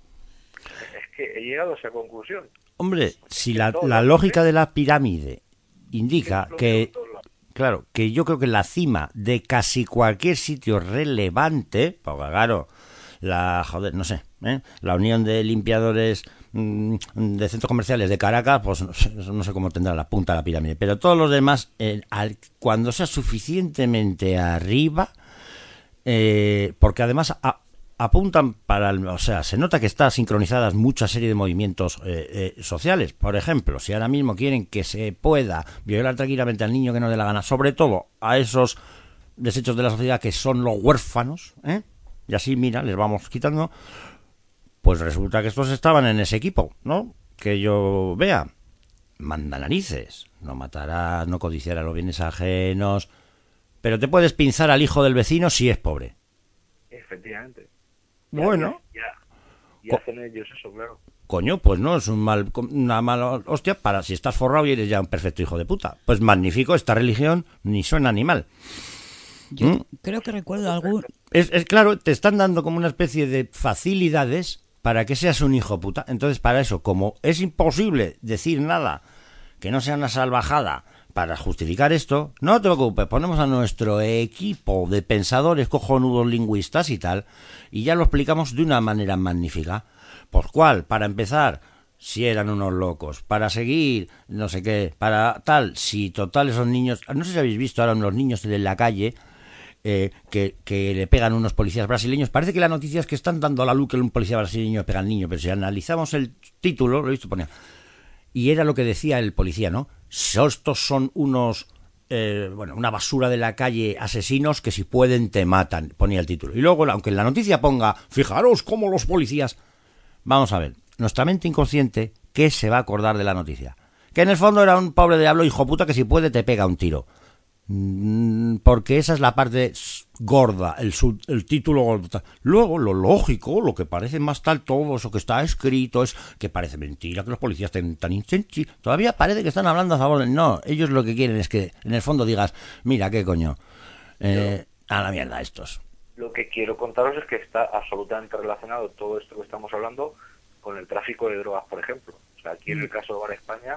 Es que he llegado a esa conclusión. Hombre, si la, la lógica de la pirámide indica que, claro, que yo creo que la cima de casi cualquier sitio relevante, porque claro, la, joder, no sé, ¿eh? la Unión de Limpiadores mmm, de Centros Comerciales de Caracas, pues no sé, no sé cómo tendrá la punta de la pirámide, pero todos los demás, eh, al, cuando sea suficientemente arriba, eh, porque además a, apuntan para, el, o sea, se nota que está sincronizadas mucha serie de movimientos eh, eh, sociales. Por ejemplo, si ahora mismo quieren que se pueda violar tranquilamente al niño que no dé la gana, sobre todo a esos desechos de la sociedad que son los huérfanos, ¿eh? Y así, mira, les vamos quitando, pues resulta que estos estaban en ese equipo, ¿no? Que yo vea, manda narices, no matarás, no codiciarás los bienes ajenos, pero te puedes pinzar al hijo del vecino si es pobre. Efectivamente. Ya, Bueno. Ya, ya, ya hacen ellos eso, claro. Coño, pues no, es un mal, una mala hostia para si estás forrado y eres ya un perfecto hijo de puta. Pues magnífico, esta religión ni suena animal. Yo ¿Mm? creo que recuerdo algún... Es, es claro, te están dando como una especie de facilidades para que seas un hijo puta. Entonces, para eso, como es imposible decir nada que no sea una salvajada para justificar esto, no te preocupes, ponemos a nuestro equipo de pensadores cojonudos lingüistas y tal, y ya lo explicamos de una manera magnífica. ¿Por cuál? Para empezar, si eran unos locos, para seguir, no sé qué, para tal, si total esos niños, no sé si habéis visto ahora unos niños de la calle eh, que, que le pegan unos policías brasileños, parece que la noticia es que están dando a la luz que un policía brasileño pega al niño, pero si analizamos el título, lo he visto, ponía, y era lo que decía el policía, ¿no? Estos son unos, eh, bueno, una basura de la calle, asesinos que si pueden te matan, ponía el título. Y luego, aunque en la noticia ponga, fijaros cómo los policías... Vamos a ver, nuestra mente inconsciente, ¿qué se va a acordar de la noticia? Que en el fondo era un pobre diablo hijo puta que si puede te pega un tiro. Porque esa es la parte gorda, el, sub, el título gordo. Luego, lo lógico, lo que parece más tal, todo eso que está escrito, es que parece mentira que los policías estén tan insensibles. Todavía parece que están hablando a favor de... No, ellos lo que quieren es que en el fondo digas, mira, qué coño, eh, a la mierda estos. Lo que quiero contaros es que está absolutamente relacionado todo esto que estamos hablando con el tráfico de drogas, por ejemplo. O sea, aquí en el caso de Bar España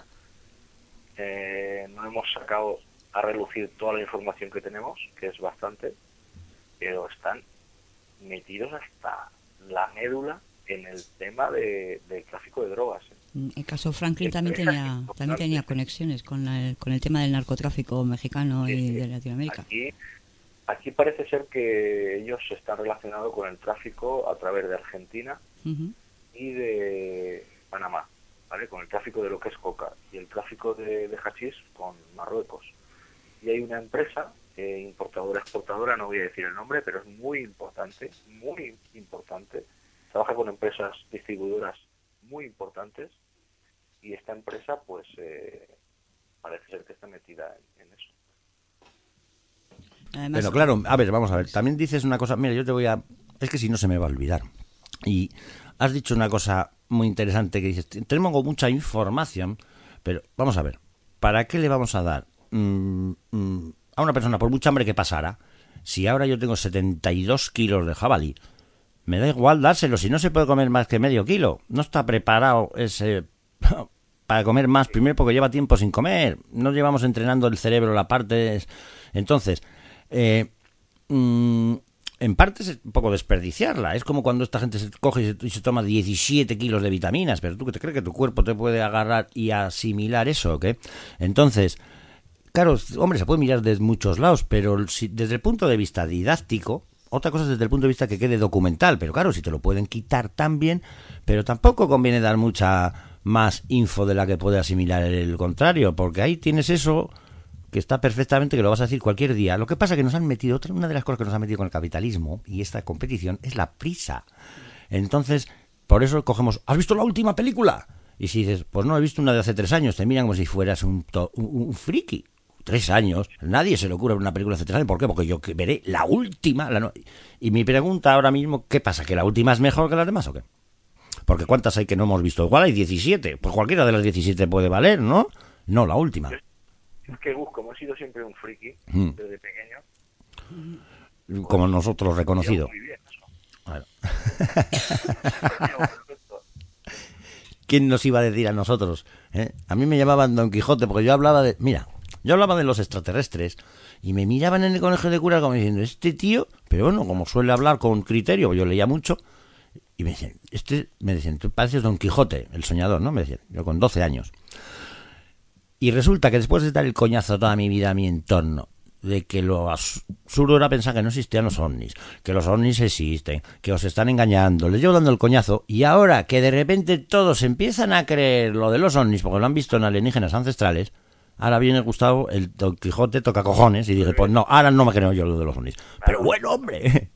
eh, no hemos sacado a relucir toda la información que tenemos, que es bastante, pero están metidos hasta la médula en el tema de, del tráfico de drogas. ¿eh? El caso Franklin también tenía también tenía conexiones con, la, con el tema del narcotráfico mexicano sí, y de Latinoamérica. Aquí, aquí parece ser que ellos están relacionados con el tráfico a través de Argentina uh-huh. y de Panamá, ¿vale? Con el tráfico de lo que es coca y el tráfico de, de hachís con Marruecos. Y hay una empresa eh, importadora, exportadora, no voy a decir el nombre, pero es muy importante, muy importante. Trabaja con empresas distribuidoras muy importantes y esta empresa, pues, eh, parece ser que está metida en, en eso. Además, pero claro, a ver, vamos a ver, también dices una cosa, mira, yo te voy a... Es que si no se me va a olvidar. Y has dicho una cosa muy interesante que dices, tenemos mucha información, pero vamos a ver, ¿para qué le vamos a dar a una persona, por mucha hambre que pasara, si ahora yo tengo setenta y dos kilos de jabalí, me da igual dárselo, si no se puede comer más que medio kilo, no está preparado ese para comer más, primero porque lleva tiempo sin comer, no llevamos entrenando el cerebro, la parte, entonces, eh, mmm, en parte es un poco desperdiciarla, es como cuando esta gente se coge y se, y se toma diecisiete kilos de vitaminas, pero tú que te crees que tu cuerpo te puede agarrar y asimilar eso, ¿o qué? Entonces, claro, hombre, se puede mirar desde muchos lados, pero si, desde el punto de vista didáctico, otra cosa es desde el punto de vista que quede documental, pero claro, si te lo pueden quitar también, pero tampoco conviene dar mucha más info de la que puede asimilar el contrario, porque ahí tienes eso que está perfectamente, que lo vas a decir cualquier día. Lo que pasa es que nos han metido, otra, una de las cosas que nos han metido con el capitalismo y esta competición es la prisa. Entonces, por eso cogemos, ¿has visto la última película? Y si dices, pues no, he visto una de hace tres años, te miran como si fueras un, to, un, un friki. Tres años, nadie se le ocurre ver una película hace tres años. ¿Por qué? Porque yo veré la última. La no... Y mi pregunta ahora mismo, ¿qué pasa? ¿Que la última es mejor que las demás o qué? Porque ¿cuántas hay que no hemos visto? Igual hay diecisiete. Pues cualquiera de las diecisiete puede valer, ¿no? no la última. Yo, es que Gus, como he sido siempre un friki mm. desde pequeño, como nosotros reconocido. Muy bien eso. Bueno. ¿Quién nos iba a decir a nosotros? ¿Eh? A mí me llamaban Don Quijote porque yo hablaba de... Mira, yo hablaba de los extraterrestres y me miraban en el colegio de curas como diciendo, este tío... Pero bueno, como suele hablar con criterio, yo leía mucho, y me decían, este, me decían, tú pareces Don Quijote, el soñador, ¿no? Me decían, yo con doce años. Y resulta que después de dar el coñazo toda mi vida a mi entorno, de que lo absurdo era pensar que no existían los ovnis, que los ovnis existen, que os están engañando, les llevo dando el coñazo, y ahora que de repente todos empiezan a creer lo de los ovnis porque lo han visto en alienígenas ancestrales, ahora viene Gustavo, el Don Quijote toca cojones, y dije, pues no, ahora no me creo yo lo de los ovnis. Pero bueno, hombre,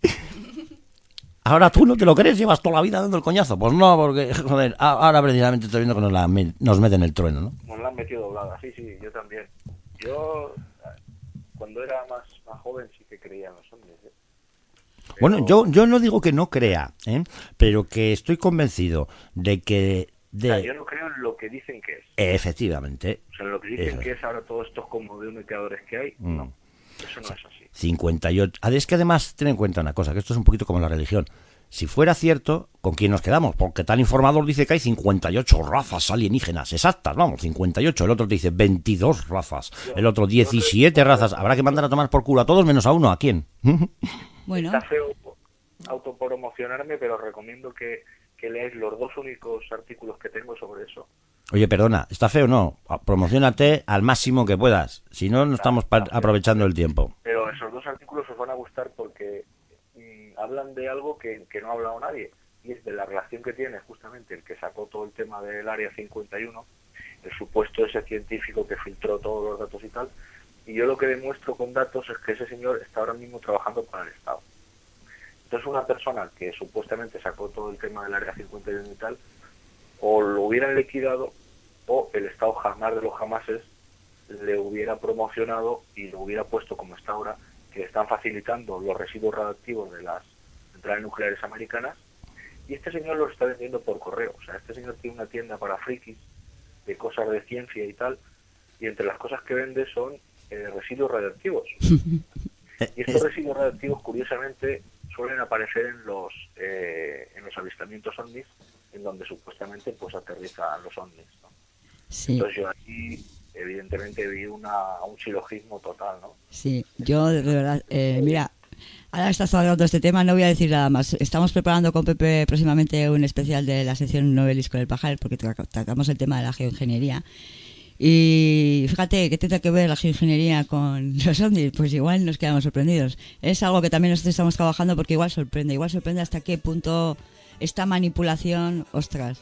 ahora tú no te lo crees, llevas toda la vida dando el coñazo. Pues no, porque, joder, ahora precisamente estoy viendo que nos, la, nos meten el trueno, ¿no? Nos la han metido doblada, sí, sí, yo también. Yo... Cuando era más, más joven sí que creía en los ovnis, ¿eh? Pero... Bueno, yo yo no digo que no crea, ¿eh? Pero que estoy convencido de que... De... O sea, yo no creo en lo que dicen que es. Efectivamente. O sea, en lo que dicen Eso. que es ahora todos estos comunicadores que hay, Mm. no. Eso no es así. cincuenta y ocho... Ah, es que además, ten en cuenta una cosa, que esto es un poquito como la religión. Si fuera cierto, ¿con quién nos quedamos? Porque tal informador dice que hay cincuenta y ocho razas alienígenas exactas, vamos, cincuenta y ocho. El otro te dice veintidós razas, el otro diecisiete razas. Habrá que mandar a tomar por culo a todos menos a uno. ¿A quién? Bueno. Está feo autopromocionarme, pero recomiendo que, que leáis los dos únicos artículos que tengo sobre eso. Oye, perdona, ¿está feo o no? Promociónate al máximo que puedas. Si no, no estamos pa- aprovechando el tiempo. Pero esos dos artículos os van a gustar porque hablan de algo que, que no ha hablado nadie, y es de la relación que tiene justamente el que sacó todo el tema del Área cincuenta y uno, el supuesto ese científico que filtró todos los datos y tal, y yo lo que demuestro con datos es que ese señor está ahora mismo trabajando para el Estado. Entonces una persona que supuestamente sacó todo el tema del Área cincuenta y uno y tal, o lo hubieran liquidado, o el Estado jamás de los jamases le hubiera promocionado y lo hubiera puesto como está ahora, que están facilitando los residuos radiactivos de las centrales nucleares americanas, y este señor lo está vendiendo por correo. O sea, este señor tiene una tienda para frikis de cosas de ciencia y tal, y entre las cosas que vende son eh, residuos radiactivos. Y estos residuos radiactivos, curiosamente, suelen aparecer en los eh, en los avistamientos ovnis, en donde supuestamente pues aterrizan los ovnis, ¿no? Sí. Entonces yo aquí evidentemente vi una, un silogismo total, ¿no? Sí, yo de verdad, eh, mira, ahora que estás hablando de este tema, no voy a decir nada más. Estamos preparando con Pepe próximamente un especial de la sección Novelis con el Pajar, porque tra- tratamos el tema de la geoingeniería. Y fíjate, ¿qué tiene que ver la geoingeniería con los ovnis? Pues igual nos quedamos sorprendidos. Es algo que también nosotros estamos trabajando porque igual sorprende, igual sorprende hasta qué punto esta manipulación, ostras,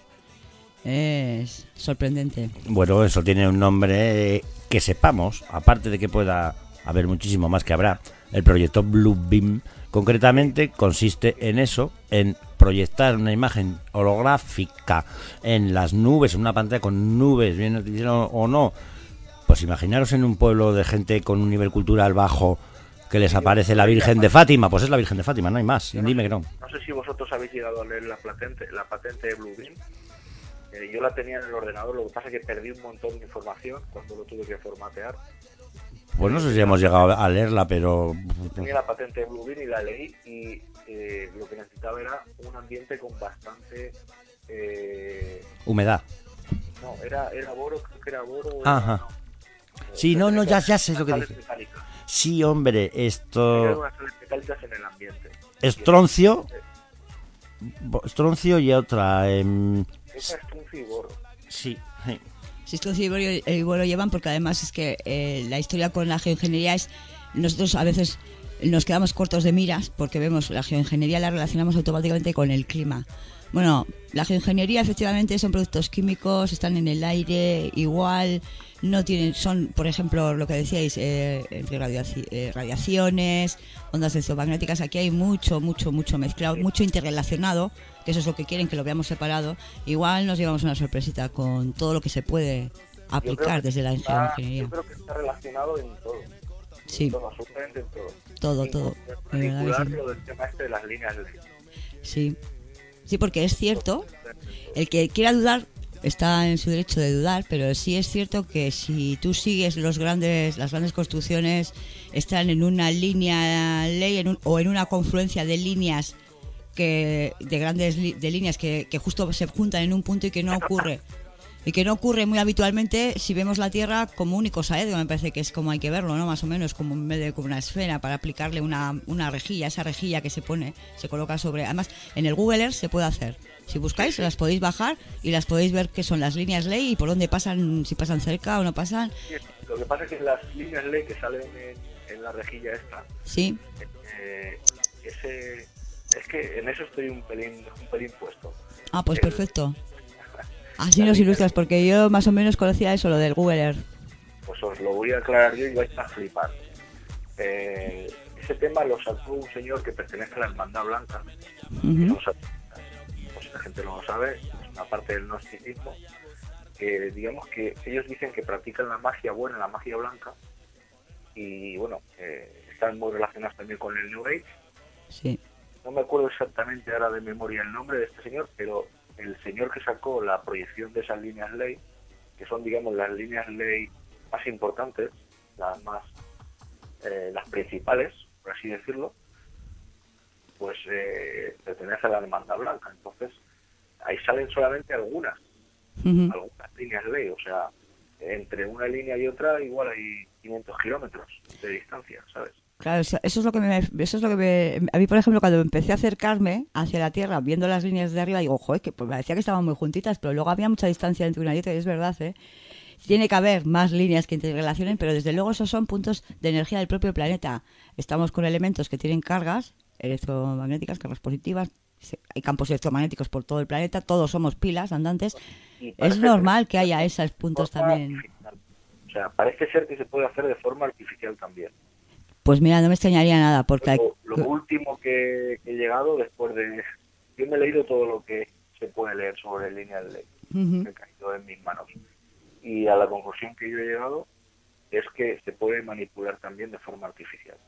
es sorprendente. Bueno, eso tiene un nombre que sepamos, aparte de que pueda haber muchísimo más que habrá. El proyecto Blue Beam concretamente consiste en eso, en proyectar una imagen holográfica en las nubes, en una pantalla con nubes, bien o no. Pues imaginaros en un pueblo de gente con un nivel cultural bajo que les aparece la Virgen de Fátima, pues es la Virgen de Fátima, no hay más, dime que no. No sé si vosotros habéis llegado a leer la patente, la patente de Blue Beam. Eh, yo la tenía en el ordenador, lo que pasa es que perdí un montón de información cuando lo tuve que formatear. Pues no sé si hemos llegado a leerla, pero... Tenía la patente de Blue Beam y la leí, y eh, lo que necesitaba era un ambiente con bastante... Eh... humedad. No, era, era boro, creo que era boro... Ajá. Era, no. Sí, no, no, ya, ya sé lo que dice. Sí, hombre, esto... unas sales metálicas en el ambiente. Estroncio... Estroncio y otra... Eh... Esa es Tunci y boro. Sí, sí. Si esto sí y lo llevan, porque además es que eh, la historia con la geoingeniería es, nosotros a veces nos quedamos cortos de miras porque vemos la geoingeniería la relacionamos automáticamente con el clima. Bueno, la geoingeniería efectivamente son productos químicos, están en el aire, igual no tienen, son, por ejemplo, lo que decíais, eh, entre radiaci- eh, radiaciones, ondas electromagnéticas, aquí hay mucho, mucho, mucho mezclado, mucho interrelacionado, que eso es lo que quieren, que lo veamos separado. Igual nos llevamos una sorpresita con todo lo que se puede aplicar desde la está, geoingeniería. Yo creo que está relacionado en todo. Sí. En todo, absolutamente en todo. Todo, todo. En De verdad que particular sí. lo del tema este de las líneas L E D. Sí. Sí, porque es cierto, el que quiera dudar está en su derecho de dudar, pero sí es cierto que si tú sigues los grandes, las grandes construcciones están en una línea ley en un, o en una confluencia de líneas que de grandes li, de líneas que, que justo se juntan en un punto y que no ocurre y que no ocurre muy habitualmente si vemos la Tierra como único saedro. Me parece que es como hay que verlo, ¿no? Más o menos como en vez de como una esfera, para aplicarle una, una rejilla, esa rejilla que se pone, se coloca sobre, además en el Google Earth se puede hacer. Si buscáis, las podéis bajar y las podéis ver que son las líneas ley y por dónde pasan, si pasan cerca o no pasan. Lo que pasa es que las líneas ley que salen en, en la rejilla esta, sí, eh, ese, es que en eso estoy un pelín, un pelín puesto. Ah, pues El, perfecto. Así nos ilustras, porque yo más o menos conocía eso, lo del Google Earth. Pues os lo voy a aclarar yo y vais a flipar. Eh, ese tema lo sacó un señor que pertenece a la Hermandad Blanca. Uh-huh. Pues la gente no lo sabe, es una parte del gnosticismo, que digamos que ellos dicen que practican la magia buena, la magia blanca, y bueno, eh, están muy relacionados también con el New Age. Sí. No me acuerdo exactamente ahora de memoria el nombre de este señor, pero el señor que sacó la proyección de esas líneas ley, que son digamos las líneas ley más importantes, las más, eh, las principales, por así decirlo, pues eh, pertenece a la Hermandad Blanca. Entonces ahí salen solamente algunas uh-huh. algunas líneas ley, o sea, entre una línea y otra igual hay quinientos kilómetros de distancia, ¿sabes? Claro, eso es lo que me, eso es lo que me, a mí por ejemplo cuando empecé a acercarme hacia la Tierra viendo las líneas de arriba digo, joder, que pues me decía que estaban muy juntitas, pero luego había mucha distancia entre una y otra y es verdad, ¿eh? Tiene que haber más líneas que interrelacionen, pero desde luego esos son puntos de energía del propio planeta. Estamos con elementos que tienen cargas electromagnéticas, cargas positivas, hay campos electromagnéticos por todo el planeta, todos somos pilas andantes. Es normal que haya esos puntos también. O sea, parece ser que se puede hacer de forma artificial también. Pues mira, no me extrañaría nada, porque... Lo, lo último que, que he llegado después de... Yo me he leído todo lo que se puede leer sobre líneas de ley, uh-huh. que ha caído en mis manos. Y a la conclusión que yo he llegado es que se puede manipular también de forma artificial.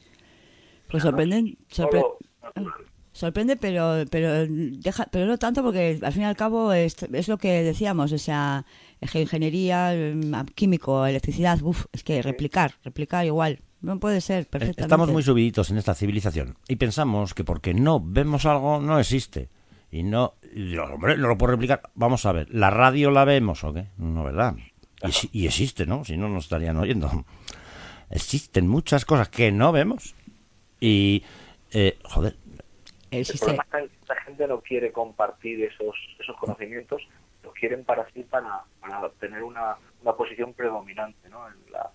Pues sorprenden... Sorpre... Sorprende, pero pero deja, pero no tanto porque al fin y al cabo es, es lo que decíamos, o sea, ingeniería, químico, electricidad, uf, es que replicar, replicar igual. No puede ser, perfectamente. Estamos muy subiditos en esta civilización y pensamos que porque no vemos algo, no existe. Y no, y, hombre, no lo puedo replicar. Vamos a ver, ¿la radio la vemos o qué? No, ¿verdad? Y, y existe, ¿no? Si no, nos estarían oyendo. Existen muchas cosas que no vemos. Y, eh, joder. Existe. El problema es que la gente no quiere compartir esos esos conocimientos, los quieren para sí, para, para tener una, una posición predominante, ¿no? En la...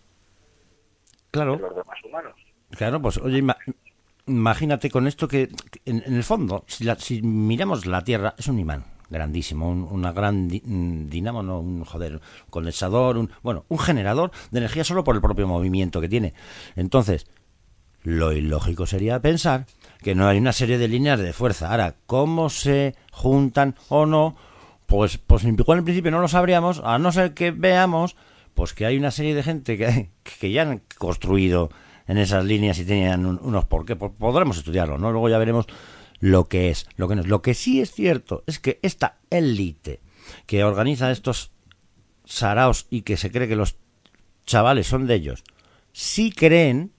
Claro. De los demás humanos. Claro, pues oye, ima- imagínate con esto que, que en, en el fondo, si, la, si miramos la Tierra, es un imán grandísimo, un, una gran di- dinamo, no, un joder, un condensador, un bueno, un generador de energía solo por el propio movimiento que tiene. Entonces, lo ilógico sería pensar que no hay una serie de líneas de fuerza. Ahora, ¿cómo se juntan o no? Pues, pues igual en principio no lo sabríamos, a no ser que veamos pues que hay una serie de gente que, que ya han construido en esas líneas y tenían un, unos por qué. Pues podremos estudiarlo, ¿no? Luego ya veremos lo que es, lo que no es. Lo que sí es cierto es que esta élite que organiza estos saraos y que se cree que los chavales son de ellos, sí creen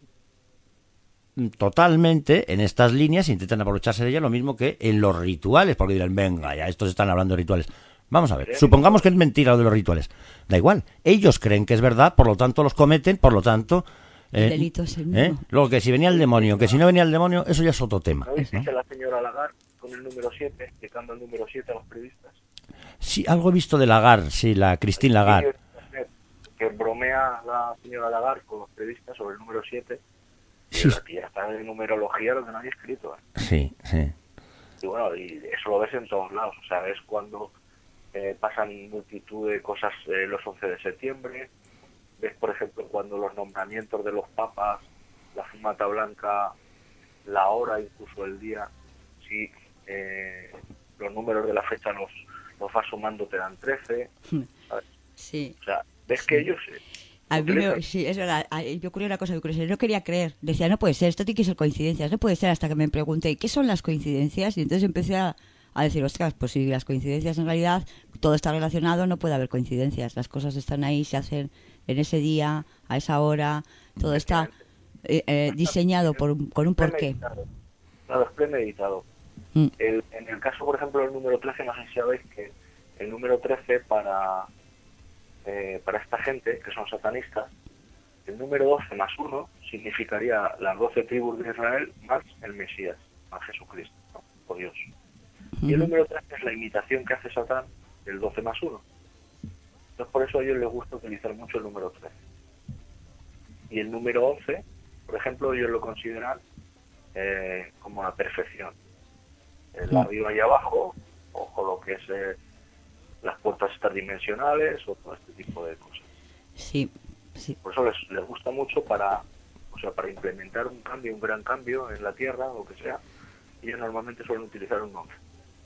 totalmente en estas líneas e intentan aprovecharse de ellas lo mismo que en los rituales, porque dirán, venga, ya estos están hablando de rituales. Vamos a ver, supongamos que es mentira lo de los rituales. Da igual, ellos creen que es verdad, por lo tanto los cometen, por lo tanto... Eh, el delito es el mismo. ¿eh? Luego que si venía el demonio, que si no venía el demonio, eso ya es otro tema. ¿No dice ¿no? la señora Lagarde con el número siete, explicando el número siete a los periodistas? Sí, algo he visto de Lagarde, sí, la Christine Lagarde. Que bromea la señora Lagarde con los periodistas sobre el número siete. Y Sí. la tía está en numerología lo que nadie ha escrito. ¿eh? Sí, sí. Y bueno, y eso lo ves en todos lados. O sea, es cuando eh, pasan multitud de cosas eh, los once de septiembre. Ves, por ejemplo, cuando los nombramientos de los papas, la fumata blanca, la hora, incluso el día, si eh, los números de la fecha los, los vas sumando, te dan trece. ¿Sabes? Sí. O sea, ves sí. que ellos... Eh, A mí no, sí, es verdad. Yo ocurrió una cosa muy curiosa. Yo no quería creer. Decía, no puede ser, esto tiene que ser coincidencias. No puede ser hasta que me pregunté, ¿qué son las coincidencias? Y entonces empecé a, a decir, ostras, pues si las coincidencias en realidad, todo está relacionado, no puede haber coincidencias. Las cosas están ahí, se hacen en ese día, a esa hora, todo está eh, eh, diseñado por, un- con un porqué. Claro, es premeditado. Mm. El, en el caso, por ejemplo, del número trece, no sé si sabéis que el número trece para, eh, para esta gente, que son satanistas, el número doce más uno significaría las doce tribus de Israel más el Mesías, más Jesucristo, ¿no? O Dios. Y el número trece es la imitación que hace Satán del doce más uno. Entonces por eso a ellos les gusta utilizar mucho el número trece. Y el número once, por ejemplo, ellos lo consideran eh, como la perfección. El arriba y abajo, o con lo que es eh, las puertas interdimensionales o todo este tipo de cosas. Sí, sí. Por eso les, les gusta mucho para, o sea, para implementar un cambio, un gran cambio en la Tierra, o lo que sea, ellos normalmente suelen utilizar un once.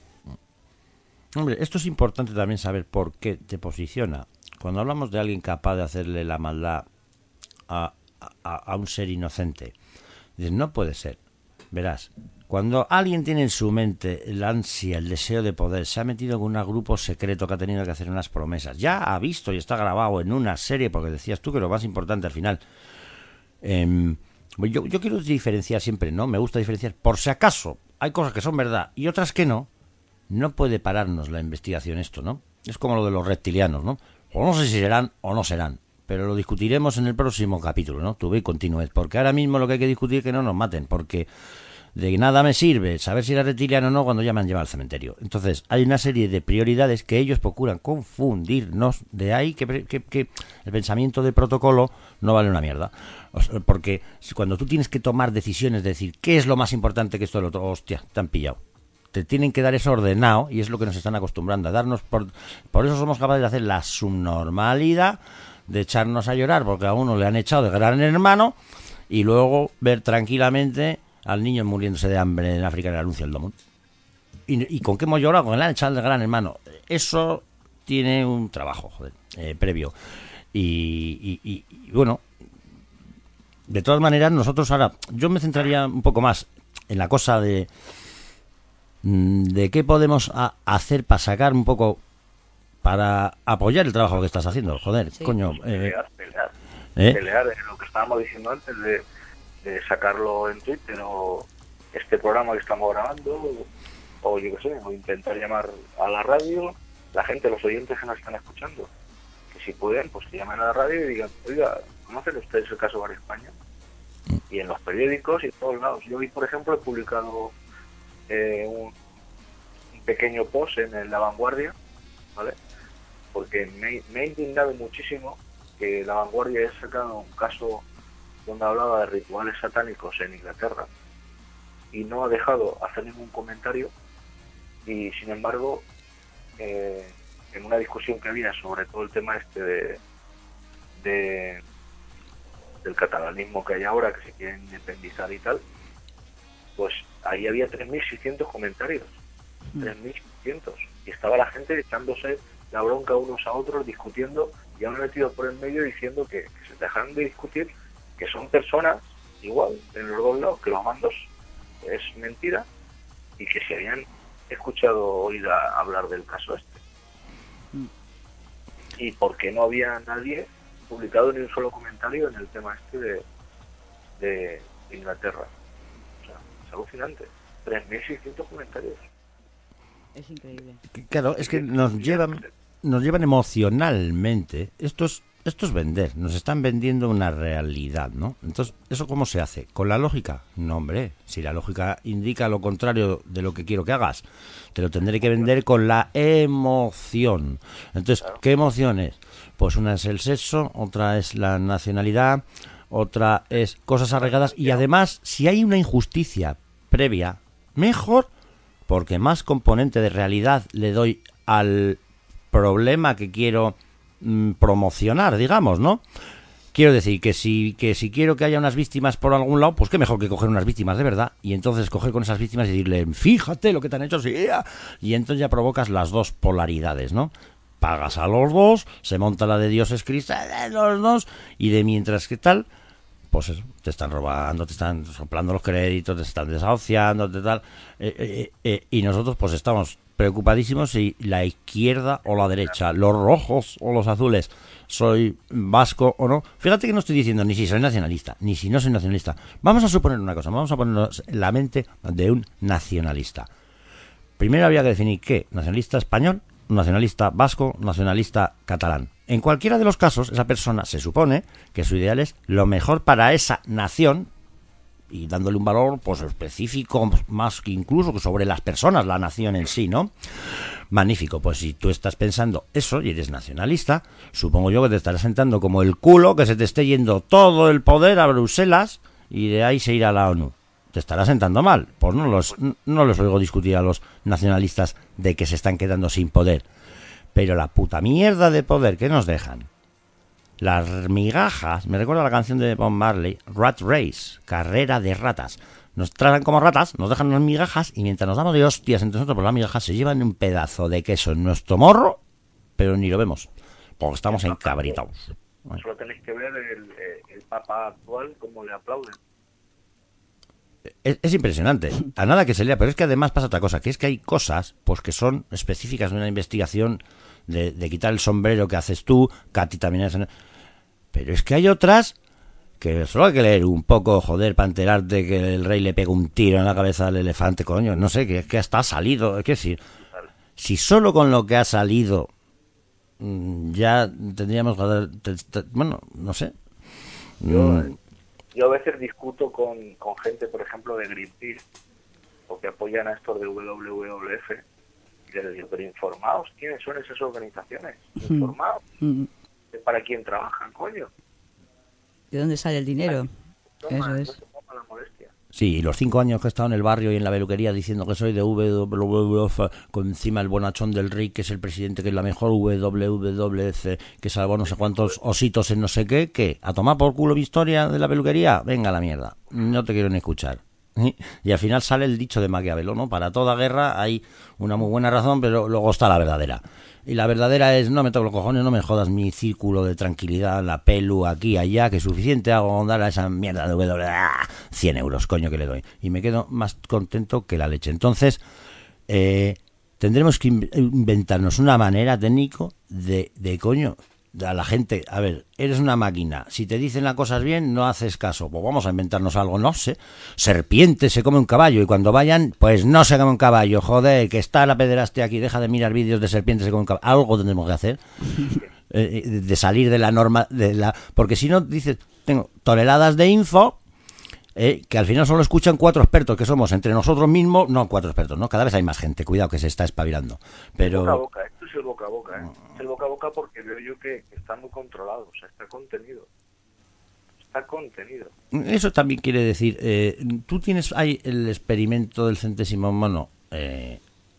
Hombre, esto es importante también saber por qué te posiciona. Cuando hablamos de alguien capaz de hacerle la maldad a, a, a un ser inocente, dices, no puede ser. Verás, cuando alguien tiene en su mente la ansia, el deseo de poder, se ha metido con un grupo secreto que ha tenido que hacer unas promesas, ya ha visto y está grabado en una serie, porque decías tú que lo más importante al final... Eh, yo, yo quiero diferenciar siempre, ¿no? Me gusta diferenciar, por si acaso hay cosas que son verdad y otras que no. No puede pararnos la investigación esto, ¿no? Es como lo de los reptilianos, ¿no? O no sé si serán o no serán, pero lo discutiremos en el próximo capítulo, ¿no? Tú ve y continúes, porque ahora mismo lo que hay que discutir es que no nos maten, porque de nada me sirve saber si era reptiliano o no cuando ya me han llevado al cementerio. Entonces, hay una serie de prioridades que ellos procuran confundirnos, de ahí que, que, que el pensamiento de protocolo no vale una mierda. O sea, porque si cuando tú tienes que tomar decisiones de decir qué es lo más importante que esto del otro, hostia, te han pillado. Te tienen que dar eso ordenado y es lo que nos están acostumbrando a darnos. Por, por eso somos capaces de hacer la subnormalidad, de echarnos a llorar porque a uno le han echado de gran hermano y luego ver tranquilamente al niño muriéndose de hambre en África en el anuncio del Domón. ¿Y, ¿Y con qué hemos llorado? Con el han echado de gran hermano. Eso tiene un trabajo, joder, eh, previo. Y, y, y, y bueno, de todas maneras, nosotros ahora, yo me centraría un poco más en la cosa de de qué podemos a, hacer para sacar un poco, para apoyar el trabajo que estás haciendo, joder, sí. coño. Eh, pelear, pelear, ¿eh? pelear en lo que estábamos diciendo antes de, de sacarlo en Twitter o este programa que estamos grabando o, o yo qué sé, o intentar llamar a la radio, la gente, los oyentes que nos están escuchando, que si pueden, pues que llamen a la radio y digan, oiga, ¿conocen ustedes el caso Bar España? Y en los periódicos y en todos lados. Yo hoy, por ejemplo, he publicado Eh, un, un pequeño post en, en La Vanguardia, ¿vale? Porque me, me ha indignado muchísimo que La Vanguardia haya sacado un caso donde hablaba de rituales satánicos en Inglaterra y no ha dejado hacer ningún comentario y sin embargo eh, en una discusión que había sobre todo el tema este de, de del catalanismo que hay ahora, que se quiere independizar y tal, pues ahí había tres mil seiscientos comentarios, mm. tres mil seiscientos, y estaba la gente echándose la bronca unos a otros, discutiendo, y han metido por el medio diciendo que, que se dejaron de discutir, que son personas igual en los dos lados, que los mandos es mentira, y que se habían escuchado oír a hablar del caso este. Mm. Y porque no había nadie publicado ni un solo comentario en el tema este de, de Inglaterra. Alucinante, tres mil seiscientos comentarios. Es increíble. Claro, es que nos llevan nos llevan emocionalmente. Esto es, esto es vender, nos están vendiendo una realidad, ¿no? Entonces, ¿eso cómo se hace? ¿Con la lógica? No, hombre, si la lógica indica lo contrario de lo que quiero que hagas, te lo tendré que vender con la emoción. Entonces, claro. ¿Qué emociones? Pues una es el sexo, otra es la nacionalidad, otra es cosas arraigadas y además, si hay una injusticia previa, mejor, porque más componente de realidad le doy al problema que quiero mm, promocionar, digamos, ¿no? Quiero decir que si que si quiero que haya unas víctimas por algún lado, pues qué mejor que coger unas víctimas de verdad y entonces coger con esas víctimas y decirle, fíjate lo que te han hecho, sí, y entonces ya provocas las dos polaridades, ¿no? Pagas a los dos, se monta la de dioses cristales, los dos, y de mientras que tal, pues eso, te están robando, te están soplando los créditos, te están desahuciando, te tal, eh, eh, eh, y nosotros pues estamos preocupadísimos si la izquierda o la derecha, los rojos o los azules, soy vasco o no. Fíjate que no estoy diciendo ni si soy nacionalista, ni si no soy nacionalista. Vamos a suponer una cosa, vamos a ponernos en la mente de un nacionalista. Primero había que definir qué, nacionalista español, nacionalista vasco, nacionalista catalán. En cualquiera de los casos, esa persona se supone que su ideal es lo mejor para esa nación y dándole un valor pues específico más que incluso que sobre las personas, la nación en sí, ¿no? Magnífico, pues si tú estás pensando eso y eres nacionalista, supongo yo que te estarás sentando como el culo, que se te esté yendo todo el poder a Bruselas y de ahí se irá a la ONU. Te estará sentando mal. Pues no los, no los oigo discutir a los nacionalistas de que se están quedando sin poder. Pero la puta mierda de poder que nos dejan, las migajas, me recuerda la canción de Bob Marley, Rat Race, carrera de ratas. Nos tratan como ratas, nos dejan unas migajas y mientras nos damos de hostias entre nosotros por las migajas se llevan un pedazo de queso en nuestro morro, pero ni lo vemos, porque estamos encabritados. Solo tenéis que ver el, el Papa actual, cómo le aplauden. Es, es impresionante, a nada que se lea, pero es que además pasa otra cosa, que es que hay cosas pues que son específicas de una investigación de, de quitar el sombrero que haces tú, que a ti también es... Pero es que hay otras que solo hay que leer un poco, joder, para enterarte que el rey le pega un tiro en la cabeza al elefante, coño, no sé, que es que hasta ha salido, es decir, si solo con lo que ha salido ya tendríamos, joder, te, te, bueno, no sé. Yo, Mm. yo a veces discuto con, con gente, por ejemplo, de Greenpeace, o que apoyan a estos de W W F, y les digo, pero informaos, ¿quiénes son esas organizaciones? Informaos, Mm. ¿para quién trabajan, coño? ¿De dónde sale el dinero? Toma, Eso no es. se toma la molestia. Sí, y los cinco años que he estado en el barrio y en la peluquería diciendo que soy de W W F, con encima el bonachón del Rick, que es el presidente, que es la mejor W W F, que salvó no sé cuántos ositos en no sé qué, ¿qué? ¿A tomar por culo mi historia de la peluquería? Venga a la mierda, no te quiero ni escuchar. ¿Sí? Y al final sale el dicho de Maquiavelo, ¿no? Para toda guerra hay una muy buena razón, pero luego está la verdadera. Y la verdadera es, no me toco los cojones, no me jodas mi círculo de tranquilidad, la pelu aquí, allá, que suficiente hago con dar a esa mierda de W, ¡ah! cien euros, coño, que le doy. Y me quedo más contento que la leche. Entonces, eh, tendremos que in- inventarnos una manera técnico de, de coño, a la gente, a ver, eres una máquina, si te dicen las cosas bien, no haces caso, pues vamos a inventarnos algo, no sé, serpiente se come un caballo, y cuando vayan, pues no se come un caballo, joder, que está la pederastia aquí, deja de mirar vídeos de serpiente se come un caballo, algo tendremos que hacer, eh, de salir de la norma, de la porque si no, dices, tengo toneladas de info, eh, que al final solo escuchan cuatro expertos, que somos entre nosotros mismos, no cuatro expertos, ¿no? Cada vez hay más gente, cuidado que se está espabilando, pero... Boca a boca, esto es el boca a boca, ¿eh? Es el boca a boca porque veo yo que, que está muy controlado, o sea, está contenido. Está contenido. Eso también quiere decir, eh, tú tienes ahí el experimento del centésimo mono. Eh,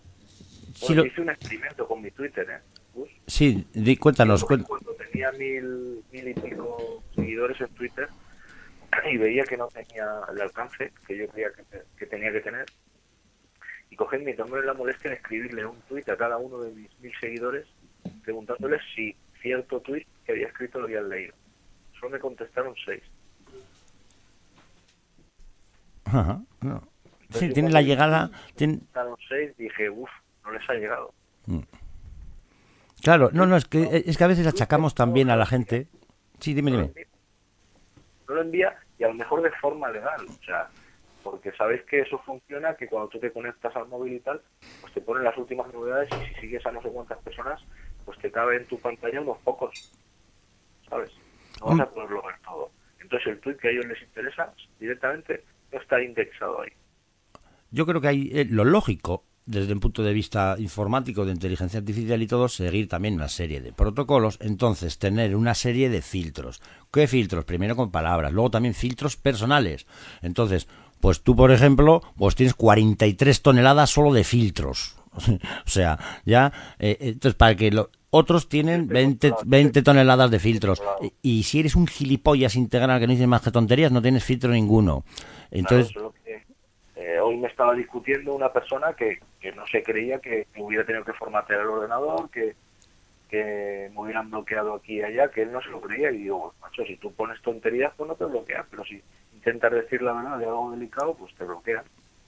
sí, Bueno, lo- hice un experimento con mi Twitter, ¿eh? Gus. sí, di- cuéntanos. Porque cuen- Cuando tenía mil, mil y pico seguidores en Twitter y veía que no tenía el alcance que yo creía que, que tenía que tener, y cogí mi tomé la molestia de escribirle un tuit a cada uno de mis mil seguidores preguntándoles si cierto tuit que había escrito lo habían leído. Solo me contestaron seis. Ajá, no. Sí, Entonces, tiene cuando la me llegada. tiene- contestaron seis, dije, uff, no les ha llegado. Claro, no, no, es que, es que a veces achacamos también a la gente. Sí, dime, dime. No lo envía y a lo mejor de forma legal, o sea, porque sabéis que eso funciona, que cuando tú te conectas al móvil y tal, pues te ponen las últimas novedades y si sigues a no sé cuántas personas, pues te cabe en tu pantalla unos pocos, ¿sabes? No vas a poderlo ver todo. Entonces el tweet que a ellos les interesa directamente no está indexado ahí. Yo creo que hay eh, lo lógico, desde un punto de vista informático, de inteligencia artificial y todo, seguir también una serie de protocolos, entonces tener una serie de filtros. ¿Qué filtros? Primero con palabras, luego también filtros personales. Entonces, pues tú, por ejemplo, pues tienes cuarenta y tres toneladas solo de filtros. O sea, ya, eh, entonces para que lo, otros tienen veinte, veinte toneladas de filtros. Y, y si eres un gilipollas integral que no dices más que tonterías, no tienes filtro ninguno. Entonces, Claro, eso es lo que, eh, hoy me estaba discutiendo una persona que, que no se creía que, que hubiera tenido que formatear el ordenador, que, que me hubieran bloqueado aquí y allá, que él no se lo creía, y digo, macho, si tú pones tonterías, pues no te bloqueas, pero si intentas decir la verdad de algo delicado, pues te bloquean.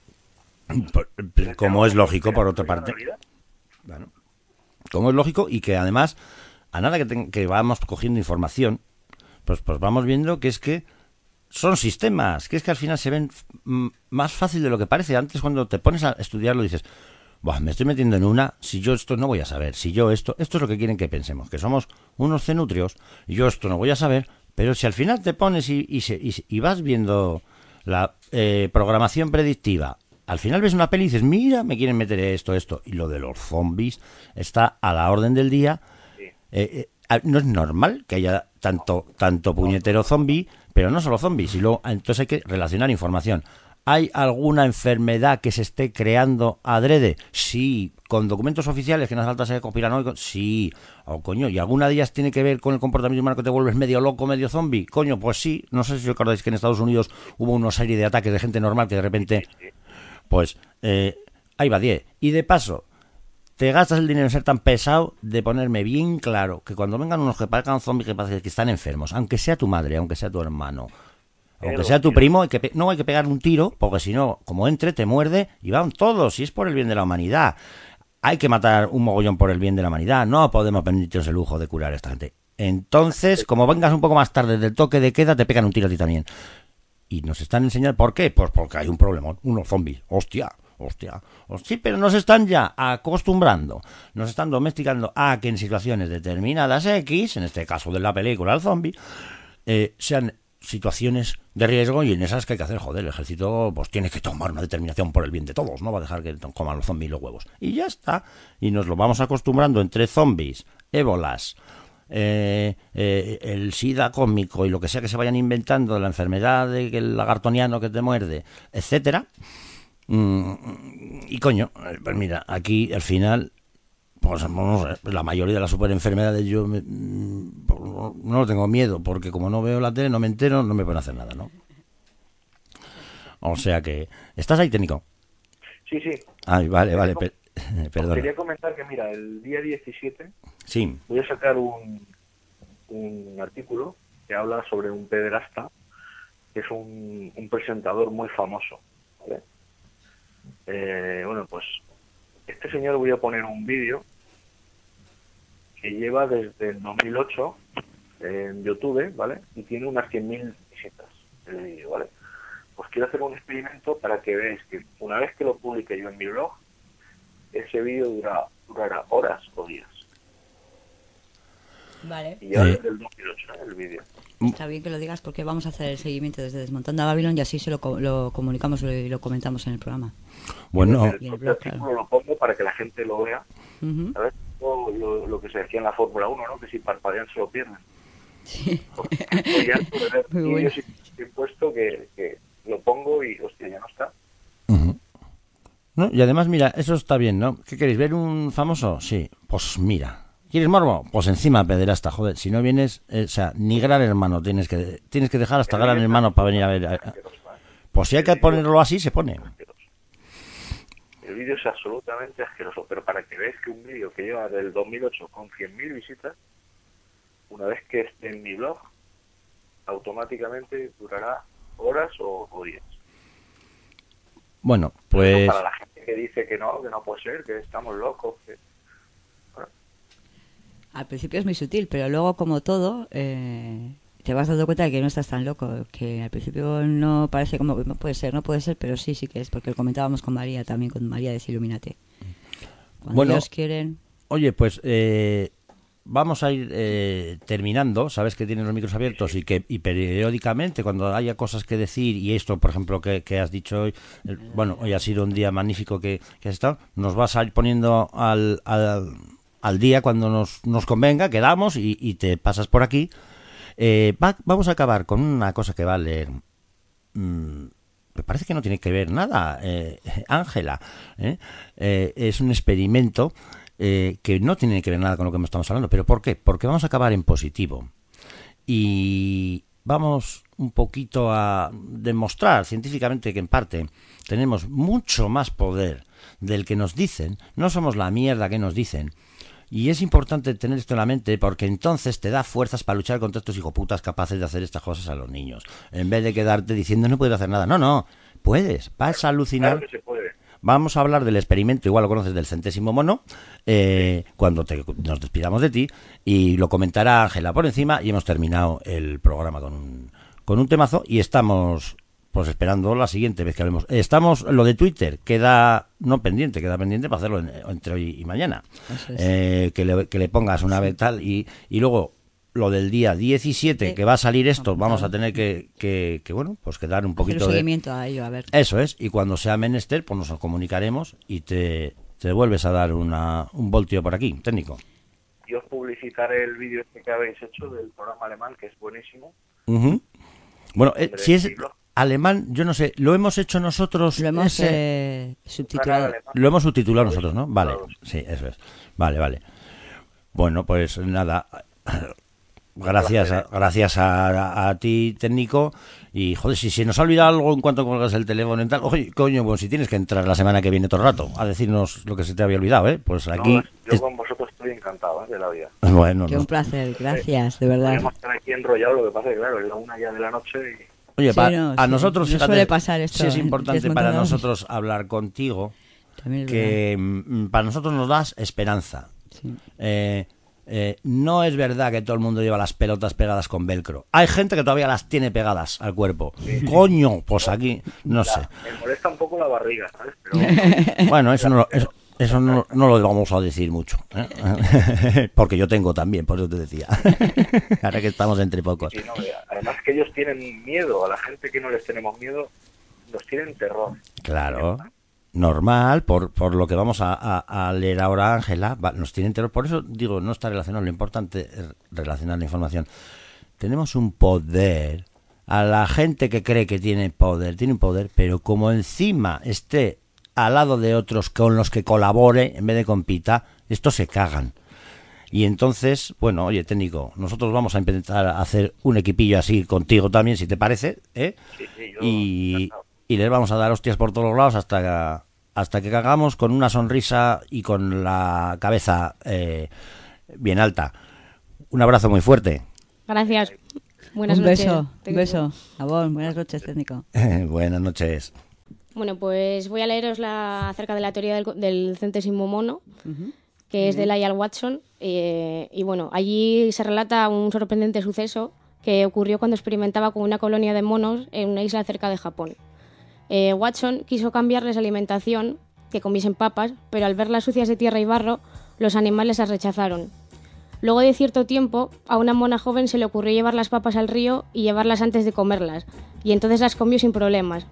Por- como es lógico, por otra parte. Bueno, como es lógico, y que además, a nada que, ten- que vamos cogiendo información, pues, pues vamos viendo que es que son sistemas, que es que al final se ven mm, más fácil de lo que parece. Antes, cuando te pones a estudiarlo, dices, buah, me estoy metiendo en una, si yo esto no voy a saber, si yo esto, esto es lo que quieren que pensemos, que somos unos cenutrios, y yo esto no voy a saber, pero si al final te pones y, y, se- y, se- y vas viendo la eh, programación predictiva, al final ves una peli y dices, mira, me quieren meter esto, esto, y lo de los zombies está a la orden del día. Eh, eh, ah, no es normal que haya tanto, tanto puñetero zombie, pero no solo zombies, y luego, entonces hay que relacionar información. ¿Hay alguna enfermedad que se esté creando adrede? Sí. ¿Con documentos oficiales que no hace falta ser conspiranoico? Sí. O coño, ¿y alguna de ellas tiene que ver con el comportamiento humano, que te vuelves medio loco, medio zombie? Coño, pues sí. No sé si os acordáis que en Estados Unidos hubo una serie de ataques de gente normal que de repente... Pues eh, ahí va diez. Y de paso, te gastas el dinero en ser tan pesado de ponerme bien claro que cuando vengan unos que parezcan zombies, que parece que están enfermos, aunque sea tu madre, aunque sea tu hermano, aunque sea tu primo, hay que pe- no hay que pegar un tiro, porque si no, como entre, te muerde y van todos, si es por el bien de la humanidad. Hay que matar un mogollón por el bien de la humanidad, no podemos permitirnos el lujo de curar a esta gente. Entonces, como vengas un poco más tarde del toque de queda, te pegan un tiro a ti también. Y nos están enseñando, ¿por qué? Pues porque hay un problema, unos zombies, hostia, hostia, hostia. Sí, pero nos están ya acostumbrando, nos están domesticando a que en situaciones determinadas X, en este caso de la película el zombie, eh, sean situaciones de riesgo, y en esas que hay que hacer, joder, el ejército pues tiene que tomar una determinación por el bien de todos, no va a dejar que coman los zombies los huevos. Y ya está, y nos lo vamos acostumbrando entre zombies, ébolas, Eh, eh, el sida cósmico y lo que sea que se vayan inventando, la enfermedad del lagartoniano que te muerde, etcétera. Mm, y coño, pues mira, aquí al final, pues no sé, la mayoría de las superenfermedades yo me, no, no tengo miedo, porque como no veo la tele, no me entero, no me pueden hacer nada, ¿no? O sea que, ¿estás ahí, técnico? Sí, sí. Ay, vale, vale, Os per- perdona. quería comentar que, mira, el día diecisiete Sí. voy a sacar un, un artículo que habla sobre un pederasta, que es un, un presentador muy famoso, ¿vale? Eh, bueno, pues este señor, voy a poner un vídeo que lleva desde el dos mil ocho en YouTube, ¿vale? Y tiene unas cien mil visitas el vídeo, ¿vale? Pues quiero hacer un experimento para que veáis que una vez que lo publique yo en mi blog, ese vídeo dura, durará horas o días. Vale. Y ya Eh. desde el dos mil ocho, ¿eh? El vídeo. Está bien que lo digas, porque vamos a hacer el seguimiento desde Desmontando a Babylon, y así se lo, co- lo comunicamos y lo comentamos en el programa. Bueno, El propio artículo lo pongo para que la gente lo vea. Ujú. ¿Sabes? Lo, lo, lo que se decía en la Fórmula uno, ¿no? Que si parpadean se lo pierden. Sí. Estoy harto de ver Muy vídeos bueno. y- y puesto que, que lo pongo y, hostia, ya no está. ¿no? Y además, mira, eso está bien, ¿no? ¿Qué queréis? ¿Ver un famoso? Sí, pues mira. ¿Quieres morbo? Pues encima, pederasta, joder. Si no vienes, eh, o sea, ni Gran Hermano tienes que tienes que dejar hasta Gran Hermano para venir a ver. a- Pues si hay que ponerlo así, se pone. El vídeo es absolutamente asqueroso, pero para que veáis que un vídeo que lleva del dos mil ocho con cien mil visitas, una vez que esté en mi blog, automáticamente durará horas o, o días. Bueno, Eso pues para la gente que dice que no, que no puede ser, que estamos locos, que... Al principio es muy sutil, pero luego, como todo, eh, te vas dando cuenta de que no estás tan loco, que al principio no parece como, no puede ser, no puede ser, pero sí, sí que es, porque lo comentábamos con María también, con María de Illuminate. Cuando Bueno, ellos quieren... oye, pues eh, vamos a ir eh, terminando. Sabes que tienes los micros abiertos y que y periódicamente, cuando haya cosas que decir, y esto, por ejemplo, que, que has dicho hoy, el- bueno, hoy ha sido un día magnífico que, que has estado, nos vas a ir poniendo al, al, al día cuando nos, nos convenga, quedamos y, y te pasas por aquí. Eh, va- vamos a acabar con una cosa que va a leer. Mm, me parece que no tiene que ver nada, eh, Ángela. ¿eh? Eh, es un experimento eh, que no tiene que ver nada con lo que estamos hablando. ¿Pero por qué? Porque vamos a acabar en positivo. Y vamos un poquito a demostrar científicamente que en parte tenemos mucho más poder del que nos dicen. No somos la mierda que nos dicen. Y es importante tener esto en la mente porque entonces te da fuerzas para luchar contra estos hijoputas capaces de hacer estas cosas a los niños. En vez de quedarte diciendo no puedes hacer nada. No, no, puedes, vas a alucinar. Claro que se puede. Vamos a hablar del experimento, igual lo conoces, del centésimo mono, eh, cuando te, nos despidamos de ti, y lo comentará Ángela por encima, y hemos terminado el programa con un, con un temazo, y estamos pues esperando la siguiente vez que hablemos. Estamos, lo de Twitter, queda no pendiente, queda pendiente para hacerlo en, entre hoy y mañana. Es. Eh, que, le, que le pongas una vez tal, y, y luego lo del día diecisiete, que va a salir esto, vamos a tener que, que, que bueno, pues que dar un poquito hacer un seguimiento de... a ello, a ver. Eso es, y cuando sea menester, pues nos comunicaremos y te, te vuelves a dar una, un voltio por aquí, técnico. Yo os publicitaré el vídeo este que habéis hecho del programa alemán, que es buenísimo. Uh-huh. Bueno, eh, si es alemán, yo no sé, lo hemos hecho nosotros. Lo hemos ese... eh, subtitulado. Lo hemos subtitulado nosotros, ¿no? Vale, sí, eso es. Vale, vale. Bueno, pues nada... Gracias, a, gracias a, a, a ti, técnico. Y, joder, si se nos ha olvidado algo en cuanto colgas el teléfono y tal, oye, coño, pues si tienes que entrar la semana que viene todo el rato a decirnos lo que se te había olvidado, ¿eh? Pues aquí... No, yo es... con vosotros estoy encantado, ¿eh? De la vida. Bueno, Qué no. un placer, gracias, de verdad. Podemos estar aquí enrollados, lo que pasa es que, claro, es la una ya de la noche y... Oye, sí, pa, no, a sí, nosotros, no fíjate, suele pasar esto, sí es importante ¿eh? para nosotros hablar contigo, que m, para nosotros nos das esperanza. Sí. Eh... Eh, no es verdad que todo el mundo lleva las pelotas pegadas con velcro. Hay gente que todavía las tiene pegadas al cuerpo. Sí. Coño, pues aquí, no ya, sé. Me molesta un poco la barriga, ¿sabes? Pero... Bueno, eso no, eso, eso no, no lo vamos a decir mucho, ¿eh? Porque yo tengo también, por eso te decía. Ahora que estamos entre pocos. Sí, no, además que ellos tienen miedo. A la gente que no les tenemos miedo, nos tienen terror. Claro. Normal, por, por lo que vamos a, a, a leer ahora, Ángela, nos tiene terror. Por eso digo, no está relacionado, lo importante es relacionar la información. Tenemos un poder, a la gente que cree que tiene poder, tiene un poder, pero como encima esté al lado de otros con los que colabore, en vez de compita, estos se cagan. Y entonces, bueno, oye, técnico, nosotros vamos a intentar hacer un equipillo así contigo también, si te parece, ¿eh? Sí, sí, yo y, y les vamos a dar hostias por todos los lados hasta que... hasta que cagamos con una sonrisa y con la cabeza eh, bien alta. Un abrazo muy fuerte. Gracias. Buenas un noches. Beso, un beso. Abón, buenas noches, técnico. Buenas noches. Bueno, pues voy a leeros la, acerca de la teoría del, del centésimo mono, uh-huh. que uh-huh. es de Lyell Watson. Eh, y bueno, allí se relata un sorprendente suceso que ocurrió cuando experimentaba con una colonia de monos en una isla cerca de Japón. Eh, Watson quiso cambiarles la alimentación, que comiesen papas, pero al verlas sucias de tierra y barro, los animales las rechazaron. Luego de cierto tiempo, a una mona joven se le ocurrió llevar las papas al río y llevarlas antes de comerlas, y entonces las comió sin problemas.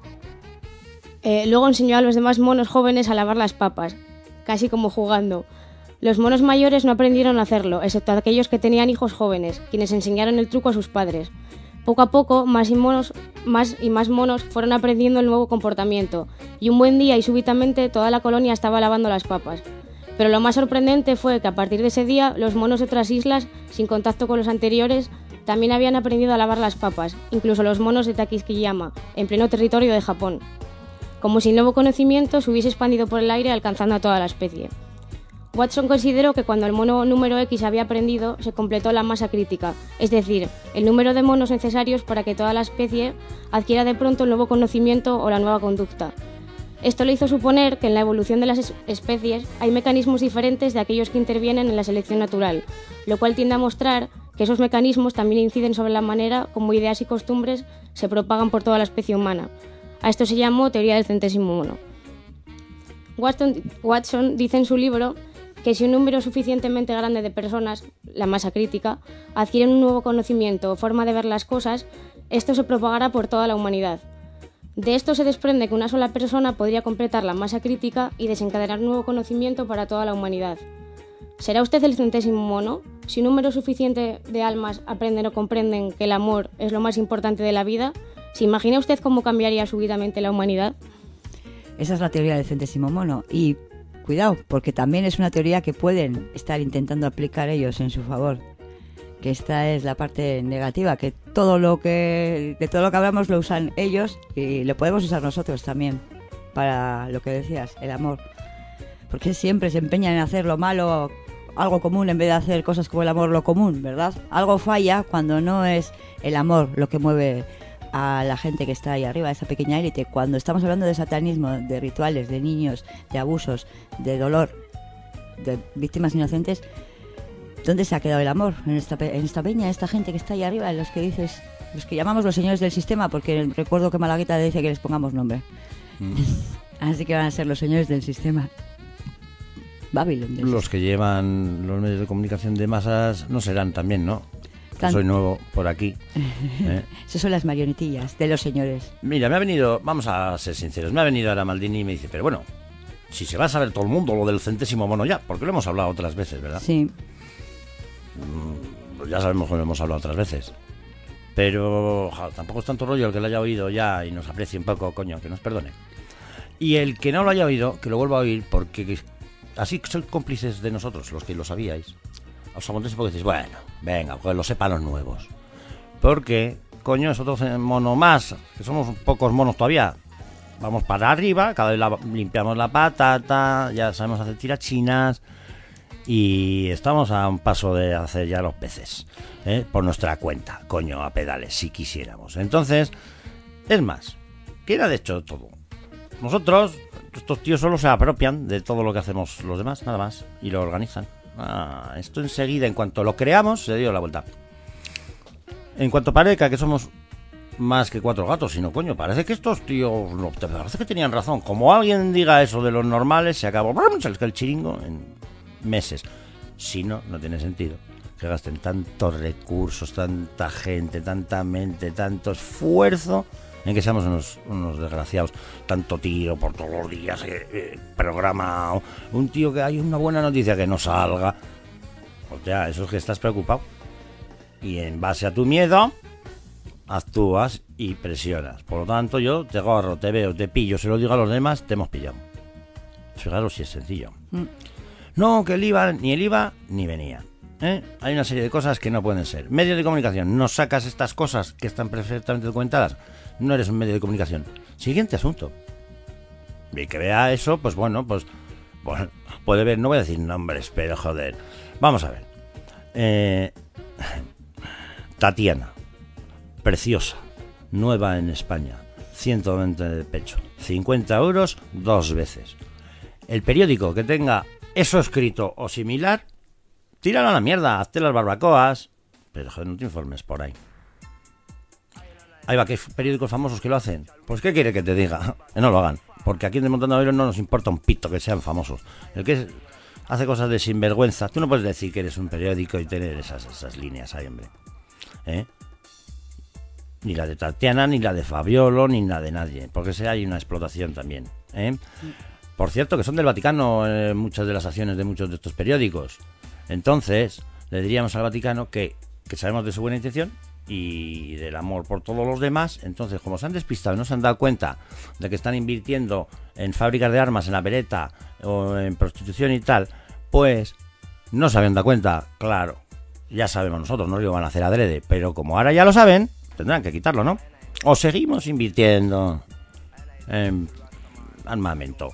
Eh, luego enseñó a los demás monos jóvenes a lavar las papas, casi como jugando. Los monos mayores no aprendieron a hacerlo, excepto aquellos que tenían hijos jóvenes, quienes enseñaron el truco a sus padres. Poco a poco, más y, monos, más y más monos fueron aprendiendo el nuevo comportamiento, y un buen día y súbitamente toda la colonia estaba lavando las papas. Pero lo más sorprendente fue que a partir de ese día, los monos de otras islas, sin contacto con los anteriores, también habían aprendido a lavar las papas, incluso los monos de Takishiyama, en pleno territorio de Japón. Como si el nuevo conocimiento se hubiese expandido por el aire alcanzando a toda la especie. Watson consideró que cuando el mono número X había aprendido, se completó la masa crítica, es decir, el número de monos necesarios para que toda la especie adquiera de pronto el nuevo conocimiento o la nueva conducta. Esto le hizo suponer que en la evolución de las es- especies hay mecanismos diferentes de aquellos que intervienen en la selección natural, lo cual tiende a mostrar que esos mecanismos también inciden sobre la manera como ideas y costumbres se propagan por toda la especie humana. A esto se llamó teoría del centésimo mono. Watson, Watson dice en su libro que si un número suficientemente grande de personas, la masa crítica, adquieren un nuevo conocimiento o forma de ver las cosas, esto se propagará por toda la humanidad. De esto se desprende que una sola persona podría completar la masa crítica y desencadenar un nuevo conocimiento para toda la humanidad. ¿Será usted el centésimo mono? Si un número suficiente de almas aprenden o comprenden que el amor es lo más importante de la vida, ¿se imagina usted cómo cambiaría súbitamente la humanidad? Esa es la teoría del centésimo mono. Y cuidado, porque también es una teoría que pueden estar intentando aplicar ellos en su favor. Que esta es la parte negativa, que todo lo que de todo lo que hablamos lo usan ellos y lo podemos usar nosotros también para lo que decías, el amor. Porque siempre se empeñan en hacer lo malo algo común en vez de hacer cosas como el amor lo común, ¿verdad? Algo falla cuando no es el amor lo que mueve a la gente que está ahí arriba, esa pequeña élite. Cuando estamos hablando de satanismo, de rituales, de niños, de abusos, de dolor, de víctimas inocentes, ¿dónde se ha quedado el amor? En esta, pe- en esta peña, esta gente que está ahí arriba, en los que dices, los que llamamos los señores del sistema, porque recuerdo que Malagueta dice que les pongamos nombre. Mm. Así que van a ser los señores del sistema. Babylon. Los sistema. Que llevan los medios de comunicación de masas no serán también, ¿no? Tan... Soy nuevo por aquí. ¿eh? Esas son las marionetillas de los señores. Mira, me ha venido, vamos a ser sinceros, me ha venido ahora Maldini y me dice, pero bueno, si se va a saber todo el mundo lo del centésimo mono ya, porque lo hemos hablado otras veces, ¿verdad? Sí. Pues ya sabemos que lo hemos hablado otras veces. Pero ja, tampoco es tanto rollo el que lo haya oído ya y nos aprecie un poco, coño, que nos perdone. Y el que no lo haya oído, que lo vuelva a oír, porque así sois cómplices de nosotros, los que lo sabíais. Os aguantéis porque decís, bueno, venga, pues lo sepan los nuevos. Porque, coño, es otro mono más, que somos pocos monos todavía. Vamos para arriba, cada vez la, limpiamos la patata, ya sabemos hacer tirachinas y estamos a un paso de hacer ya los peces, ¿eh? Por nuestra cuenta, coño, a pedales, si quisiéramos. Entonces, es más, ¿quién ha hecho todo? Nosotros, estos tíos solo se apropian de todo lo que hacemos los demás, nada más, y lo organizan. Ah, esto enseguida, en cuanto lo creamos, se dio la vuelta. En cuanto parezca que somos más que cuatro gatos, sino coño, parece que estos tíos no, te parece que tenían razón. Como alguien diga eso de los normales, se acabó, se les cae el chiringo en meses. Si no, no tiene sentido que gasten tantos recursos, tanta gente, tanta mente, tanto esfuerzo en que seamos unos, unos desgraciados. Tanto tiro por todos los días, eh, eh, programa, un tío que hay una buena noticia que no salga. O sea, eso es que estás preocupado. Y en base a tu miedo, actúas y presionas. Por lo tanto, yo te agarro, te veo, te pillo, se lo digo a los demás, te hemos pillado. Fijaros si es sencillo. Mm. No, que el I V A, ni el I V A, ni venía. ¿eh? Hay una serie de cosas que no pueden ser. Medios de comunicación, no sacas estas cosas que están perfectamente documentadas. No eres un medio de comunicación. Siguiente asunto. Y que vea eso, pues bueno, pues, pues puede ver, no voy a decir nombres, pero joder. Vamos a ver. Eh, Tatiana, preciosa, nueva en España, ciento veinte de pecho, cincuenta euros dos veces. El periódico que tenga eso escrito o similar, tíralo a la mierda, hazte las barbacoas, pero joder, no te informes por ahí. Ahí va, que hay periódicos famosos que lo hacen. Pues ¿qué quiere que te diga? Que no lo hagan. Porque aquí en Desmontando a Babylon no nos importa un pito que sean famosos. El que es, hace cosas de sinvergüenza. Tú no puedes decir que eres un periódico y tener esas, esas líneas ahí, hombre. ¿Eh? Ni la de Tatiana, ni la de Fabiolo, ni la de nadie. Porque si hay una explotación también. ¿eh? Por cierto, que son del Vaticano eh, muchas de las acciones de muchos de estos periódicos. Entonces, le diríamos al Vaticano que, que sabemos de su buena intención y del amor por todos los demás. Entonces, como se han despistado y no se han dado cuenta de que están invirtiendo en fábricas de armas, en la Beretta o en prostitución y tal, pues no se habían dado cuenta. Claro, ya sabemos nosotros, no lo van a hacer adrede, pero como ahora ya lo saben, tendrán que quitarlo, ¿no? O seguimos invirtiendo en armamento.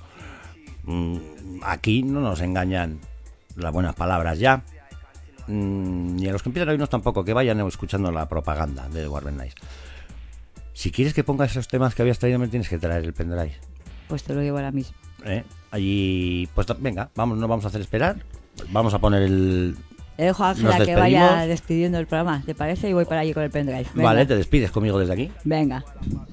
Aquí no nos engañan las buenas palabras ya. Ni a los que empiezan a oírnos tampoco, que vayan escuchando la propaganda de Warben Nice. Si quieres que ponga esos temas que habías traído, me tienes que traer el pendrive. Pues te lo llevo ahora mismo. ¿Eh? Allí, pues venga, vamos, no vamos a hacer esperar. Vamos a poner el... Le dejo a Ángela que vaya despidiendo el programa, ¿te parece? Y voy para allí con el pendrive. Venga. Vale, te despides conmigo desde aquí. Venga.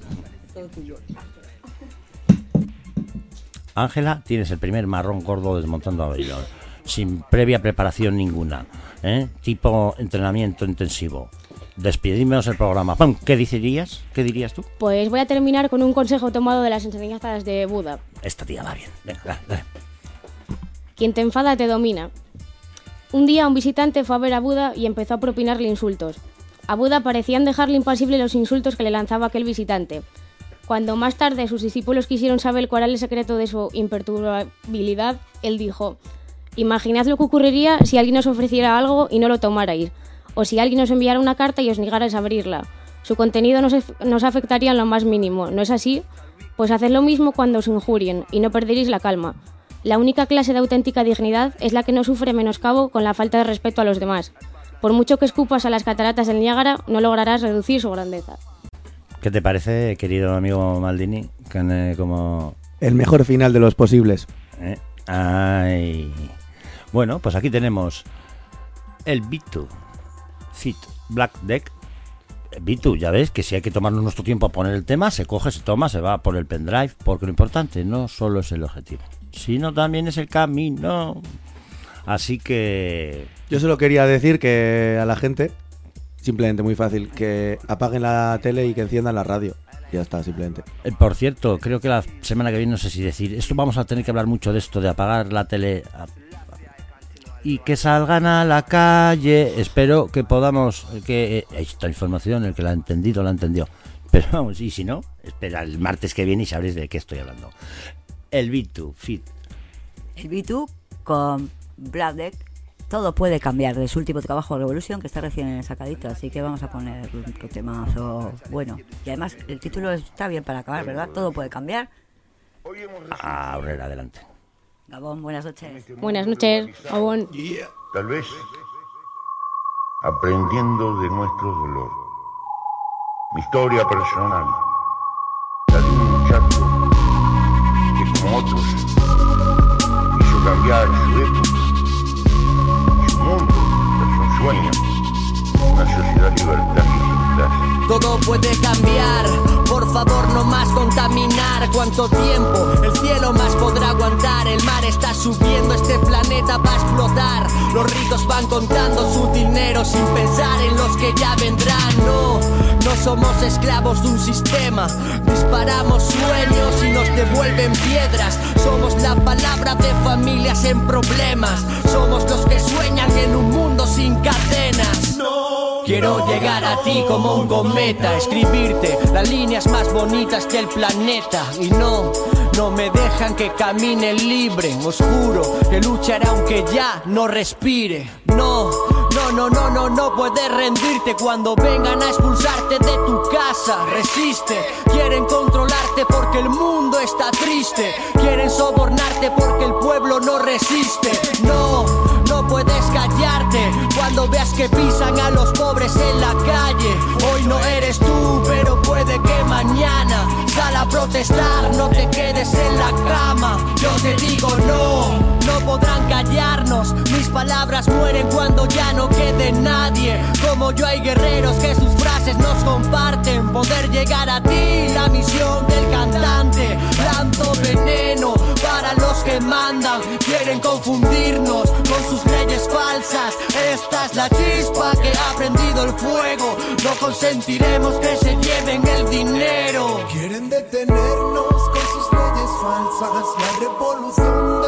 Ángela, tienes el primer marrón gordo Desmontando a Babylon, sin previa preparación ninguna, ¿eh? Tipo entrenamiento intensivo. Despedimos el programa. ¿Qué dirías? ¿Qué dirías tú? Pues voy a terminar con un consejo tomado de las enseñanzas de Buda. Esta tía va bien. Venga, dale, dale. Quien te enfada te domina. Un día un visitante fue a ver a Buda y empezó a propinarle insultos. A Buda parecían dejarle impasible los insultos que le lanzaba aquel visitante. Cuando más tarde sus discípulos quisieron saber cuál era el secreto de su imperturbabilidad, él dijo: imaginad lo que ocurriría si alguien os ofreciera algo y no lo tomarais, o si alguien os enviara una carta y os negarais a abrirla. Su contenido no os afectaría en lo más mínimo, ¿no es así? Pues haced lo mismo cuando os injurien y no perderéis la calma. La única clase de auténtica dignidad es la que no sufre menoscabo con la falta de respeto a los demás. Por mucho que escupas a las cataratas del Niágara, no lograrás reducir su grandeza. ¿Qué te parece, querido amigo Maldini? Que, como... El mejor final de los posibles. ¿Eh? Ay. Bueno, pues aquí tenemos el B dos Fit Black Deck. B dos, ya ves que si hay que tomarnos nuestro tiempo a poner el tema, se coge, se toma, se va por el pendrive, porque lo importante no solo es el objetivo, sino también es el camino. Así que... Yo solo quería decir que a la gente, simplemente muy fácil, que apaguen la tele y que enciendan la radio. Ya está, simplemente. Eh, por cierto, creo que la semana que viene, no sé si decir, esto vamos a tener que hablar mucho de esto, de apagar la tele a, y que salgan a la calle. Espero que podamos, que eh, esta información, el que la ha entendido, la ha entendido. Pero vamos, y si no, espera el martes que viene y sabréis de qué estoy hablando. El B dos Fit. El B dos con Black Deck. Todo puede cambiar de su último trabajo, Revolution, que está recién sacadito, así que vamos a poner un temazo bueno. Y además el título está bien para acabar, ¿verdad? Todo puede cambiar. Ah, Aurrera, adelante. Gabón, buenas noches. Buenas noches, Gabón. Tal vez aprendiendo de nuestro dolor. Mi historia personal, la de un muchacho que como otros hizo cambiar su época, mundo, es un sueño, una sociedad libertaria y sin clase. Todo puede cambiar, por favor no más contaminar. ¿Cuánto tiempo el cielo más podrá aguantar? El mar está subiendo, este planeta va a explotar. Los ricos van contando su dinero sin pensar en los que ya vendrán. No, no somos esclavos de un sistema. Disparamos sueños y nos devuelven piedras. Somos la palabra de familias en problemas. Somos los que sueñan en un mundo sin cadenas. No. Quiero llegar a ti como un cometa, escribirte las líneas más bonitas del planeta. Y no, no me dejan que camine libre. Os juro que lucharé aunque ya no respire. No, no, no, no, no, no puedes rendirte cuando vengan a expulsarte de tu casa. Resiste, quieren controlarte porque el mundo está triste. Quieren sobornarte porque el pueblo no resiste. No, no puedes callarte cuando veas que pisan a los pobres en la calle. Hoy no eres tú, pero puede que mañana sal a protestar, no te quedes en la cama. Yo te digo no, no podrán callarnos. Mis palabras mueren cuando ya no quede nadie. Como yo hay guerreros que sus frases nos comparten. Poder llegar a ti, la misión del cantante. Lanzo veneno para los que mandan. Quieren confundirnos con sus leyes falsas. Esta es la chispa que ha prendido el fuego. No consentiremos que se lleven el dinero. Quieren detenernos con sus leyes falsas. La revolución de